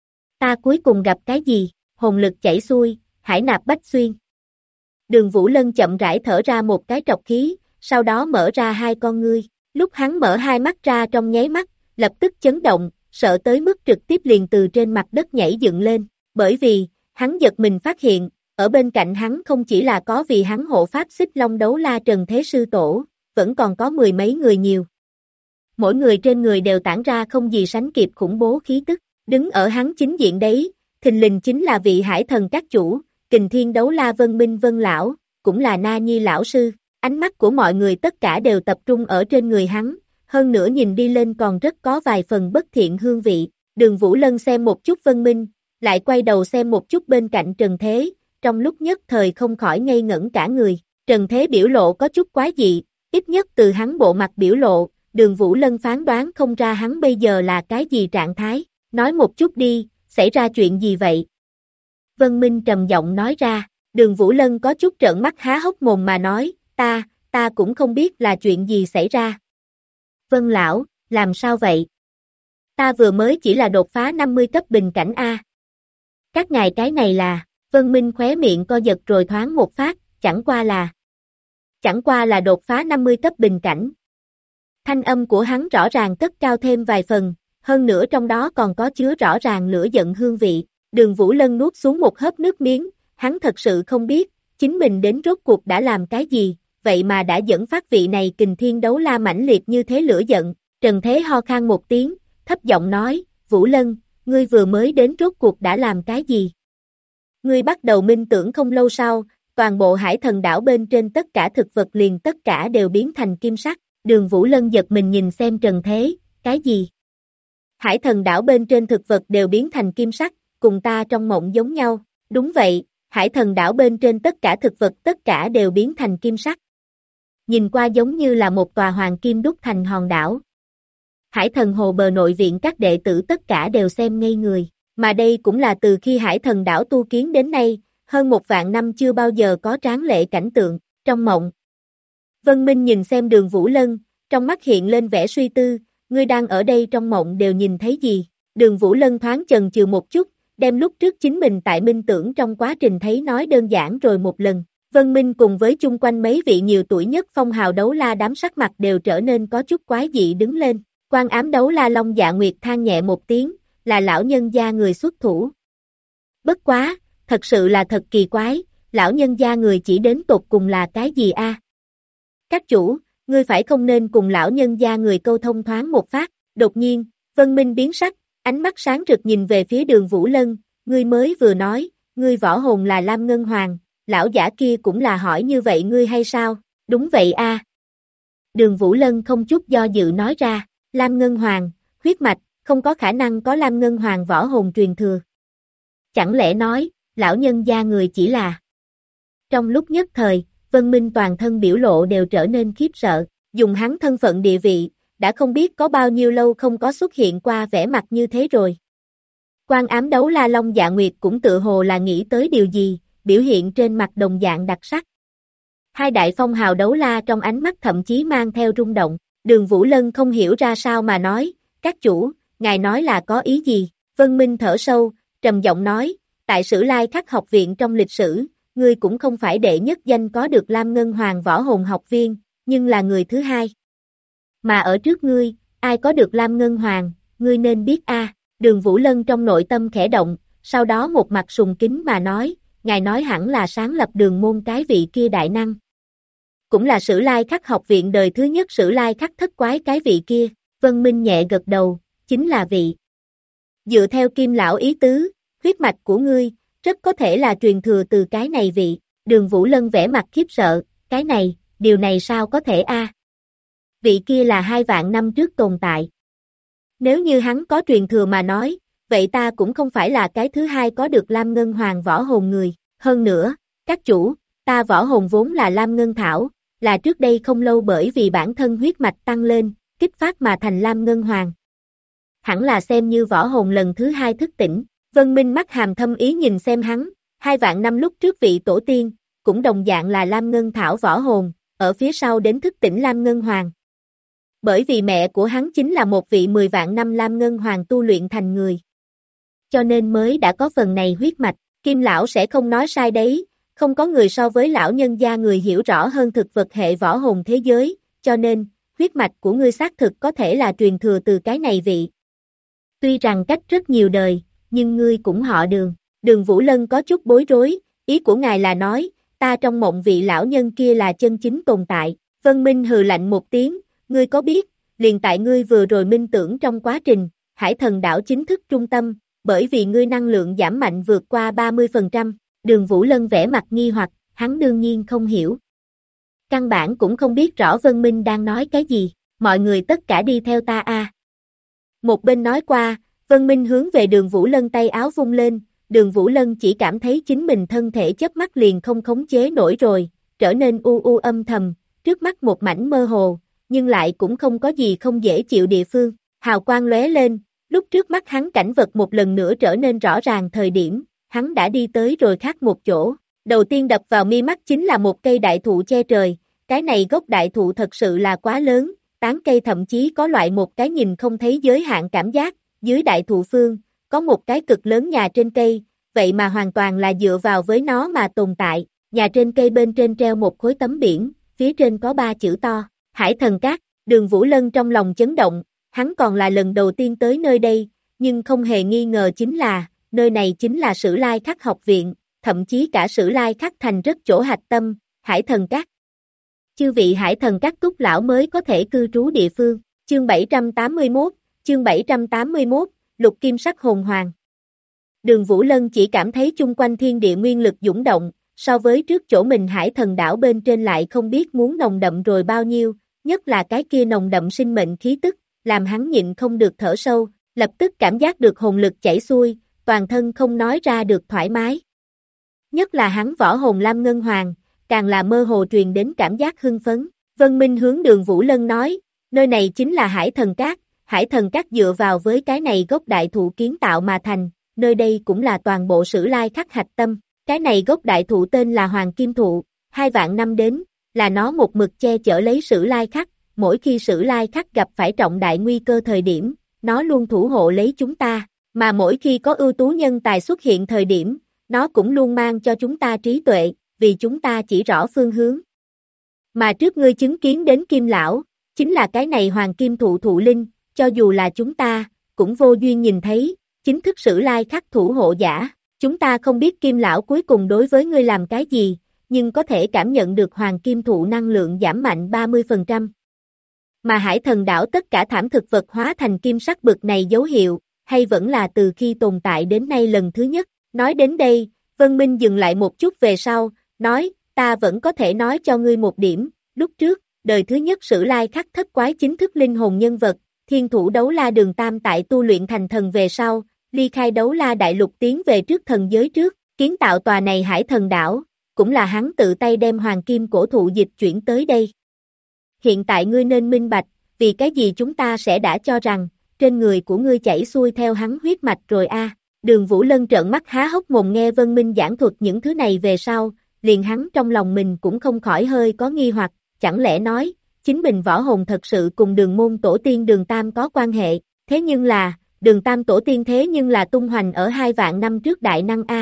Ta cuối cùng gặp cái gì? Hồn lực chảy xuôi, hải nạp bách xuyên. Đường Vũ Lân chậm rãi thở ra một cái trọc khí, sau đó mở ra hai con ngươi, lúc hắn mở hai mắt ra trong nháy mắt, lập tức chấn động, sợ tới mức trực tiếp liền từ trên mặt đất nhảy dựng lên, bởi vì, hắn giật mình phát hiện, ở bên cạnh hắn không chỉ là có vì hắn hộ pháp xích long đấu la Trần Thế Sư Tổ, vẫn còn có 10 mấy người nhiều. Mỗi người trên người đều tản ra không gì sánh kịp khủng bố khí tức, đứng ở hắn chính diện đấy, thình lình chính là vị hải thần các chủ, Kình Thiên Đấu La Vân Minh Vân Lão, cũng là Na Nhi Lão Sư, ánh mắt của mọi người tất cả đều tập trung ở trên người hắn, hơn nữa nhìn đi lên còn rất có vài phần bất thiện hương vị, Đường Vũ Lân xem một chút Vân Minh, lại quay đầu xem một chút bên cạnh Trần Thế, trong lúc nhất thời không khỏi ngây ngẩn cả người, Trần Thế biểu lộ có chút quái dị, ít nhất từ hắn bộ mặt biểu lộ, Đường Vũ Lân phán đoán không ra hắn bây giờ là cái gì trạng thái, nói một chút đi, xảy ra chuyện gì vậy? Vân Minh trầm giọng nói ra, Đường Vũ Lân có chút trợn mắt há hốc mồm mà nói, ta cũng không biết là chuyện gì xảy ra. Vân Lão, làm sao vậy? Ta vừa mới chỉ là đột phá 50 cấp bình cảnh A. Các ngài cái này là, Vân Minh khóe miệng co giật rồi thoáng một phát, chẳng qua là đột phá 50 cấp bình cảnh. Thanh âm của hắn rõ ràng cất cao thêm vài phần, hơn nữa trong đó còn có chứa rõ ràng lửa giận hương vị. Đường Vũ Lân nuốt xuống một hớp nước miếng, hắn thật sự không biết, chính mình đến rốt cuộc đã làm cái gì, vậy mà đã dẫn phát vị này Kình Thiên Đấu La mãnh liệt như thế lửa giận. Trần Thế ho khan một tiếng, thấp giọng nói, Vũ Lân, ngươi vừa mới đến rốt cuộc đã làm cái gì? Ngươi bắt đầu minh tưởng không lâu sau, toàn bộ hải thần đảo bên trên tất cả thực vật liền tất cả đều biến thành kim sắc. Đường Vũ Lân giật mình nhìn xem Trần Thế, cái gì? Hải thần đảo bên trên thực vật đều biến thành kim sắc, cùng ta trong mộng giống nhau, đúng vậy, hải thần đảo bên trên tất cả thực vật tất cả đều biến thành kim sắc. Nhìn qua giống như là một tòa hoàng kim đúc thành hòn đảo. Hải thần hồ bờ nội viện các đệ tử tất cả đều xem ngây người, mà đây cũng là từ khi hải thần đảo tu kiến đến nay, hơn 1.000 năm chưa bao giờ có tráng lệ cảnh tượng, trong mộng. Vân Minh nhìn xem Đường Vũ Lân, trong mắt hiện lên vẻ suy tư, ngươi đang ở đây trong mộng đều nhìn thấy gì? Đường Vũ Lân thoáng chần chừ một chút, đem lúc trước chính mình tại minh tưởng trong quá trình thấy nói đơn giản rồi một lần. Vân Minh cùng với chung quanh mấy vị nhiều tuổi nhất phong hào đấu la đám sắc mặt đều trở nên có chút quái dị đứng lên. Quan ám đấu la Long Dạ Nguyệt than nhẹ một tiếng, là lão nhân gia người xuất thủ. Bất quá, thật sự là thật kỳ quái, lão nhân gia người chỉ đến tột cùng là cái gì a? Các chủ, ngươi phải không nên cùng lão nhân gia người câu thông thoáng một phát, đột nhiên, Vân Minh biến sắc, ánh mắt sáng rực nhìn về phía Đường Vũ Lân, ngươi mới vừa nói, ngươi võ hồn là Lam Ngân Hoàng, lão giả kia cũng là hỏi như vậy ngươi hay sao? Đúng vậy a. Đường Vũ Lân không chút do dự nói ra, Lam Ngân Hoàng, huyết mạch, không có khả năng có Lam Ngân Hoàng võ hồn truyền thừa. Chẳng lẽ nói, lão nhân gia người chỉ là... Trong lúc nhất thời, Vân Minh toàn thân biểu lộ đều trở nên khiếp sợ, dùng hắn thân phận địa vị, đã không biết có bao nhiêu lâu không có xuất hiện qua vẻ mặt như thế rồi. Quan ám đấu la Long Dạ Nguyệt cũng tự hồ là nghĩ tới điều gì, biểu hiện trên mặt đồng dạng đặc sắc. Hai đại phong hào đấu la trong ánh mắt thậm chí mang theo rung động, Đường Vũ Lân không hiểu ra sao mà nói, các chủ, ngài nói là có ý gì? Vân Minh thở sâu, trầm giọng nói, tại Sử Lai Khắc học viện trong lịch sử, ngươi cũng không phải đệ nhất danh có được Lam Ngân Hoàng võ hồn học viên, nhưng là người thứ hai. Mà ở trước ngươi, ai có được Lam Ngân Hoàng, ngươi nên biết a. Đường Vũ Lân trong nội tâm khẽ động, sau đó một mặt sùng kính mà nói, ngài nói hẳn là sáng lập Đường môn cái vị kia đại năng. Cũng là Sử Lai Khắc học viện đời thứ nhất Sử Lai Khắc thất quái cái vị kia, Vân Minh nhẹ gật đầu, chính là vị. Dựa theo Kim lão ý tứ, huyết mạch của ngươi, rất có thể là truyền thừa từ cái này vị. Đường Vũ Lân vẻ mặt khiếp sợ, cái này, điều này sao có thể a? Vị kia là 2.000 năm trước tồn tại. Nếu như hắn có truyền thừa mà nói, vậy ta cũng không phải là cái thứ hai có được Lam Ngân Hoàng võ hồn người. Hơn nữa, các chủ, ta võ hồn vốn là Lam Ngân Thảo, là trước đây không lâu bởi vì bản thân huyết mạch tăng lên, kích phát mà thành Lam Ngân Hoàng. Hẳn là xem như võ hồn lần thứ hai thức tỉnh. Vân Minh mắt hàm thâm ý nhìn xem hắn, 2.000 năm lúc trước vị tổ tiên, cũng đồng dạng là Lam Ngân Thảo võ hồn, ở phía sau đến thức tỉnh Lam Ngân Hoàng. Bởi vì mẹ của hắn chính là một vị 10.000 năm Lam Ngân Hoàng tu luyện thành người. Cho nên mới đã có phần này huyết mạch, Kim lão sẽ không nói sai đấy, không có người so với lão nhân gia người hiểu rõ hơn thực vật hệ võ hồn thế giới, cho nên, huyết mạch của ngươi xác thực có thể là truyền thừa từ cái này vị. Tuy rằng cách rất nhiều đời, nhưng ngươi cũng họ Đường. Đường Vũ Lân có chút bối rối, ý của ngài là nói, ta trong mộng vị lão nhân kia là chân chính tồn tại. Vân Minh hừ lạnh một tiếng, ngươi có biết, liền tại ngươi vừa rồi minh tưởng trong quá trình, Hải thần đảo chính thức trung tâm, bởi vì ngươi năng lượng giảm mạnh vượt qua 30%. Đường Vũ Lân vẻ mặt nghi hoặc, hắn đương nhiên không hiểu. Căn bản cũng không biết rõ Vân Minh đang nói cái gì, mọi người tất cả đi theo ta a. Một bên nói qua, Vân Minh hướng về Đường Vũ Lân tay áo vung lên, Đường Vũ Lân chỉ cảm thấy chính mình thân thể chớp mắt liền không khống chế nổi rồi, trở nên u u âm thầm, trước mắt một mảnh mơ hồ, nhưng lại cũng không có gì không dễ chịu địa phương, hào quang lóe lên, lúc trước mắt hắn cảnh vật một lần nữa trở nên rõ ràng thời điểm, hắn đã đi tới rồi khác một chỗ, đầu tiên đập vào mi mắt chính là một cây đại thụ che trời, cái này gốc đại thụ thật sự là quá lớn, tán cây thậm chí có loại một cái nhìn không thấy giới hạn cảm giác, dưới đại thụ phương, có một cái cực lớn nhà trên cây, vậy mà hoàn toàn là dựa vào với nó mà tồn tại, nhà trên cây bên trên treo một khối tấm biển, phía trên có 3 chữ to, Hải Thần Các. Đường Vũ Lân trong lòng chấn động, hắn còn là lần đầu tiên tới nơi đây, nhưng không hề nghi ngờ chính là, nơi này chính là Sử Lai Khắc học viện, thậm chí cả Sử Lai Khắc thành rất chỗ hạch tâm, Hải Thần Các. Chư vị Hải Thần Các túc lão mới có thể cư trú địa phương, chương 781, Lục Kim Sắc Hồn Hoàng. Đường Vũ Lân chỉ cảm thấy chung quanh thiên địa nguyên lực dũng động, so với trước chỗ mình Hải Thần đảo bên trên lại không biết muốn nồng đậm rồi bao nhiêu, nhất là cái kia nồng đậm sinh mệnh khí tức, làm hắn nhịn không được thở sâu, lập tức cảm giác được hồn lực chảy xuôi, toàn thân không nói ra được thoải mái. Nhất là hắn võ hồn Lam Ngân Hoàng, càng là mơ hồ truyền đến cảm giác hưng phấn. Vân Minh hướng Đường Vũ Lân nói, nơi này chính là Hải Thần Các, Hải Thần Các dựa vào với cái này gốc đại thụ kiến tạo mà thành, nơi đây cũng là toàn bộ Sử Lai Khắc hạch tâm, cái này gốc đại thụ tên là Hoàng Kim Thụ, 2 vạn năm đến, là nó một mực che chở lấy Sử Lai Khắc, mỗi khi Sử Lai Khắc gặp phải trọng đại nguy cơ thời điểm, nó luôn thủ hộ lấy chúng ta, mà mỗi khi có ưu tú nhân tài xuất hiện thời điểm, nó cũng luôn mang cho chúng ta trí tuệ, vì chúng ta chỉ rõ phương hướng. Mà trước ngươi chứng kiến đến Kim Lão, chính là cái này Hoàng Kim Thụ thụ linh, cho dù là chúng ta, cũng vô duyên nhìn thấy, chính thức Sử Lai Khắc thủ hộ giả, chúng ta không biết Kim Lão cuối cùng đối với ngươi làm cái gì, nhưng có thể cảm nhận được Hoàng Kim Thụ năng lượng giảm mạnh 30%. Mà Hải Thần đảo tất cả thảm thực vật hóa thành kim sắc bực này dấu hiệu, hay vẫn là từ khi tồn tại đến nay lần thứ nhất. Nói đến đây, Vân Minh dừng lại một chút về sau, nói, ta vẫn có thể nói cho ngươi một điểm, lúc trước, đời thứ nhất Sử Lai Khắc thất quái chính thức linh hồn nhân vật, thiên thủ đấu la Đường Tam tại tu luyện thành thần về sau, ly khai đấu la đại lục tiến về trước thần giới trước, kiến tạo tòa này Hải Thần đảo, cũng là hắn tự tay đem hoàng kim cổ thụ dịch chuyển tới đây. Hiện tại ngươi nên minh bạch, vì cái gì chúng ta sẽ đã cho rằng, trên người của ngươi chảy xuôi theo hắn huyết mạch rồi a. Đường Vũ Lân trợn mắt há hốc mồm nghe Vân Minh giảng thuật những thứ này về sau, liền hắn trong lòng mình cũng không khỏi hơi có nghi hoặc, chẳng lẽ nói, chính mình võ hồn thật sự cùng Đường môn tổ tiên Đường Tam có quan hệ, thế nhưng là, Đường Tam tổ tiên thế nhưng là tung hoành ở 2 vạn năm trước đại năng a.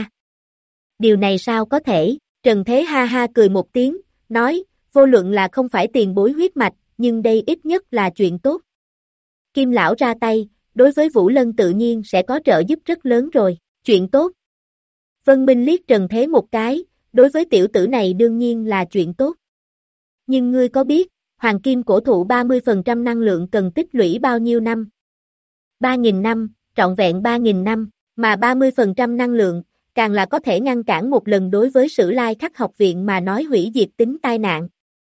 Điều này sao có thể? Trần Thế ha ha cười một tiếng, nói, vô luận là không phải tiền bối huyết mạch, nhưng đây ít nhất là chuyện tốt. Kim Lão ra tay, đối với Vũ Lân tự nhiên sẽ có trợ giúp rất lớn rồi, chuyện tốt. Vân Minh liếc Trần Thế một cái, đối với tiểu tử này đương nhiên là chuyện tốt. Nhưng ngươi có biết, Hoàng Kim cổ thụ 30% năng lượng cần tích lũy bao nhiêu năm? 3.000 năm, trọn vẹn 3.000 năm, mà 30% năng lượng, càng là có thể ngăn cản một lần đối với Sử Lai Khắc học viện mà nói hủy diệt tính tai nạn.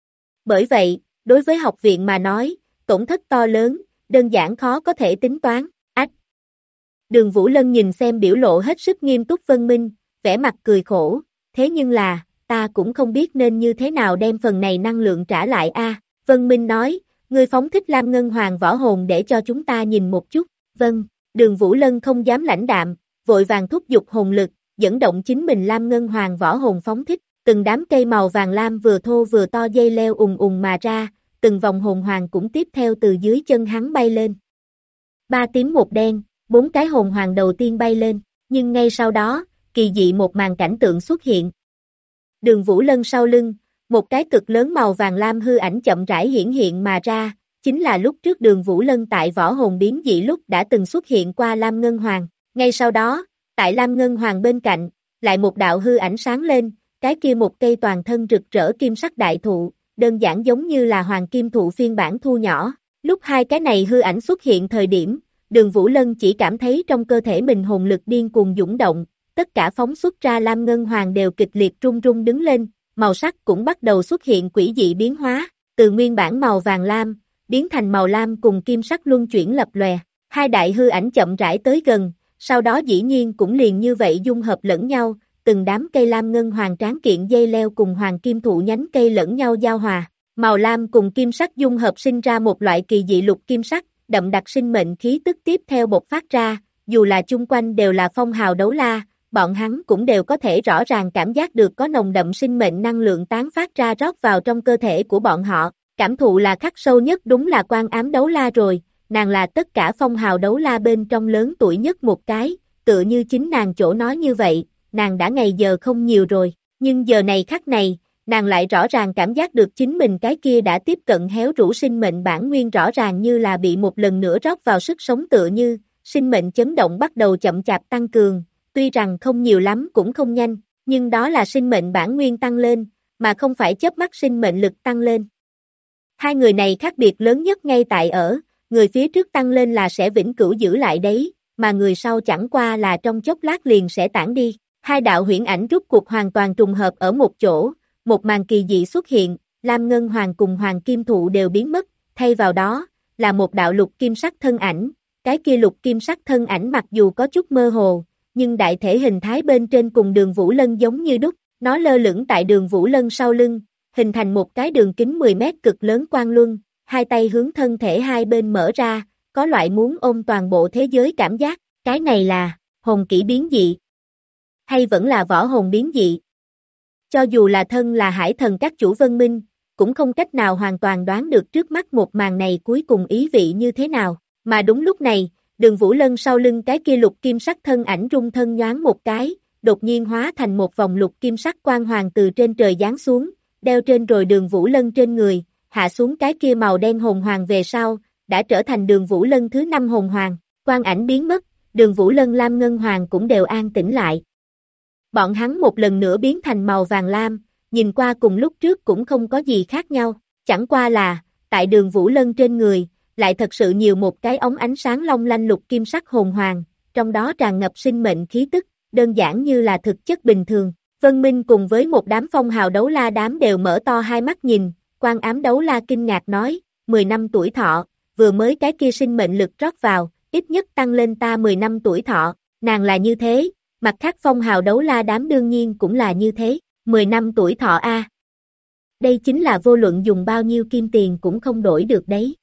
Bởi vậy, đối với học viện mà nói, tổn thất to lớn, đơn giản khó có thể tính toán, ách. Đường Vũ Lân nhìn xem biểu lộ hết sức nghiêm túc Vân Minh, vẻ mặt cười khổ, thế nhưng là, ta cũng không biết nên như thế nào đem phần này năng lượng trả lại a. Vân Minh nói, ngươi phóng thích Lam Ngân Hoàng võ hồn để cho chúng ta nhìn một chút, vâng, Đường Vũ Lân không dám lãnh đạm, vội vàng thúc giục hồn lực, dẫn động chính mình Lam Ngân Hoàng võ hồn phóng thích, từng đám cây màu vàng lam vừa thô vừa to dây leo ùng ùng mà ra, từng vòng hồn hoàng cũng tiếp theo từ dưới chân hắn bay lên. 3 tím 1 đen, 4 cái hồn hoàng đầu tiên bay lên, nhưng ngay sau đó, kỳ dị một màn cảnh tượng xuất hiện. Đường Vũ Lân sau lưng, một cái cực lớn màu vàng lam hư ảnh chậm rãi hiển hiện mà ra, chính là lúc trước Đường Vũ Lân tại võ hồn biến dị lúc đã từng xuất hiện qua Lam Ngân Hoàng. Ngay sau đó, tại Lam Ngân Hoàng bên cạnh, lại một đạo hư ảnh sáng lên, cái kia một cây toàn thân rực rỡ kim sắc đại thụ, đơn giản giống như là Hoàng Kim Thụ phiên bản thu nhỏ. Lúc hai cái này hư ảnh xuất hiện thời điểm, Đường Vũ Lân chỉ cảm thấy trong cơ thể mình hồn lực điên cuồng dũng động, tất cả phóng xuất ra Lam Ngân Hoàng đều kịch liệt rung rung đứng lên, màu sắc cũng bắt đầu xuất hiện quỷ dị biến hóa, từ nguyên bản màu vàng lam, biến thành màu lam cùng kim sắc luân chuyển lập lòe. Hai đại hư ảnh chậm rãi tới gần, sau đó dĩ nhiên cũng liền như vậy dung hợp lẫn nhau, từng đám cây lam ngân hoàng tráng kiện dây leo cùng hoàng kim thụ nhánh cây lẫn nhau giao hòa, màu lam cùng kim sắc dung hợp sinh ra một loại kỳ dị lục kim sắc, đậm đặc sinh mệnh khí tức tiếp theo bộc phát ra, dù là chung quanh đều là phong hào đấu la, bọn hắn cũng đều có thể rõ ràng cảm giác được có nồng đậm sinh mệnh năng lượng tán phát ra rót vào trong cơ thể của bọn họ, cảm thụ là khắc sâu nhất đúng là Quan Ám đấu la rồi, nàng là tất cả phong hào đấu la bên trong lớn tuổi nhất một cái, tựa như chính nàng chỗ nói như vậy, nàng đã ngày giờ không nhiều rồi, nhưng giờ này khắc này, nàng lại rõ ràng cảm giác được chính mình cái kia đã tiếp cận héo rũ sinh mệnh bản nguyên rõ ràng như là bị một lần nữa rót vào sức sống tựa như, sinh mệnh chấn động bắt đầu chậm chạp tăng cường, tuy rằng không nhiều lắm cũng không nhanh, nhưng đó là sinh mệnh bản nguyên tăng lên, mà không phải chớp mắt sinh mệnh lực tăng lên. Hai người này khác biệt lớn nhất ngay tại ở, người phía trước tăng lên là sẽ vĩnh cửu giữ lại đấy, mà người sau chẳng qua là trong chốc lát liền sẽ tản đi. Hai đạo huyễn ảnh rút cuộc hoàn toàn trùng hợp ở một chỗ, một màn kỳ dị xuất hiện, Lam Ngân Hoàng cùng Hoàng Kim Thụ đều biến mất, thay vào đó, là một đạo lục kim sắc thân ảnh, cái kia lục kim sắc thân ảnh mặc dù có chút mơ hồ, nhưng đại thể hình thái bên trên cùng Đường Vũ Lân giống như đúc, nó lơ lửng tại Đường Vũ Lân sau lưng, hình thành một cái đường kính 10 mét cực lớn quang luân, hai tay hướng thân thể hai bên mở ra, có loại muốn ôm toàn bộ thế giới cảm giác, cái này là hồn kỹ biến dị, hay vẫn là võ hồn biến dị. Cho dù là thân là hải thần các chủ Vân Minh, cũng không cách nào hoàn toàn đoán được trước mắt một màn này cuối cùng ý vị như thế nào, mà đúng lúc này, Đường Vũ Lân sau lưng cái kia lục kim sắc thân ảnh rung thân nhoáng một cái, đột nhiên hóa thành một vòng lục kim sắc quang hoàng từ trên trời giáng xuống, đeo trên rồi Đường Vũ Lân trên người, hạ xuống cái kia màu đen hồn hoàng về sau, đã trở thành Đường Vũ Lân thứ 5 hồn hoàng, quang ảnh biến mất, Đường Vũ Lân Lam Ngân Hoàng cũng đều an tĩnh lại. Bọn hắn một lần nữa biến thành màu vàng lam, nhìn qua cùng lúc trước cũng không có gì khác nhau, chẳng qua là, tại Đường Vũ Lân trên người, lại thật sự nhiều một cái ống ánh sáng long lanh lục kim sắc hồn hoàng, trong đó tràn ngập sinh mệnh khí tức, đơn giản như là thực chất bình thường. Vân Minh cùng với một đám phong hào đấu la đám đều mở to hai mắt nhìn, Quan Ám đấu la kinh ngạc nói, 10 năm tuổi thọ, vừa mới cái kia sinh mệnh lực rót vào, ít nhất tăng lên ta 10 năm tuổi thọ, nàng là như thế, mặt khác phong hào đấu la đám đương nhiên cũng là như thế, 10 năm tuổi thọ a. Đây chính là vô luận dùng bao nhiêu kim tiền cũng không đổi được đấy.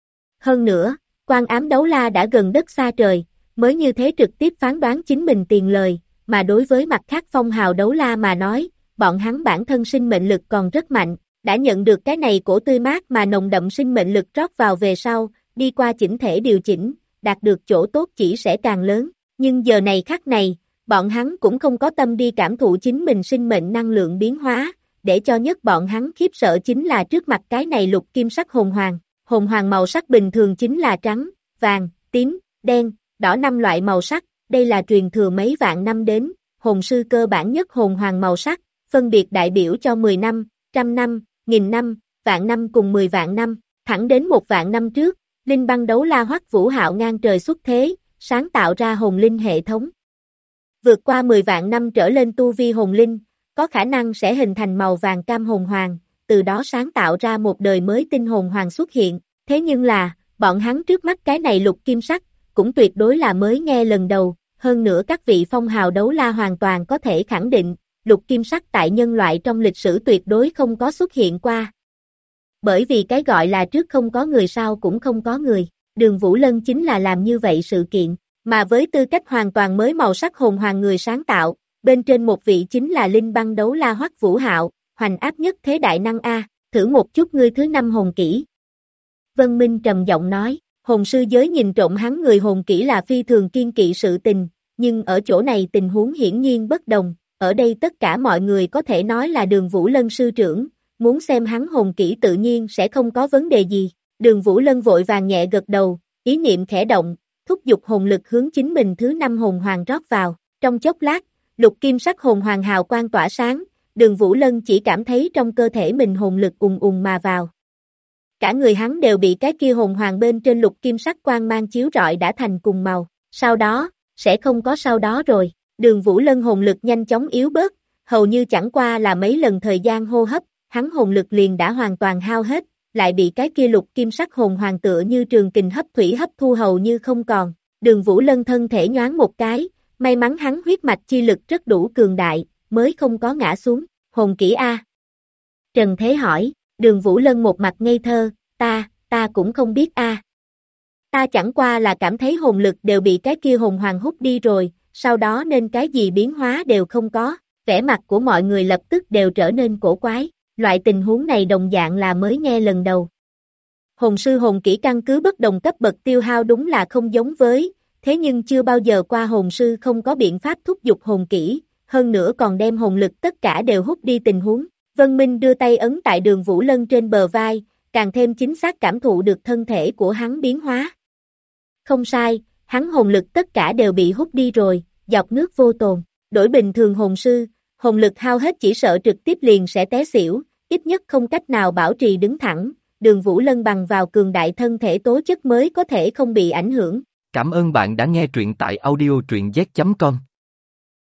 Hơn nữa, Quan Ám đấu la đã gần đất xa trời, mới như thế trực tiếp phán đoán chính mình tiền lời, mà đối với mặt khác phong hào đấu la mà nói, bọn hắn bản thân sinh mệnh lực còn rất mạnh, đã nhận được cái này cổ tươi mát mà nồng đậm sinh mệnh lực rót vào về sau, đi qua chỉnh thể điều chỉnh, đạt được chỗ tốt chỉ sẽ càng lớn, nhưng giờ này khắc này, bọn hắn cũng không có tâm đi cảm thụ chính mình sinh mệnh năng lượng biến hóa, để cho nhất bọn hắn khiếp sợ chính là trước mặt cái này lục kim sắc hồn hoàng màu sắc bình thường chính là trắng, vàng, tím, đen, đỏ 5 loại màu sắc, đây là truyền thừa mấy vạn năm đến, hồn sư cơ bản nhất hồn hoàng màu sắc, phân biệt đại biểu cho 10 năm, 100 năm, 1000 năm, vạn năm cùng 10 vạn năm, thẳng đến 1 vạn năm trước, Linh Băng đấu la Hoắc Vũ Hạo ngang trời xuất thế, sáng tạo ra hồn linh hệ thống. Vượt qua 10 vạn năm trở lên tu vi hồn linh, có khả năng sẽ hình thành màu vàng cam hồn hoàng, từ đó sáng tạo ra một đời mới tinh hồn hoàng xuất hiện, thế nhưng là, bọn hắn trước mắt cái này lục kim sắc, cũng tuyệt đối là mới nghe lần đầu, hơn nữa các vị phong hào đấu la hoàn toàn có thể khẳng định, lục kim sắc tại nhân loại trong lịch sử tuyệt đối không có xuất hiện qua. Bởi vì cái gọi là trước không có người sau cũng không có người, Đường Vũ Lân chính là làm như vậy sự kiện, mà với tư cách hoàn toàn mới màu sắc hồn hoàng người sáng tạo, bên trên một vị chính là Linh Băng đấu la Hoắc Vũ Hạo, hoành áp nhất thế đại năng A, thử một chút ngươi thứ 5 hồn kỹ. Vân Minh trầm giọng nói, hồn sư giới nhìn trộm hắn người hồn kỹ là phi thường kiên kỵ sự tình, nhưng ở chỗ này tình huống hiển nhiên bất đồng, ở đây tất cả mọi người có thể nói là Đường Vũ Lân sư trưởng, muốn xem hắn hồn kỹ tự nhiên sẽ không có vấn đề gì. Đường Vũ Lân vội vàng nhẹ gật đầu, ý niệm khẽ động, thúc giục hồn lực hướng chính mình thứ 5 hồn hoàng rót vào, trong chốc lát, lục kim sắc hồn hoàng hào quang tỏa sáng, Đường Vũ Lân chỉ cảm thấy trong cơ thể mình hồn lực ùn ùn mà vào. Cả người hắn đều bị cái kia hồn hoàng bên trên lục kim sắc quang mang chiếu rọi đã thành cùng màu, sau đó, sẽ không có sau đó rồi, Đường Vũ Lân hồn lực nhanh chóng yếu bớt, hầu như chẳng qua là mấy lần thời gian hô hấp, hắn hồn lực liền đã hoàn toàn hao hết, lại bị cái kia lục kim sắc hồn hoàng tựa như trường kình hấp thủy hấp thu hầu như không còn, Đường Vũ Lân thân thể nhoáng một cái, may mắn hắn huyết mạch chi lực rất đủ cường đại, mới không có ngã xuống, hồn kỹ A. Trần Thế hỏi, Đường Vũ Lân một mặt ngây thơ, ta cũng không biết A. Ta chẳng qua là cảm thấy hồn lực đều bị cái kia hồn hoàng hút đi rồi, sau đó nên cái gì biến hóa đều không có, vẻ mặt của mọi người lập tức đều trở nên cổ quái, loại tình huống này đồng dạng là mới nghe lần đầu. Hồn sư hồn kỹ căn cứ bất đồng cấp bậc tiêu hao đúng là không giống với, thế nhưng chưa bao giờ qua hồn sư không có biện pháp thúc giục hồn kỹ, hơn nữa còn đem hồn lực tất cả đều hút đi tình huống. Vân Minh đưa tay ấn tại Đường Vũ Lân trên bờ vai, càng thêm chính xác cảm thụ được thân thể của hắn biến hóa. Không sai, hắn hồn lực tất cả đều bị hút đi rồi, dọc nước vô tồn. Đổi bình thường hồn sư, hồn lực hao hết chỉ sợ trực tiếp liền sẽ té xỉu, ít nhất không cách nào bảo trì đứng thẳng. Đường Vũ Lân bằng vào cường đại thân thể tố chất mới có thể không bị ảnh hưởng. Cảm ơn bạn đã nghe truyện tại audio truyện z.com.